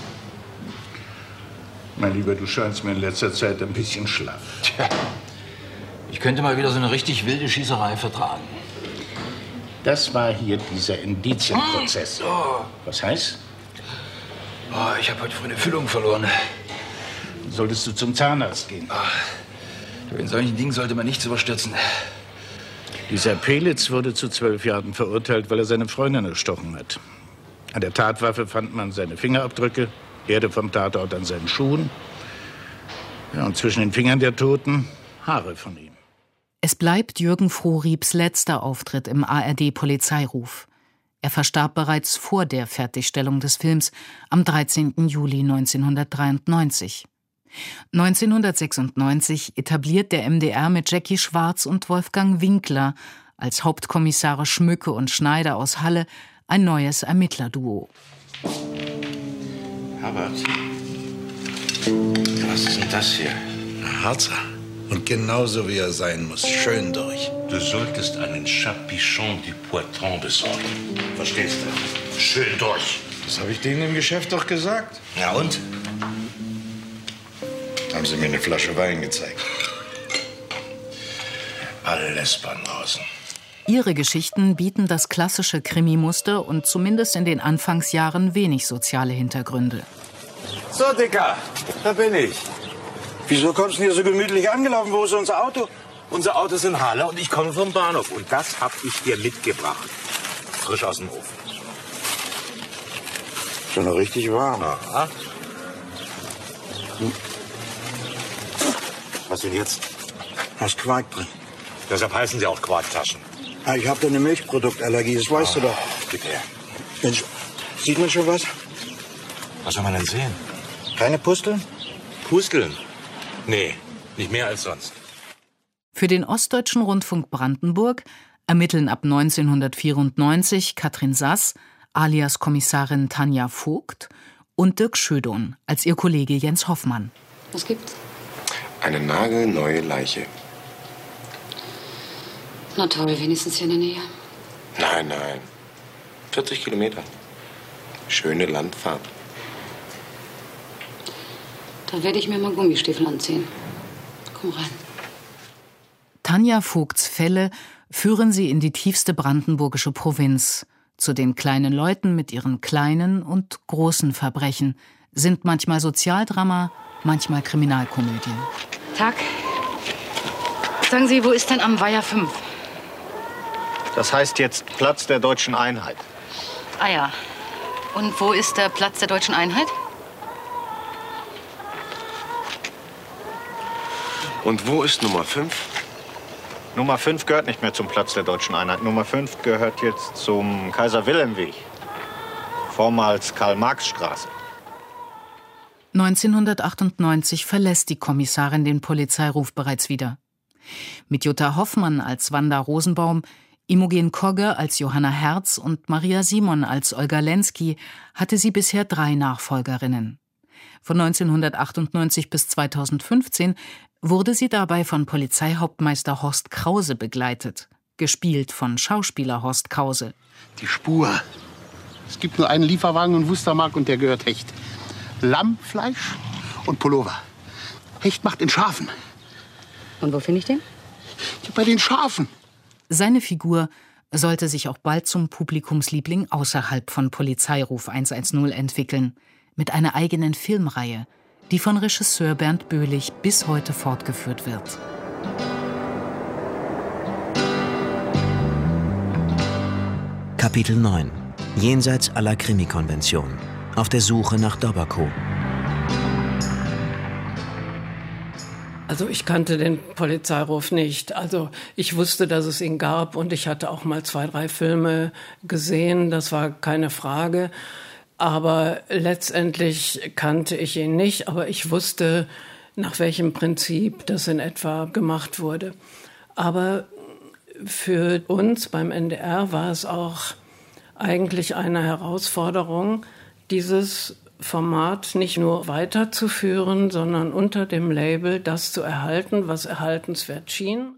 S5: Mein Lieber, du scheinst mir in letzter Zeit ein bisschen schlaff.
S13: Tja, ich könnte mal wieder so eine richtig wilde Schießerei vertragen.
S5: Das war hier dieser Indizienprozess. Was heißt?
S13: Oh, ich habe heute früh eine Füllung verloren.
S5: Solltest du zum Zahnarzt gehen?
S13: In solchen Dingen sollte man nichts überstürzen.
S5: Dieser Pelitz wurde zu 12 Jahren verurteilt, weil er seine Freundin erstochen hat. An der Tatwaffe fand man seine Fingerabdrücke, Erde vom Tatort an seinen Schuhen. Ja, und zwischen den Fingern der Toten Haare von ihm.
S2: Es bleibt Jürgen Frohriebs letzter Auftritt im ARD-Polizeiruf. Er verstarb bereits vor der Fertigstellung des Films am 13. Juli 1993. 1996 etabliert der MDR mit Jackie Schwarz und Wolfgang Winkler als Hauptkommissare Schmücke und Schneider aus Halle ein neues Ermittlerduo.
S19: Herbert, was ist denn das hier? Ein Harzer. Und genauso wie er sein muss, schön durch.
S9: Du solltest einen Chapichon du Poitron besorgen. Verstehst du? Schön durch.
S19: Das habe ich denen im Geschäft doch gesagt.
S9: Ja und?
S19: Haben sie mir eine Flasche Wein gezeigt.
S9: Alles Banausen.
S2: Ihre Geschichten bieten das klassische Krimi-Muster und zumindest in den Anfangsjahren wenig soziale Hintergründe.
S7: So, Dicker, da bin ich. Wieso kommst du hier so gemütlich angelaufen? Wo ist unser Auto?
S9: Unser Auto ist in Halle und ich komme vom Bahnhof. Und das hab ich dir mitgebracht. Frisch aus dem Ofen.
S7: Schon noch richtig warm.
S9: Aha. Was denn jetzt?
S7: Da ist Quark drin.
S9: Deshalb heißen sie auch Quarktaschen.
S7: Ah, ich habe da eine Milchproduktallergie, das weißt du doch.
S9: Gib her.
S7: Mensch, sieht man schon was?
S9: Was soll man denn sehen?
S7: Keine Pusteln?
S9: Pusteln? Nee, nicht mehr als sonst.
S2: Für den Ostdeutschen Rundfunk Brandenburg ermitteln ab 1994 Katrin Sass, alias Kommissarin Tanja Vogt, und Dirk Schödon als ihr Kollege Jens Hoffmann.
S21: Was gibt's?
S18: Eine nagelneue Leiche.
S21: Na toll, wenigstens hier in der Nähe.
S18: Nein, nein. 40 Kilometer. Schöne Landfahrt.
S21: Da werde ich mir mal Gummistiefel anziehen. Komm rein.
S2: Tanja Vogts Fälle führen sie in die tiefste brandenburgische Provinz. Zu den kleinen Leuten mit ihren kleinen und großen Verbrechen. Sind manchmal Sozialdrama, manchmal Kriminalkomödien.
S21: Tag. Sagen Sie, wo ist denn am Weiher 5?
S20: Das heißt jetzt Platz der Deutschen Einheit.
S21: Ah ja. Und wo ist der Platz der Deutschen Einheit?
S18: Und wo ist Nummer 5?
S20: Nummer 5 gehört nicht mehr zum Platz der Deutschen Einheit. Nummer 5 gehört jetzt zum Kaiser-Wilhelm-Weg. Vormals Karl-Marx-Straße.
S2: 1998 verlässt die Kommissarin den Polizeiruf bereits wieder. Mit Jutta Hoffmann als Wanda Rosenbaum, Imogen Kogge als Johanna Herz und Maria Simon als Olga Lenski hatte sie bisher 3 Nachfolgerinnen. Von 1998 bis 2015 wurde sie dabei von Polizeihauptmeister Horst Krause begleitet, gespielt von Schauspieler Horst Krause.
S8: Die Spur. Es gibt nur einen Lieferwagen in Wustermark und der gehört Hecht. Lammfleisch und Pullover. Hecht macht in Schafen.
S21: Und wo finde ich den?
S8: Bei den Schafen.
S2: Seine Figur sollte sich auch bald zum Publikumsliebling außerhalb von Polizeiruf 110 entwickeln, mit einer eigenen Filmreihe, die von Regisseur Bernd Böhlich bis heute fortgeführt wird.
S6: Kapitel 9: Jenseits aller Krimikonvention. Auf der Suche nach Dobberko.
S17: Also ich kannte den Polizeiruf nicht. Also ich wusste, dass es ihn gab und ich hatte auch mal 2, 3 Filme gesehen. Das war keine Frage. Aber letztendlich kannte ich ihn nicht. Aber ich wusste, nach welchem Prinzip das in etwa gemacht wurde. Aber für uns beim NDR war es auch eigentlich eine Herausforderung, dieses Format nicht nur weiterzuführen, sondern unter dem Label das zu erhalten, was erhaltenswert schien.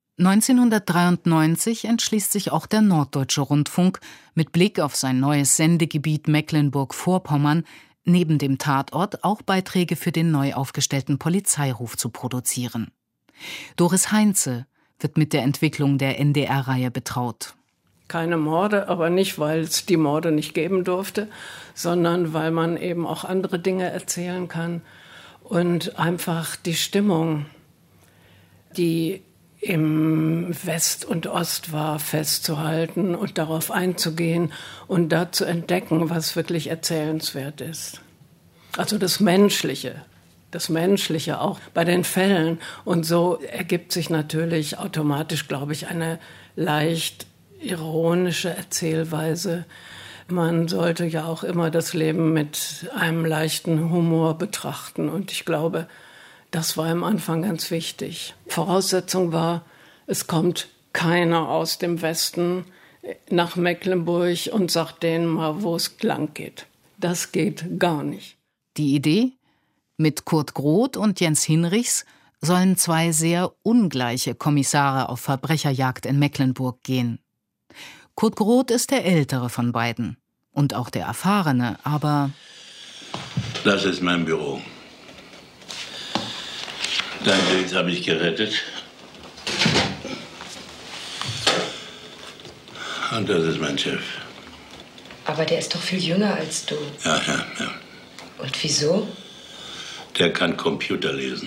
S2: 1993 entschließt sich auch der Norddeutsche Rundfunk, mit Blick auf sein neues Sendegebiet Mecklenburg-Vorpommern, neben dem Tatort auch Beiträge für den neu aufgestellten Polizeiruf zu produzieren. Doris Heinze wird mit der Entwicklung der NDR-Reihe betraut.
S17: Keine Morde, aber nicht, weil es die Morde nicht geben durfte, sondern weil man eben auch andere Dinge erzählen kann und einfach die Stimmung, die im West und Ost war, festzuhalten und darauf einzugehen und da zu entdecken, was wirklich erzählenswert ist. Also das Menschliche auch bei den Fällen. Und so ergibt sich natürlich automatisch, glaube ich, eine leicht ironische Erzählweise. Man sollte ja auch immer das Leben mit einem leichten Humor betrachten. Und ich glaube, das war am Anfang ganz wichtig. Voraussetzung war, es kommt keiner aus dem Westen nach Mecklenburg und sagt denen mal, wo es lang geht. Das geht gar nicht.
S2: Die Idee? Mit Kurt Groth und Jens Hinrichs sollen 2 sehr ungleiche Kommissare auf Verbrecherjagd in Mecklenburg gehen. Kurt Groth ist der ältere von beiden und auch der erfahrene, aber...
S4: Das ist mein Büro. Dein Bild habe ich gerettet. Und das ist mein Chef.
S14: Aber der ist doch viel jünger als du.
S4: Ja.
S14: Und wieso?
S4: Der kann Computer lesen.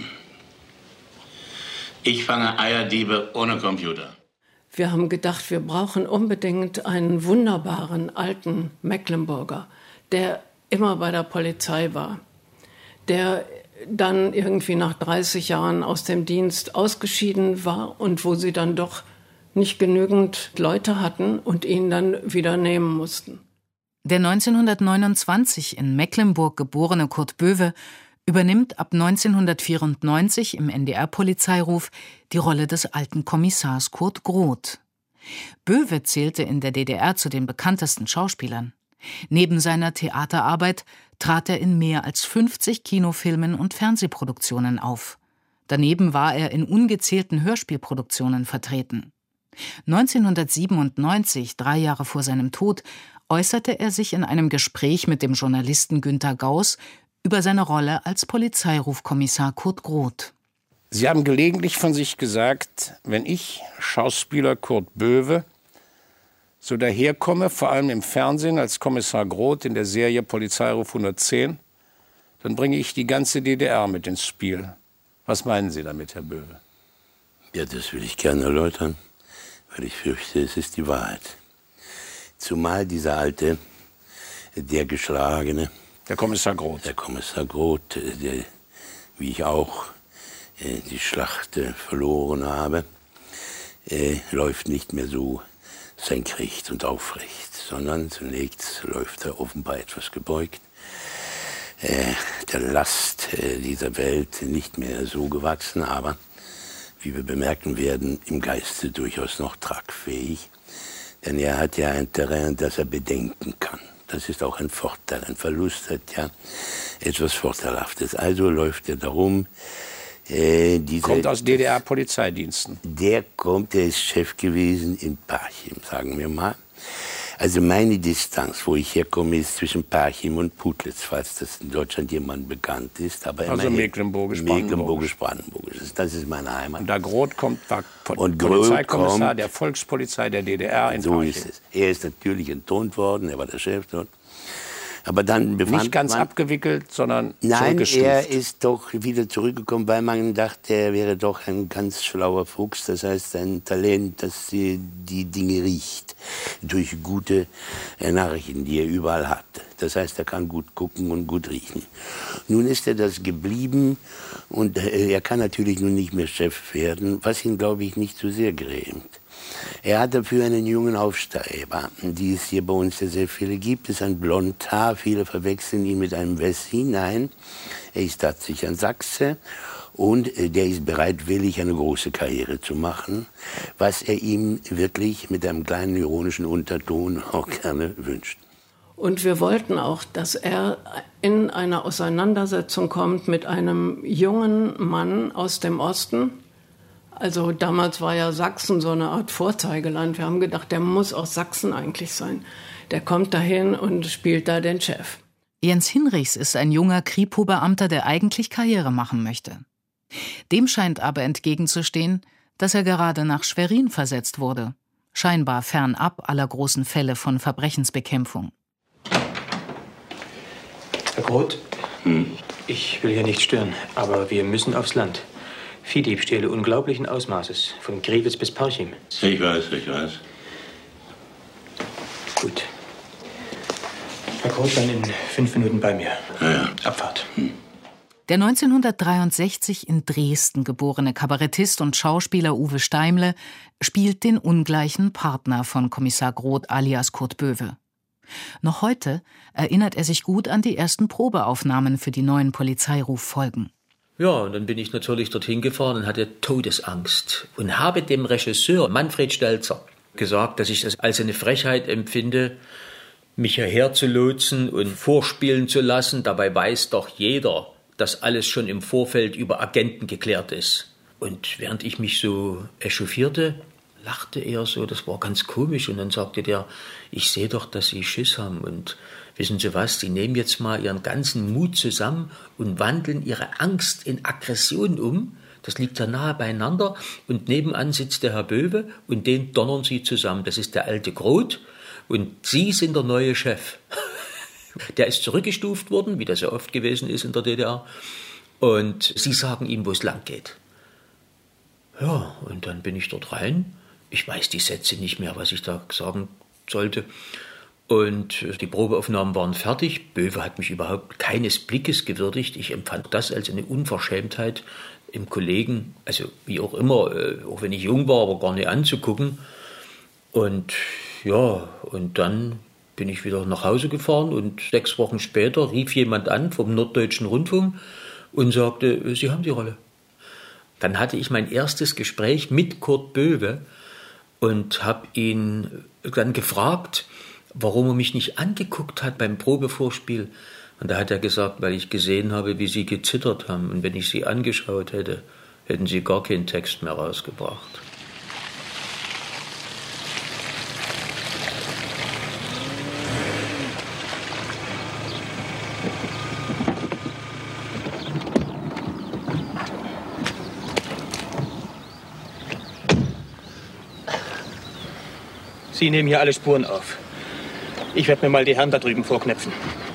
S4: Ich fange Eierdiebe ohne Computer.
S17: Wir haben gedacht, wir brauchen unbedingt einen wunderbaren alten Mecklenburger, der immer bei der Polizei war, der dann irgendwie nach 30 Jahren aus dem Dienst ausgeschieden war und wo sie dann doch nicht genügend Leute hatten und ihn dann wieder nehmen mussten.
S2: Der 1929 in Mecklenburg geborene Kurt Böwe übernimmt ab 1994 im NDR-Polizeiruf die Rolle des alten Kommissars Kurt Groth. Böwe zählte in der DDR zu den bekanntesten Schauspielern. Neben seiner Theaterarbeit trat er in mehr als 50 Kinofilmen und Fernsehproduktionen auf. Daneben war er in ungezählten Hörspielproduktionen vertreten. 1997, 3 Jahre vor seinem Tod, äußerte er sich in einem Gespräch mit dem Journalisten Günter Gauss über seine Rolle als Polizeirufkommissar Kurt Groth.
S8: Sie haben gelegentlich von sich gesagt, wenn ich, Schauspieler Kurt Böwe, so daherkomme, vor allem im Fernsehen als Kommissar Groth in der Serie Polizeiruf 110, dann bringe ich die ganze DDR mit ins Spiel. Was meinen Sie damit, Herr Böwe?
S4: Ja, das will ich gerne erläutern, weil ich fürchte, es ist die Wahrheit. Zumal dieser alte, der Geschlagene,
S8: der Kommissar Groth.
S4: Der Kommissar Groth, der, wie ich auch, die Schlacht verloren habe, läuft nicht mehr so senkrecht und aufrecht, sondern zunächst läuft er offenbar etwas gebeugt, der Last dieser Welt nicht mehr so gewachsen, aber, wie wir bemerken werden, im Geiste durchaus noch tragfähig, denn er hat ja ein Terrain, das er bedenken kann. Das ist auch ein Vorteil. Ein Verlust hat ja etwas Vorteilhaftes. Also läuft er darum.
S8: Kommt aus DDR-Polizeidiensten.
S4: Der ist Chef gewesen in Parchim, sagen wir mal. Also meine Distanz, wo ich herkomme, ist zwischen Parchim und Putlitz, falls das in Deutschland jemand bekannt ist. Aber
S8: also Mecklenburgisch-Brandenburgisch.
S4: Das ist meine Heimat.
S8: Und da Groth war Polizeikommissar der Volkspolizei der DDR in
S4: So Parchim. Ist es. Er ist natürlich entthront worden, er war der Chef dort. Aber dann befand
S8: nicht ganz
S4: man,
S8: abgewickelt, sondern
S4: nein,
S8: zurückgestuft.
S4: er ist doch wieder zurückgekommen, weil man dachte, er wäre doch ein ganz schlauer Fuchs. Das heißt, ein Talent, das die Dinge riecht. Durch gute Nachrichten, die er überall hat. Das heißt, er kann gut gucken und gut riechen. Nun ist er das geblieben und er kann natürlich nun nicht mehr Chef werden, was ihn, glaube ich, nicht so sehr grämt. Er hat dafür einen jungen Aufsteiger, die es hier bei uns ja sehr viele gibt. Es ist ein Blondhaar, viele verwechseln ihn mit einem Wessi. Nein, er ist tatsächlich ein Sachse und der ist bereitwillig, eine große Karriere zu machen, was er ihm wirklich mit einem kleinen ironischen Unterton auch gerne wünscht.
S17: Und wir wollten auch, dass er in eine Auseinandersetzung kommt mit einem jungen Mann aus dem Osten. Also damals war ja Sachsen so eine Art Vorzeigeland. Wir haben gedacht, der muss aus Sachsen eigentlich sein. Der kommt dahin und spielt da den Chef.
S2: Jens Hinrichs ist ein junger Kripo-Beamter, der eigentlich Karriere machen möchte. Dem scheint aber entgegenzustehen, dass er gerade nach Schwerin versetzt wurde. Scheinbar fernab aller großen Fälle von Verbrechensbekämpfung.
S10: Herr Groth, ich will hier nicht stören, aber wir müssen aufs Land. Viehdiebstähle unglaublichen Ausmaßes, von Grevitz bis Parchim.
S4: Ich weiß.
S10: Gut. Herr Groth, dann in 5 Minuten bei mir.
S4: Ja.
S10: Abfahrt.
S2: Der 1963 in Dresden geborene Kabarettist und Schauspieler Uwe Steimle spielt den ungleichen Partner von Kommissar Groth alias Kurt Böwe. Noch heute erinnert er sich gut an die ersten Probeaufnahmen für die neuen Polizeiruffolgen.
S10: Ja, und dann bin ich natürlich dorthin gefahren und hatte Todesangst und habe dem Regisseur Manfred Stelzer gesagt, dass ich das als eine Frechheit empfinde, mich hierher zu lotsen und vorspielen zu lassen. Dabei weiß doch jeder, dass alles schon im Vorfeld über Agenten geklärt ist. Und während ich mich so echauffierte, lachte er so, das war ganz komisch. Und dann sagte der, ich sehe doch, dass Sie Schiss haben. Und wissen Sie was, Sie nehmen jetzt mal Ihren ganzen Mut zusammen und wandeln Ihre Angst in Aggression um. Das liegt ja nahe beieinander. Und nebenan sitzt der Herr Böwe und den donnern Sie zusammen. Das ist der alte Groth und Sie sind der neue Chef. Der ist zurückgestuft worden, wie das ja oft gewesen ist in der DDR. Und Sie sagen ihm, wo es lang geht. Ja, und dann bin ich dort rein. Ich weiß die Sätze nicht mehr, was ich da sagen sollte. Und die Probeaufnahmen waren fertig. Böwe hat mich überhaupt keines Blickes gewürdigt. Ich empfand das als eine Unverschämtheit im Kollegen, also wie auch immer, auch wenn ich jung war, aber gar nicht anzugucken. Und ja, und dann bin ich wieder nach Hause gefahren und 6 Wochen später rief jemand an vom Norddeutschen Rundfunk und sagte, Sie haben die Rolle. Dann hatte ich mein erstes Gespräch mit Kurt Böwe und habe ihn dann gefragt, warum er mich nicht angeguckt hat beim Probevorspiel. Und da hat er gesagt, weil ich gesehen habe, wie Sie gezittert haben. Und wenn ich Sie angeschaut hätte, hätten Sie gar keinen Text mehr rausgebracht. Sie nehmen hier alle Spuren auf. Ich werde mir mal die Herren da drüben vorknöpfen.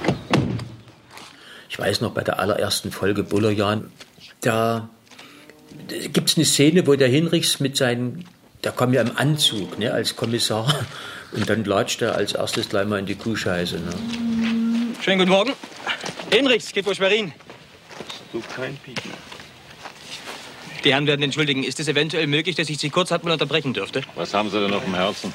S10: Ich weiß noch, bei der allerersten Folge Bullerjahn, da gibt es eine Szene, wo der Hinrichs mit seinen, der kommt ja im Anzug, ne, als Kommissar, und dann latscht er als erstes gleich mal in die Kuhscheiße. Ne.
S15: Schönen guten Morgen. Hinrichs, geht vor Schwerin.
S9: Du kein Pieken.
S15: Die Herren werden entschuldigen. Ist es eventuell möglich, dass ich Sie kurz mal unterbrechen dürfte?
S9: Was haben Sie denn auf dem Herzen?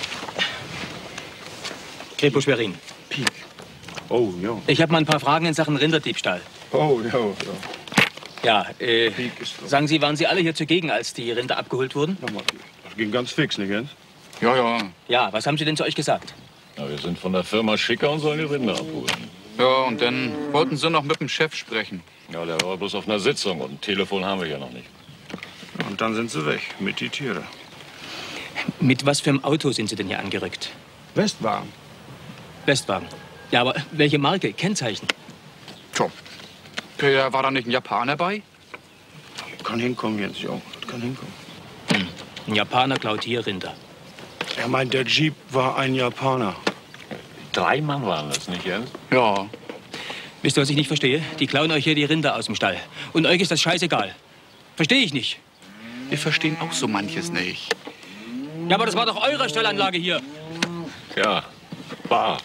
S15: Kripo Schwerin.
S9: Piek. Oh, ja.
S15: Ich habe mal ein paar Fragen in Sachen Rinderdiebstahl.
S9: Oh, ja.
S15: Ja, sagen Sie, waren Sie alle hier zugegen, als die Rinder abgeholt wurden?
S9: Das ging ganz fix, nicht, Jens?
S15: Ja. Ja, was haben Sie denn zu euch gesagt?
S9: Na, wir sind von der Firma Schicker und sollen die Rinder abholen.
S16: Ja, und dann wollten Sie noch mit dem Chef sprechen.
S9: Ja, der war bloß auf einer Sitzung und ein Telefon haben wir ja noch nicht. Und dann sind sie weg, mit die Tiere.
S15: Mit was für einem Auto sind Sie denn hier angerückt?
S9: Westwagen.
S15: Westwagen. Ja, aber welche Marke? Kennzeichen?
S16: Tja, war da nicht ein Japaner bei?
S9: Kann hinkommen, Jens, ja. Kann hinkommen.
S15: Ein Japaner klaut hier Rinder.
S9: Er meint, der Jeep war ein Japaner.
S3: 3 Mann waren das, nicht, Jens?
S15: Ja. Wisst ihr, was ich nicht verstehe? Die klauen euch hier die Rinder aus dem Stall. Und euch ist das scheißegal. Verstehe ich nicht.
S16: Wir verstehen auch so manches nicht.
S15: Ja, aber das war doch eure Stallanlage hier.
S3: Ja, war.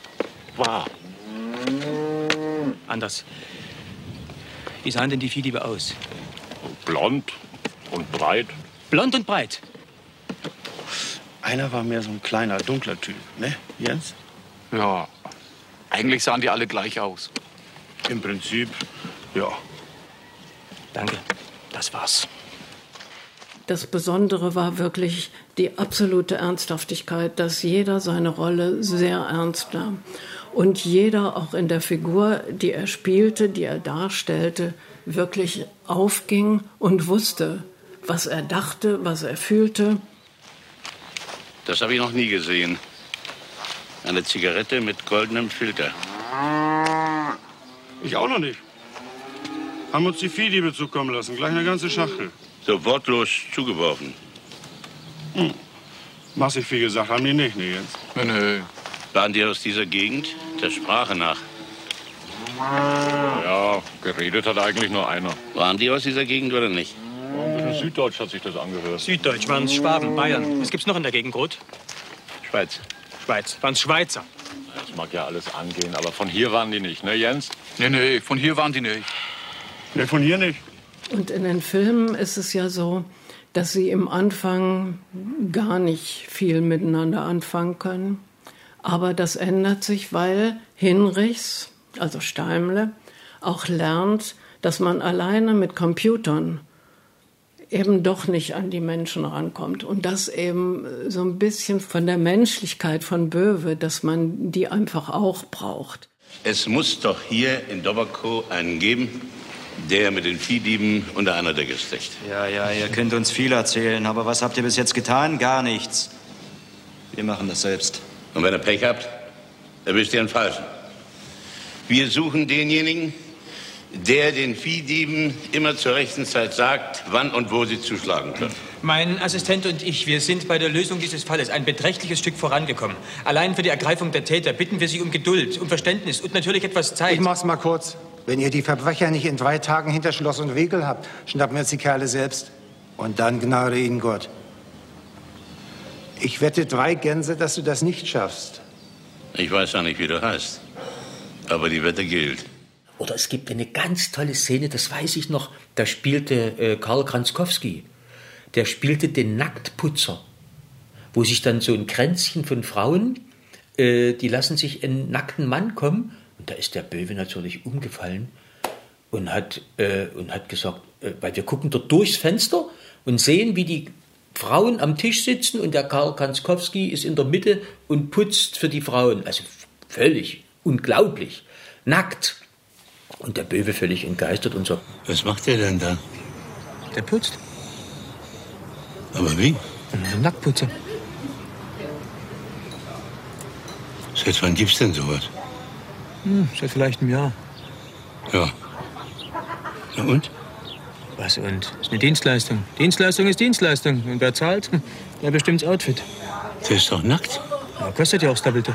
S15: Anders. Wie sahen denn die Viehdiebe aus?
S3: Blond und breit.
S15: Blond und breit?
S12: Einer war mehr so ein kleiner, dunkler Typ, ne, Jens?
S16: Ja, eigentlich sahen die alle gleich aus.
S12: Im Prinzip, ja.
S15: Danke, das war's.
S17: Das Besondere war wirklich die absolute Ernsthaftigkeit, dass jeder seine Rolle sehr ernst nahm. Und jeder auch in der Figur, die er spielte, die er darstellte, wirklich aufging und wusste, was er dachte, was er fühlte.
S12: Das habe ich noch nie gesehen. Eine Zigarette mit goldenem Filter.
S7: Ich auch noch nicht. Haben uns die Viehdiebe zukommen lassen. Gleich eine ganze Schachtel.
S12: So wortlos zugeworfen.
S7: Massig viel gesagt haben die nicht, ne, Jens?
S3: Nee.
S12: Waren die aus dieser Gegend? Der Sprache nach.
S3: Ja, geredet hat eigentlich nur einer.
S12: Waren die aus dieser Gegend oder nicht?
S3: Ein bisschen süddeutsch hat sich das angehört.
S15: Süddeutsch, waren's Schwaben, Bayern. Was gibt's noch in der Gegend, Rot?
S12: Schweiz.
S15: Schweiz, waren's Schweizer.
S3: Das mag ja alles angehen, aber von hier waren die nicht, ne, Jens?
S16: Nee, von hier waren die nicht.
S7: Ne, von hier nicht.
S17: Und in den Filmen ist es ja so, dass sie im Anfang gar nicht viel miteinander anfangen können. Aber das ändert sich, weil Hinrichs, also Steimle, auch lernt, dass man alleine mit Computern eben doch nicht an die Menschen rankommt. Und das eben so ein bisschen von der Menschlichkeit von Böwe, dass man die einfach auch braucht.
S12: Es muss doch hier in Dobberkow einen geben, der mit den Viehdieben unter einer Decke steckt.
S11: Ja, ihr könnt uns viel erzählen, aber was habt ihr bis jetzt getan? Gar nichts. Wir machen das selbst.
S12: Und wenn ihr Pech habt, erwischt ihr einen Falschen. Wir suchen denjenigen, der den Viehdieben immer zur rechten Zeit sagt, wann und wo sie zuschlagen können.
S15: Mein Assistent und ich, wir sind bei der Lösung dieses Falles ein beträchtliches Stück vorangekommen. Allein für die Ergreifung der Täter bitten wir Sie um Geduld, um Verständnis und natürlich etwas Zeit.
S22: Ich mach's mal kurz. Wenn ihr die Verbrecher nicht in 3 Tagen hinter Schloss und Riegel habt, schnappen wir uns die Kerle selbst. Und dann gnade ihnen Gott. Ich wette 3 Gänse, dass du das nicht schaffst.
S12: Ich weiß ja nicht, wie du heißt. Aber die Wette gilt.
S10: Oder es gibt eine ganz tolle Szene, das weiß ich noch, da spielte Karl Kranzkowski. Der spielte den Nacktputzer, wo sich dann so ein Kränzchen von Frauen, die lassen sich einen nackten Mann kommen. Und da ist der Böwe natürlich umgefallen und hat gesagt, weil wir gucken dort durchs Fenster und sehen, wie die Frauen am Tisch sitzen und der Karl Kranzkowski ist in der Mitte und putzt für die Frauen. Also völlig unglaublich. Nackt. Und der Böwe völlig entgeistert und so.
S4: Was macht der denn da?
S15: Der putzt.
S4: Aber wie?
S15: Ein Nacktputzer.
S4: Seit wann gibt's denn sowas?
S15: Seit vielleicht einem Jahr.
S4: Ja. Na und?
S15: Was und? Das ist eine Dienstleistung. Dienstleistung ist Dienstleistung. Und wer zahlt? Der bestimmt's Outfit.
S4: Der ist doch nackt.
S15: Ja, kostet ja auch das Doppelte.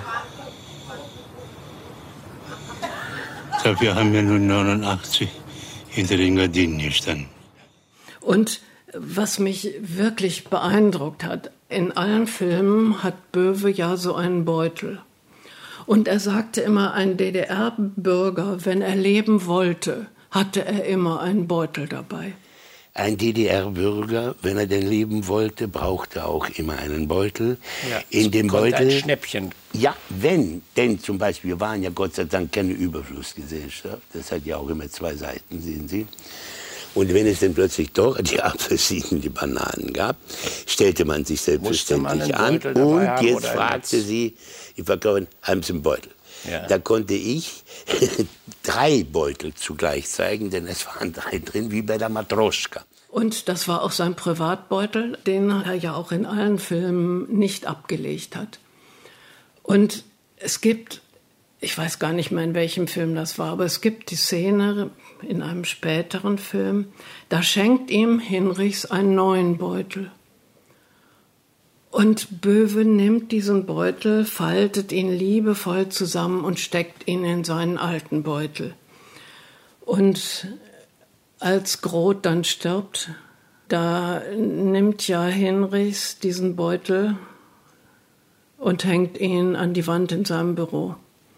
S4: Dafür haben wir nun 89 hinter den Gardinen gestanden.
S17: Und was mich wirklich beeindruckt hat, in allen Filmen hat Böwe ja so einen Beutel. Und er sagte immer, ein DDR-Bürger, wenn er leben wollte, hatte er immer einen Beutel dabei.
S4: Ein DDR-Bürger, wenn er denn leben wollte, brauchte auch immer einen Beutel.
S8: Ja,
S4: in dem Beutel
S8: ein Schnäppchen.
S4: Ja, wenn, denn zum Beispiel, wir waren ja Gott sei Dank keine Überflussgesellschaft. Das hat ja auch immer 2 Seiten, sehen Sie. Und wenn es dann plötzlich doch die Apfelsinen, die Bananen gab, stellte man sich selbstverständlich an. Und jetzt fragte sie, die Verkäuferin, haben Sie einen Beutel? Ja. Da konnte ich 3 Beutel zugleich zeigen, denn es waren 3 drin, wie bei der Matroschka.
S17: Und das war auch sein Privatbeutel, den er ja auch in allen Filmen nicht abgelegt hat. Und es gibt, ich weiß gar nicht mehr, in welchem Film das war, aber es gibt die Szene in einem späteren Film, da schenkt ihm Hinrichs einen neuen Beutel. Und Böwe nimmt diesen Beutel, faltet ihn liebevoll zusammen und steckt ihn in seinen alten Beutel. Und als Groth dann stirbt, da nimmt ja Hinrichs diesen Beutel und hängt ihn an die Wand in seinem Büro.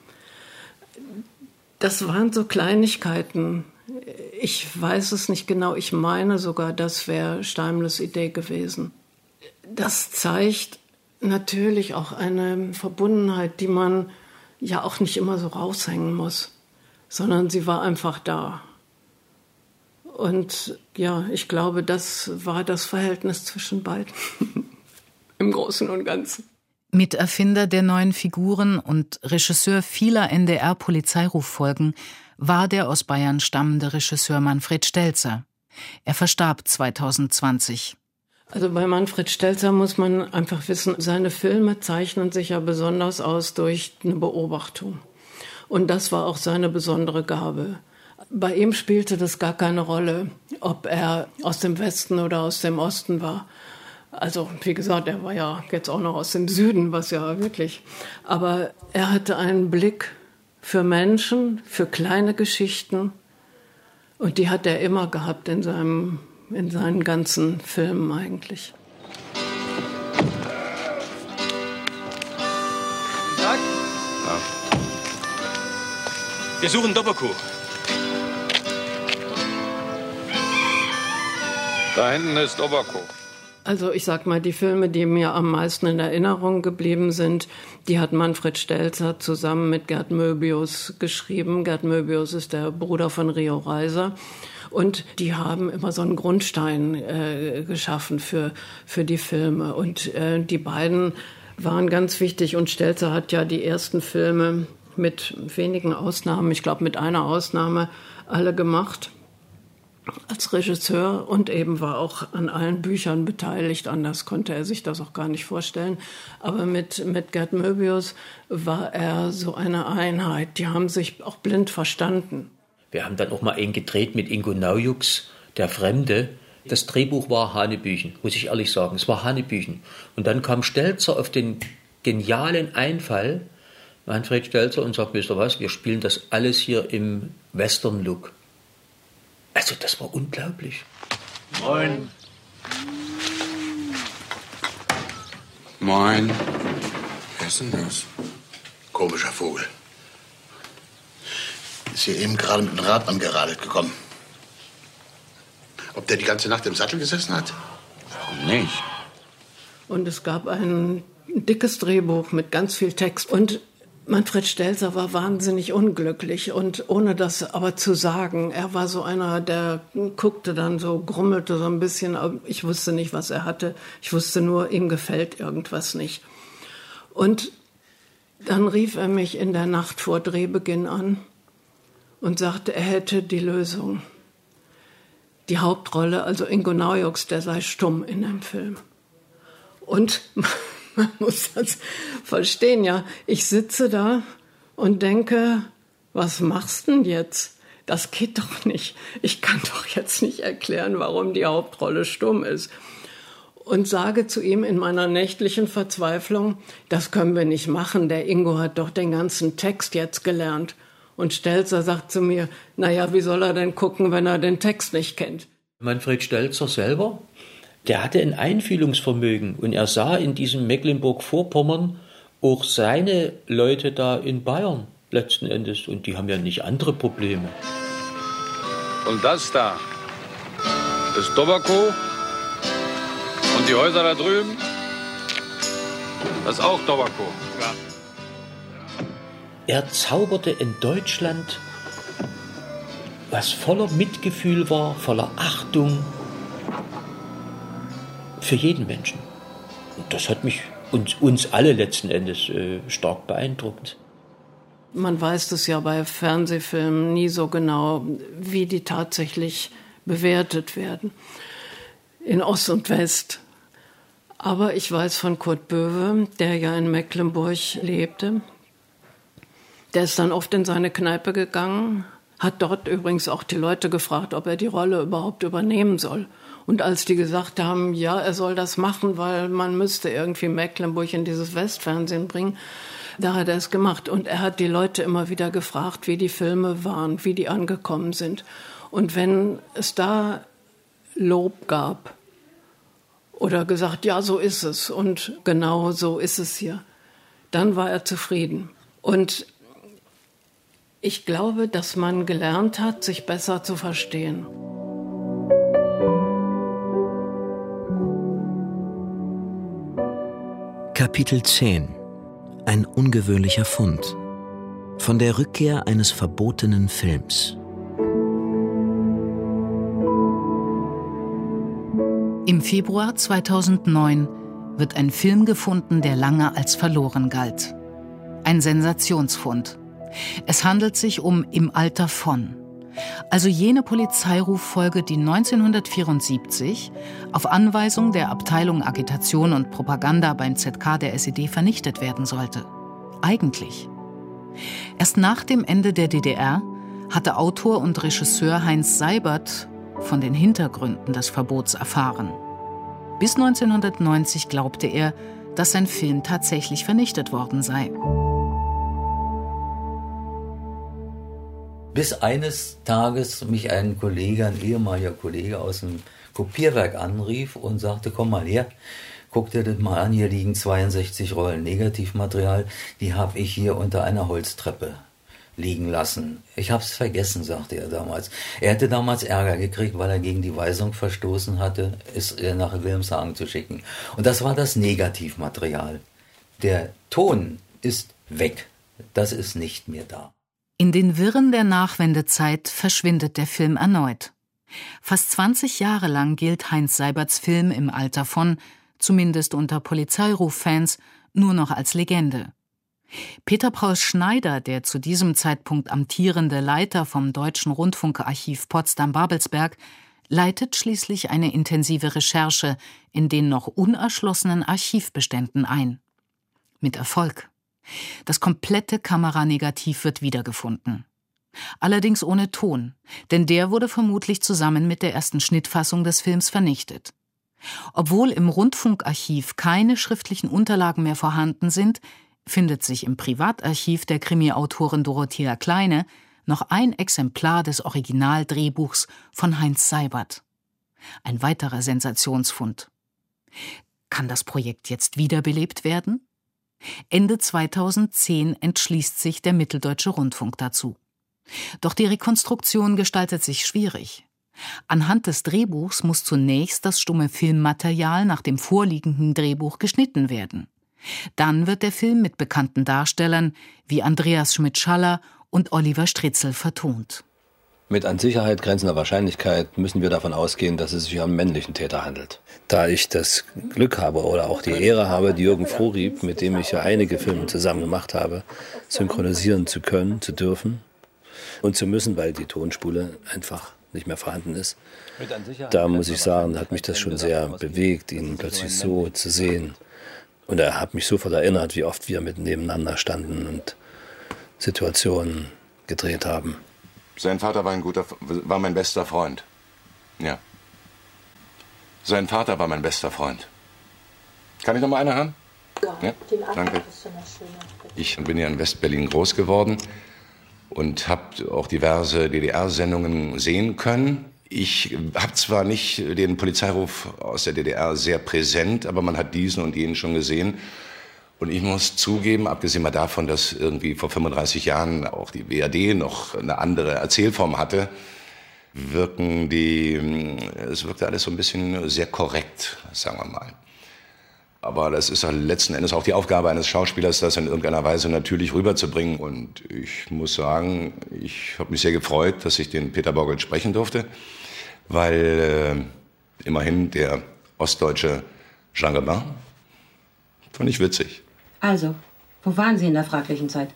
S17: Das waren so Kleinigkeiten. Ich weiß es nicht genau, ich meine sogar, das wäre Steimles Idee gewesen. Das zeigt natürlich auch eine Verbundenheit, die man ja auch nicht immer so raushängen muss, sondern sie war einfach da. Und ja, ich glaube, das war das Verhältnis zwischen beiden im Großen und Ganzen.
S2: Miterfinder der neuen Figuren und Regisseur vieler NDR-Polizeiruffolgen war der aus Bayern stammende Regisseur Manfred Stelzer. Er verstarb 2020.
S17: Also bei Manfred Stelzer muss man einfach wissen, seine Filme zeichnen sich ja besonders aus durch eine Beobachtung. Und das war auch seine besondere Gabe. Bei ihm spielte das gar keine Rolle, ob er aus dem Westen oder aus dem Osten war. Also wie gesagt, er war ja jetzt auch noch aus dem Süden, was ja wirklich. Aber er hatte einen Blick für Menschen, für kleine Geschichten. Und die hat er immer gehabt in seinen ganzen Filmen eigentlich.
S15: Guten Tag. Ja. Wir suchen Doppelkuh.
S3: Da hinten ist Oberko.
S17: Also ich sag mal, die Filme, die mir am meisten in Erinnerung geblieben sind, die hat Manfred Stelzer zusammen mit Gerd Möbius geschrieben. Gerd Möbius ist der Bruder von Rio Reiser. Und die haben immer so einen Grundstein geschaffen für die Filme. Und die beiden waren ganz wichtig. Und Stelzer hat ja die ersten Filme mit wenigen Ausnahmen, ich glaube mit einer Ausnahme, alle gemacht als Regisseur und eben war auch an allen Büchern beteiligt. Anders konnte er sich das auch gar nicht vorstellen. Aber mit Gerd Möbius war er so eine Einheit. Die haben sich auch blind verstanden.
S10: Wir haben dann auch mal einen gedreht mit Ingo Naujux, Der Fremde. Das Drehbuch war Hanebüchen, muss ich ehrlich sagen. Es war Hanebüchen. Und dann kam Stelzer auf den genialen Einfall, Manfred Stelzer, und sagt, wisst ihr was, wir spielen das alles hier im Western-Look. Also das war unglaublich.
S12: Moin. Moin.
S19: Wer ist denn das? Komischer Vogel. Ist hier eben gerade mit dem Rad angeradelt gekommen. Ob der die ganze Nacht im Sattel gesessen hat? Warum nicht?
S17: Und es gab ein dickes Drehbuch mit ganz viel Text. Und Manfred Stelzer war wahnsinnig unglücklich. Und ohne das aber zu sagen, er war so einer, der guckte dann so, grummelte so ein bisschen. Aber ich wusste nicht, was er hatte. Ich wusste nur, ihm gefällt irgendwas nicht. Und dann rief er mich in der Nacht vor Drehbeginn an und sagte, er hätte die Lösung. Die Hauptrolle, also Ingo Naujux, der sei stumm in dem Film. Und man muss das verstehen, ja. Ich sitze da und denke, was machst du denn jetzt? Das geht doch nicht. Ich kann doch jetzt nicht erklären, warum die Hauptrolle stumm ist. Und sage zu ihm in meiner nächtlichen Verzweiflung, das können wir nicht machen. Der Ingo hat doch den ganzen Text jetzt gelernt. Und Stelzer sagt zu mir, naja, wie soll er denn gucken, wenn er den Text nicht kennt?
S10: Manfred Stelzer selber, der hatte ein Einfühlungsvermögen und er sah in diesem Mecklenburg-Vorpommern auch seine Leute da in Bayern letzten Endes und die haben ja nicht andere Probleme.
S3: Und das da ist Doberko und die Häuser da drüben, das ist auch Doberko. Ja.
S10: Er zauberte in Deutschland, was voller Mitgefühl war, voller Achtung für jeden Menschen. Und das hat mich und uns alle letzten Endes stark beeindruckt.
S17: Man weiß das ja bei Fernsehfilmen nie so genau, wie die tatsächlich bewertet werden, in Ost und West. Aber ich weiß von Kurt Böwe, der ja in Mecklenburg lebte. Der ist dann oft in seine Kneipe gegangen, hat dort übrigens auch die Leute gefragt, ob er die Rolle überhaupt übernehmen soll. Und als die gesagt haben, ja, er soll das machen, weil man müsste irgendwie Mecklenburg in dieses Westfernsehen bringen, da hat er es gemacht. Und er hat die Leute immer wieder gefragt, wie die Filme waren, wie die angekommen sind. Und wenn es da Lob gab oder gesagt, ja, so ist es und genau so ist es hier, dann war er zufrieden. Und ich glaube, dass man gelernt hat, sich besser zu verstehen.
S6: Kapitel 10. Ein ungewöhnlicher Fund. Von der Rückkehr eines verbotenen Films.
S2: Im Februar 2009 wird ein Film gefunden, der lange als verloren galt. Ein Sensationsfund. Es handelt sich um Im Alter von. Also jene Polizeiruffolge, die 1974 auf Anweisung der Abteilung Agitation und Propaganda beim ZK der SED vernichtet werden sollte. Eigentlich. Erst nach dem Ende der DDR hatte Autor und Regisseur Heinz Seibert von den Hintergründen des Verbots erfahren. Bis 1990 glaubte er, dass sein Film tatsächlich vernichtet worden sei.
S1: Bis eines Tages mich ein Kollege, ein ehemaliger Kollege aus dem Kopierwerk anrief und sagte, komm mal her, guck dir das mal an, hier liegen 62 Rollen Negativmaterial, die habe ich hier unter einer Holztreppe liegen lassen. Ich hab's vergessen, sagte er damals. Er hätte damals Ärger gekriegt, weil er gegen die Weisung verstoßen hatte, es nach Wilhelmshaven zu schicken. Und das war das Negativmaterial. Der Ton ist weg. Das ist nicht mehr da.
S2: In den Wirren der Nachwendezeit verschwindet der Film erneut. Fast 20 Jahre lang gilt Heinz Seiberts Film Im Alter von, zumindest unter Polizeiruf-Fans, nur noch als Legende. Peter Paul Schneider, der zu diesem Zeitpunkt amtierende Leiter vom Deutschen Rundfunkarchiv Potsdam-Babelsberg, leitet schließlich eine intensive Recherche in den noch unerschlossenen Archivbeständen ein. Mit Erfolg. Das komplette Kameranegativ wird wiedergefunden. Allerdings ohne Ton, denn der wurde vermutlich zusammen mit der ersten Schnittfassung des Films vernichtet. Obwohl im Rundfunkarchiv keine schriftlichen Unterlagen mehr vorhanden sind, findet sich im Privatarchiv der Krimi-Autorin Dorothea Kleine noch ein Exemplar des Originaldrehbuchs von Heinz Seibert. Ein weiterer Sensationsfund. Kann das Projekt jetzt wiederbelebt werden? Ende 2010 entschließt sich der Mitteldeutsche Rundfunk dazu. Doch die Rekonstruktion gestaltet sich schwierig. Anhand des Drehbuchs muss zunächst das stumme Filmmaterial nach dem vorliegenden Drehbuch geschnitten werden. Dann wird der Film mit bekannten Darstellern wie Andreas Schmidt-Schaller und Oliver Stritzel vertont.
S11: Mit an Sicherheit grenzender Wahrscheinlichkeit müssen wir davon ausgehen, dass es sich um einen männlichen Täter handelt. Da ich das Glück habe oder auch die Ehre habe, Jürgen Vorrieb, mit dem ich ja einige Filme zusammen gemacht habe, synchronisieren zu können, zu dürfen und zu müssen, weil die Tonspule einfach nicht mehr vorhanden ist. Da muss ich sagen, hat mich das schon sehr bewegt, ihn plötzlich so zu sehen. Und er hat mich sofort erinnert, wie oft wir mit nebeneinander standen und Situationen gedreht haben.
S3: Sein Vater war mein bester Freund. Ja. Sein Vater war mein bester Freund. Kann ich noch mal eine haben? Ja, danke. Ich bin ja in Westberlin groß geworden und habe auch diverse DDR-Sendungen sehen können. Ich habe zwar nicht den Polizeiruf aus der DDR sehr präsent, aber man hat diesen und jenen schon gesehen. Und ich muss zugeben, abgesehen mal davon, dass irgendwie vor 35 Jahren auch die BRD noch eine andere Erzählform hatte, es wirkte alles so ein bisschen sehr korrekt, sagen wir mal. Aber das ist letzten Endes auch die Aufgabe eines Schauspielers, das in irgendeiner Weise natürlich rüberzubringen. Und ich muss sagen, ich habe mich sehr gefreut, dass ich den Peter Borgelt sprechen durfte, weil immerhin der ostdeutsche Jean Gabin fand ich witzig.
S13: Also, wo waren Sie in der fraglichen Zeit?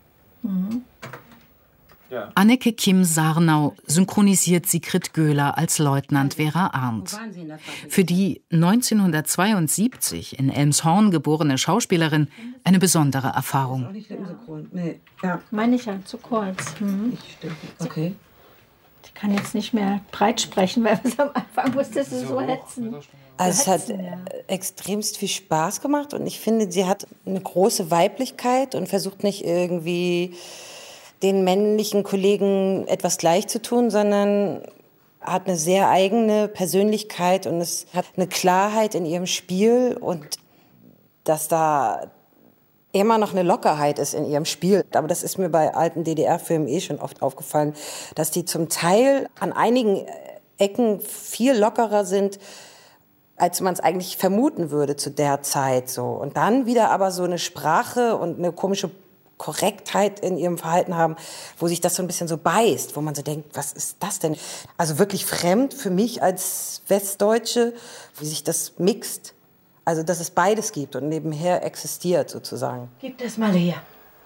S2: Ja. Anneke Kim Sarnau synchronisiert Sigrid Göhler als Leutnant Vera Arndt. Für die 1972 in Elmshorn geborene Schauspielerin eine besondere Erfahrung.
S13: Nee. Ja. Meine ich ja, zu kurz. Okay.
S5: Ich kann jetzt nicht mehr breit sprechen, weil am Anfang musstest du so hetzen.
S18: Also es hat extremst viel Spaß gemacht und ich finde, sie hat eine große Weiblichkeit und versucht nicht irgendwie den männlichen Kollegen etwas gleich zu tun, sondern hat eine sehr eigene Persönlichkeit und es hat eine Klarheit in ihrem Spiel und dass da immer noch eine Lockerheit ist in ihrem Spiel. Aber das ist mir bei alten DDR-Filmen schon oft aufgefallen, dass die zum Teil an einigen Ecken viel lockerer sind, als man es eigentlich vermuten würde zu der Zeit. So. Und dann wieder aber so eine Sprache und eine komische Korrektheit in ihrem Verhalten haben, wo sich das so ein bisschen so beißt, wo man so denkt, was ist das denn? Also wirklich fremd für mich als Westdeutsche, wie sich das mixt. Also, dass es beides gibt und nebenher existiert, sozusagen.
S5: Gib das mal her.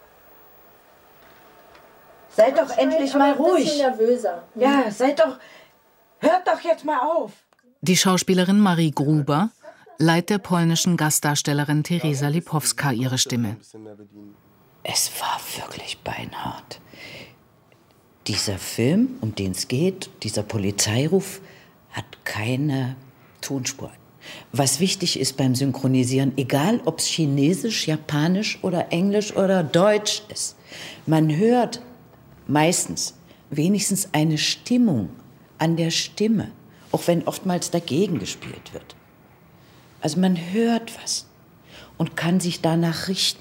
S5: Seid doch endlich mal ruhig. Ich bin nervöser. Ja, hört doch jetzt mal auf.
S2: Die Schauspielerin Marie Gruber leiht der polnischen Gastdarstellerin Teresa Lipowska ihre Stimme.
S23: Es war wirklich beinhart. Dieser Film, um den es geht, dieser Polizeiruf, hat keine Tonspur. Was wichtig ist beim Synchronisieren, egal ob es Chinesisch, Japanisch oder Englisch oder Deutsch ist, man hört meistens wenigstens eine Stimmung an der Stimme, auch wenn oftmals dagegen gespielt wird. Also man hört was und kann sich danach richten.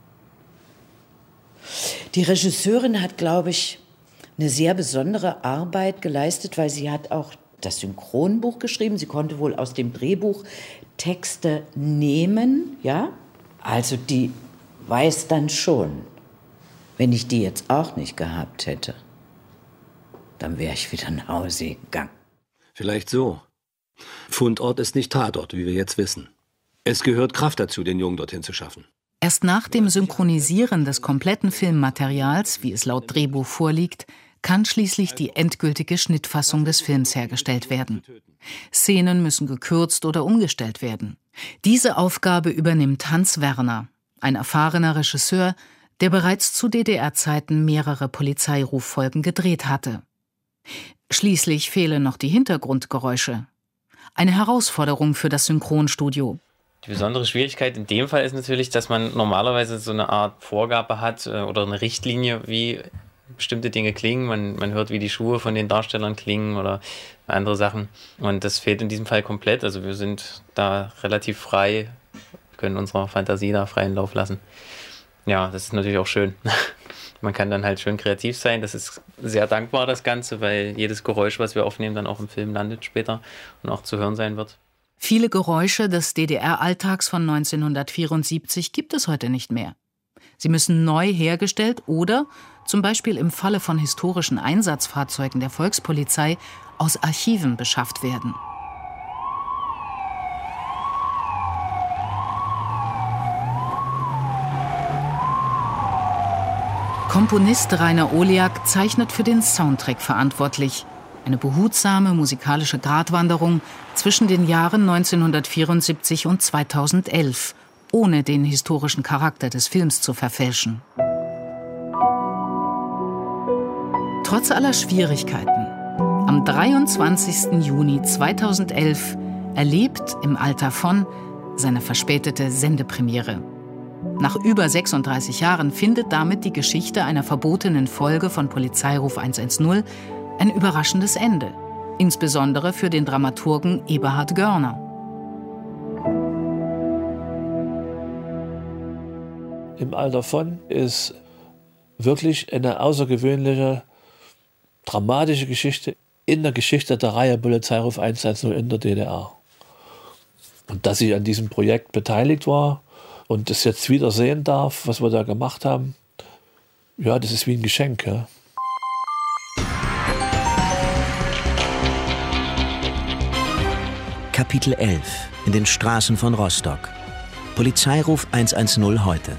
S23: Die Regisseurin hat, glaube ich, eine sehr besondere Arbeit geleistet, weil sie hat auch das Synchronbuch geschrieben. Sie konnte wohl aus dem Drehbuch Texte nehmen, ja? Also die weiß dann schon, wenn ich die jetzt auch nicht gehabt hätte, dann wäre ich wieder nach Hause gegangen.
S11: Vielleicht so. Fundort ist nicht Tatort, wie wir jetzt wissen. Es gehört Kraft dazu, den Jungen dorthin zu schaffen.
S2: Erst nach dem Synchronisieren des kompletten Filmmaterials, wie es laut Drehbuch vorliegt, kann schließlich die endgültige Schnittfassung des Films hergestellt werden. Szenen müssen gekürzt oder umgestellt werden. Diese Aufgabe übernimmt Hans Werner, ein erfahrener Regisseur, der bereits zu DDR-Zeiten mehrere Polizeiruffolgen gedreht hatte. Schließlich fehlen noch die Hintergrundgeräusche. Eine Herausforderung für das Synchronstudio.
S24: Die besondere Schwierigkeit in dem Fall ist natürlich, dass man normalerweise so eine Art Vorgabe hat oder eine Richtlinie, wie bestimmte Dinge klingen. Man hört, wie die Schuhe von den Darstellern klingen oder andere Sachen. Und das fehlt in diesem Fall komplett. Also wir sind da relativ frei, können unserer Fantasie da freien Lauf lassen. Ja, das ist natürlich auch schön. Man kann dann halt schön kreativ sein. Das ist sehr dankbar, das Ganze, weil jedes Geräusch, was wir aufnehmen, dann auch im Film landet später und auch zu hören sein wird.
S2: Viele Geräusche des DDR-Alltags von 1974 gibt es heute nicht mehr. Sie müssen neu hergestellt oder, zum Beispiel im Falle von historischen Einsatzfahrzeugen der Volkspolizei, aus Archiven beschafft werden. Komponist Rainer Oliak zeichnet für den Soundtrack verantwortlich. Eine behutsame musikalische Gratwanderung zwischen den Jahren 1974 und 2011, ohne den historischen Charakter des Films zu verfälschen. Trotz aller Schwierigkeiten, am 23. Juni 2011 erlebt im Alter von seine verspätete Sendepremiere. Nach über 36 Jahren findet damit die Geschichte einer verbotenen Folge von Polizeiruf 110 ein überraschendes Ende, insbesondere für den Dramaturgen Eberhard Görner.
S25: Im Alter von ist wirklich eine außergewöhnliche, dramatische Geschichte in der Geschichte der Reihe Polizeiruf 110 in der DDR. Und dass ich an diesem Projekt beteiligt war und das jetzt wieder sehen darf, was wir da gemacht haben, ja, das ist wie ein Geschenk. Ja.
S6: Kapitel 11. In den Straßen von Rostock. Polizeiruf 110 heute.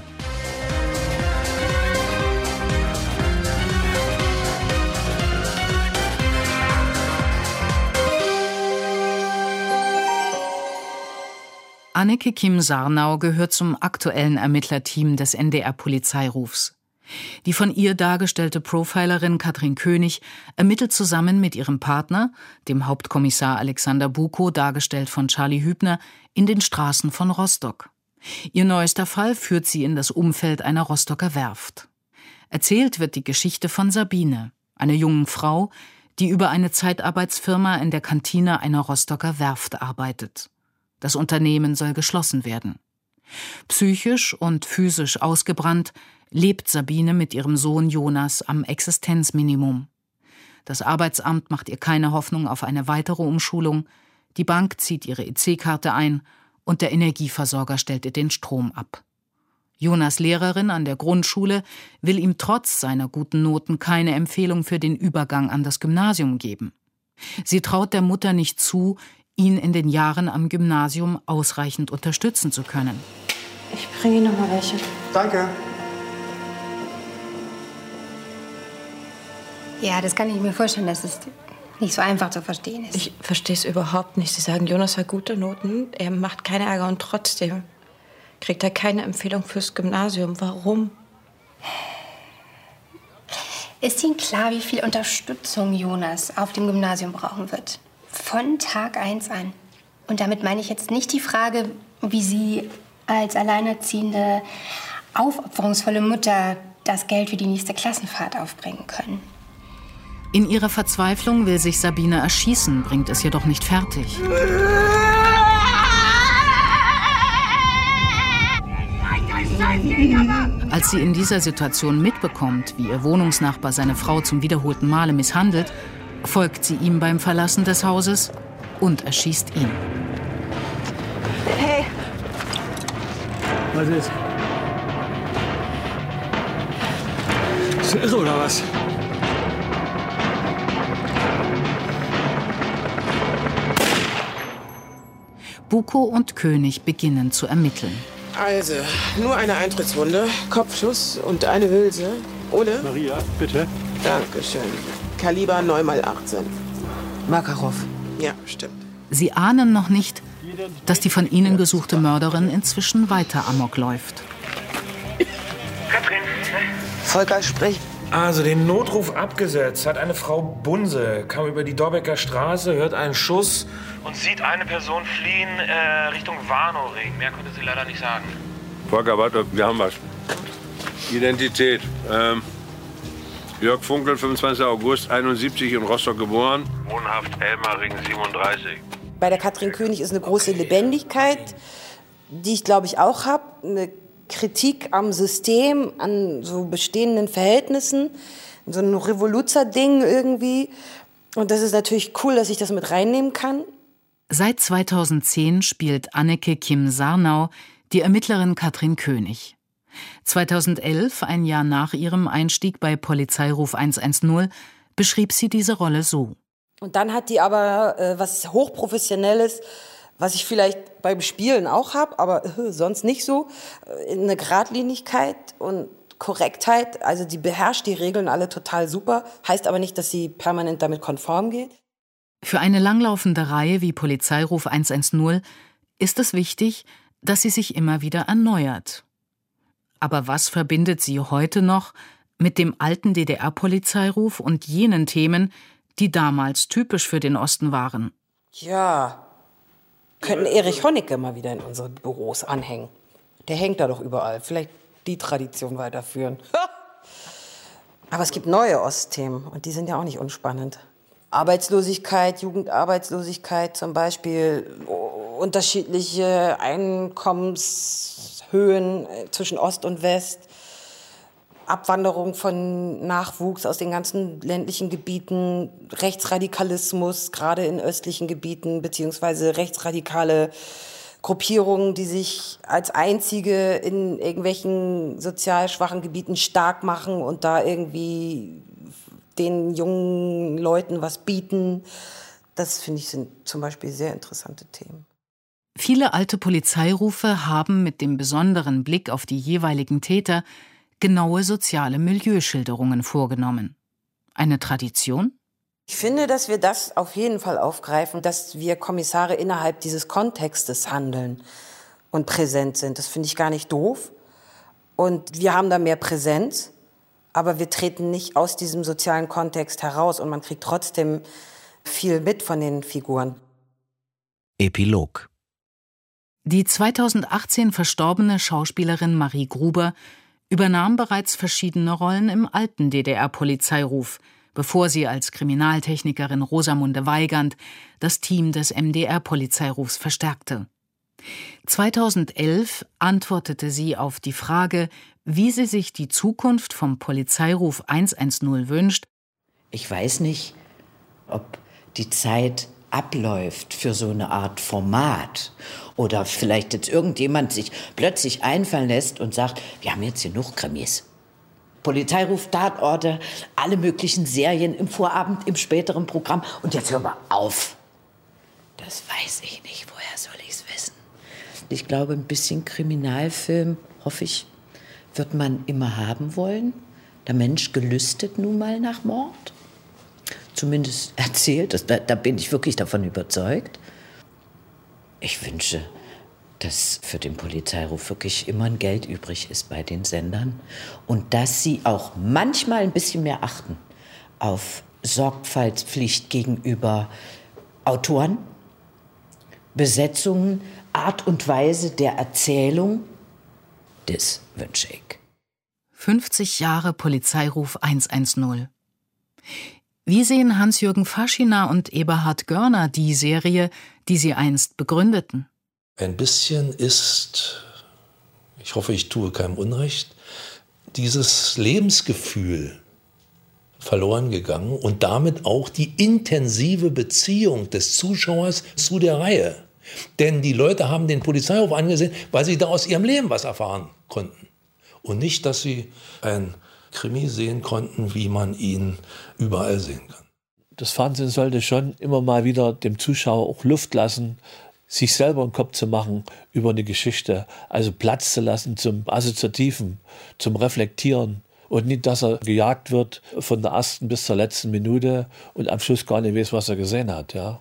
S2: Anneke Kim-Sarnau gehört zum aktuellen Ermittlerteam des NDR-Polizeirufs. Die von ihr dargestellte Profilerin Katrin König ermittelt zusammen mit ihrem Partner, dem Hauptkommissar Alexander Bukow, dargestellt von Charlie Hübner, in den Straßen von Rostock. Ihr neuester Fall führt sie in das Umfeld einer Rostocker Werft. Erzählt wird die Geschichte von Sabine, einer jungen Frau, die über eine Zeitarbeitsfirma in der Kantine einer Rostocker Werft arbeitet. Das Unternehmen soll geschlossen werden. Psychisch und physisch ausgebrannt lebt Sabine mit ihrem Sohn Jonas am Existenzminimum. Das Arbeitsamt macht ihr keine Hoffnung auf eine weitere Umschulung, die Bank zieht ihre EC-Karte ein und der Energieversorger stellt ihr den Strom ab. Jonas' Lehrerin an der Grundschule will ihm trotz seiner guten Noten keine Empfehlung für den Übergang an das Gymnasium geben. Sie traut der Mutter nicht zu, ihn in den Jahren am Gymnasium ausreichend unterstützen zu können.
S9: Ich bringe Ihnen noch mal welche.
S22: Danke.
S14: Ja, das kann ich mir vorstellen, dass es nicht so einfach zu verstehen ist.
S9: Ich verstehe es überhaupt nicht. Sie sagen, Jonas hat gute Noten, er macht keine Ärger und trotzdem kriegt er keine Empfehlung fürs Gymnasium. Warum?
S14: Ist Ihnen klar, wie viel Unterstützung Jonas auf dem Gymnasium brauchen wird? Von Tag 1 an. Und damit meine ich jetzt nicht die Frage, wie Sie als alleinerziehende, aufopferungsvolle Mutter das Geld für die nächste Klassenfahrt aufbringen können.
S2: In ihrer Verzweiflung will sich Sabine erschießen, bringt es jedoch nicht fertig. Als sie in dieser Situation mitbekommt, wie ihr Wohnungsnachbar seine Frau zum wiederholten Male misshandelt, folgt sie ihm beim Verlassen des Hauses und erschießt ihn.
S9: Hey!
S16: Was ist? Ist du irre oder was?
S2: Bukow und König beginnen zu ermitteln.
S20: Also, nur eine Eintrittswunde, Kopfschuss und eine Hülse. Ohne?
S16: Maria, bitte.
S20: Dankeschön. Kaliber 9x18.
S9: Makarov.
S20: Ja, stimmt.
S2: Sie ahnen noch nicht, dass die von ihnen gesuchte Mörderin inzwischen weiter Amok läuft.
S20: Katrin.
S9: Volker, sprich.
S21: Also, den Notruf abgesetzt hat eine Frau Bunse, kam über die Dorbecker Straße, hört einen Schuss und sieht eine Person fliehen Richtung Warnow-Ring. Mehr konnte sie leider nicht sagen.
S26: Volker, warte, wir haben was. Identität. Jörg Funkel, 25. August, 71, in Rostock geboren. Wohnhaft Elmaring, 37.
S18: Bei der Katrin König ist eine große Lebendigkeit, die ich, glaube ich, auch habe. Eine Kritik am System, an so bestehenden Verhältnissen. So ein Revoluzer-Ding irgendwie. Und das ist natürlich cool, dass ich das mit reinnehmen kann.
S2: Seit 2010 spielt Anneke Kim Sarnau die Ermittlerin Katrin König. 2011, ein Jahr nach ihrem Einstieg bei Polizeiruf 110, beschrieb sie diese Rolle so.
S18: Und dann hat die aber was Hochprofessionelles, was ich vielleicht beim Spielen auch habe, aber sonst nicht so, eine Geradlinigkeit und Korrektheit. Also die beherrscht die Regeln alle total super, heißt aber nicht, dass sie permanent damit konform geht.
S2: Für eine langlaufende Reihe wie Polizeiruf 110 ist es wichtig, dass sie sich immer wieder erneuert. Aber was verbindet sie heute noch mit dem alten DDR-Polizeiruf und jenen Themen, die damals typisch für den Osten waren?
S18: Ja, könnten Erich Honecker mal wieder in unsere Büros anhängen. Der hängt da doch überall. Vielleicht die Tradition weiterführen. Aber es gibt neue Ostthemen und die sind ja auch nicht unspannend. Arbeitslosigkeit, Jugendarbeitslosigkeit zum Beispiel, unterschiedliche Einkommenshöhen zwischen Ost und West, Abwanderung von Nachwuchs aus den ganzen ländlichen Gebieten, Rechtsradikalismus, gerade in östlichen Gebieten, beziehungsweise rechtsradikale Gruppierungen, die sich als einzige in irgendwelchen sozial schwachen Gebieten stark machen und da irgendwie den jungen Leuten was bieten. Das, finde ich, sind zum Beispiel sehr interessante Themen.
S2: Viele alte Polizeirufe haben mit dem besonderen Blick auf die jeweiligen Täter genaue soziale Milieuschilderungen vorgenommen. Eine Tradition?
S18: Ich finde, dass wir das auf jeden Fall aufgreifen, dass wir Kommissare innerhalb dieses Kontextes handeln und präsent sind. Das finde ich gar nicht doof. Und wir haben da mehr Präsenz. aber wir treten nicht aus diesem sozialen Kontext heraus und man kriegt trotzdem viel mit von den Figuren.
S6: Epilog.
S2: Die 2018 verstorbene Schauspielerin Marie Gruber übernahm bereits verschiedene Rollen im alten DDR-Polizeiruf, bevor sie als Kriminaltechnikerin Rosamunde Weigand das Team des MDR-Polizeirufs verstärkte. 2011 antwortete sie auf die Frage, wie sie sich die Zukunft vom Polizeiruf 110 wünscht.
S23: Ich weiß nicht, ob die Zeit abläuft für so eine Art Format oder vielleicht jetzt irgendjemand sich plötzlich einfallen lässt und sagt, wir haben jetzt genug Krimis. Polizeiruf, Tatorte, alle möglichen Serien im Vorabend, im späteren Programm und jetzt hören wir auf. Das weiß ich nicht, woher soll ich's wissen? Ich glaube, ein bisschen Kriminalfilm, hoffe ich, wird man immer haben wollen. Der Mensch gelüstet nun mal nach Mord. Zumindest erzählt, da bin ich wirklich davon überzeugt. Ich wünsche, dass für den Polizeiruf wirklich immer ein Geld übrig ist bei den Sendern und dass sie auch manchmal ein bisschen mehr achten auf Sorgfaltspflicht gegenüber Autoren, Besetzungen, Art und Weise der Erzählung. Das wünsche ich.
S2: 50 Jahre Polizeiruf 110. Wie sehen Hans-Jürgen Faschina und Eberhard Görner die Serie, die sie einst begründeten?
S25: Ein bisschen ist, ich hoffe, ich tue keinem Unrecht, dieses Lebensgefühl verloren gegangen und damit auch die intensive Beziehung des Zuschauers zu der Reihe. Denn die Leute haben den Polizeiruf angesehen, weil sie da aus ihrem Leben was erfahren konnten. Und nicht, dass sie ein Krimi sehen konnten, wie man ihn überall sehen kann. Das Fernsehen sollte schon immer mal wieder dem Zuschauer auch Luft lassen, sich selber einen Kopf zu machen über eine Geschichte, also Platz zu lassen zum Assoziativen, zum Reflektieren und nicht, dass er gejagt wird von der ersten bis zur letzten Minute und am Schluss gar nicht weiß, was er gesehen hat. Ja.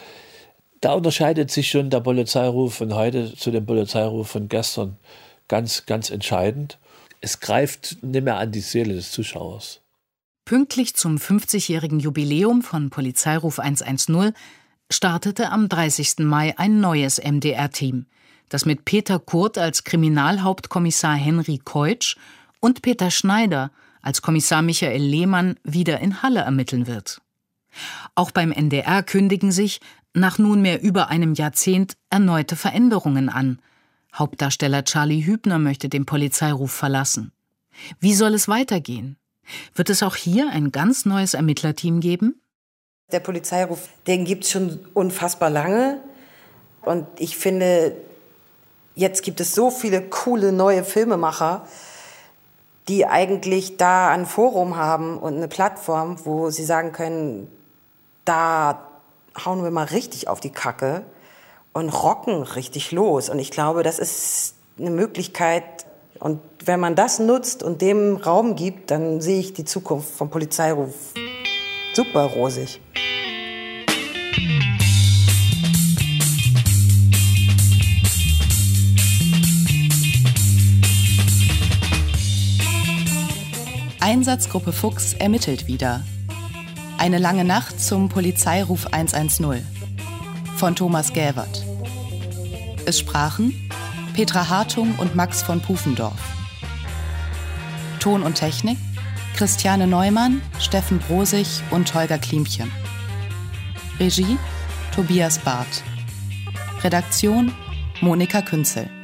S25: Da unterscheidet sich schon der Polizeiruf von heute zu dem Polizeiruf von gestern ganz, ganz entscheidend. Es greift nicht mehr an die Seele des Zuschauers.
S2: Pünktlich zum 50-jährigen Jubiläum von Polizeiruf 110 startete am 30. Mai ein neues MDR-Team, das mit Peter Kurt als Kriminalhauptkommissar Henry Keutsch und Peter Schneider als Kommissar Michael Lehmann wieder in Halle ermitteln wird. Auch beim NDR kündigen sich nach nunmehr über einem Jahrzehnt erneute Veränderungen an. Hauptdarsteller Charlie Hübner möchte den Polizeiruf verlassen. Wie soll es weitergehen? Wird es auch hier ein ganz neues Ermittlerteam geben?
S18: Der Polizeiruf, den gibt es schon unfassbar lange. Und ich finde, jetzt gibt es so viele coole neue Filmemacher, die eigentlich da ein Forum haben und eine Plattform, wo sie sagen können, da hauen wir mal richtig auf die Kacke und rocken richtig los. Und ich glaube, das ist eine Möglichkeit. Und wenn man das nutzt und dem Raum gibt, dann sehe ich die Zukunft vom Polizeiruf super rosig.
S2: Einsatzgruppe Fuchs ermittelt wieder. Eine lange Nacht zum Polizeiruf 110 von Thomas Gäwert. Es sprachen Petra Hartung und Max von Pufendorf. Ton und Technik Christiane Neumann, Steffen Brosig und Holger Klimchen. Regie Tobias Barth. Redaktion Monika Künzel.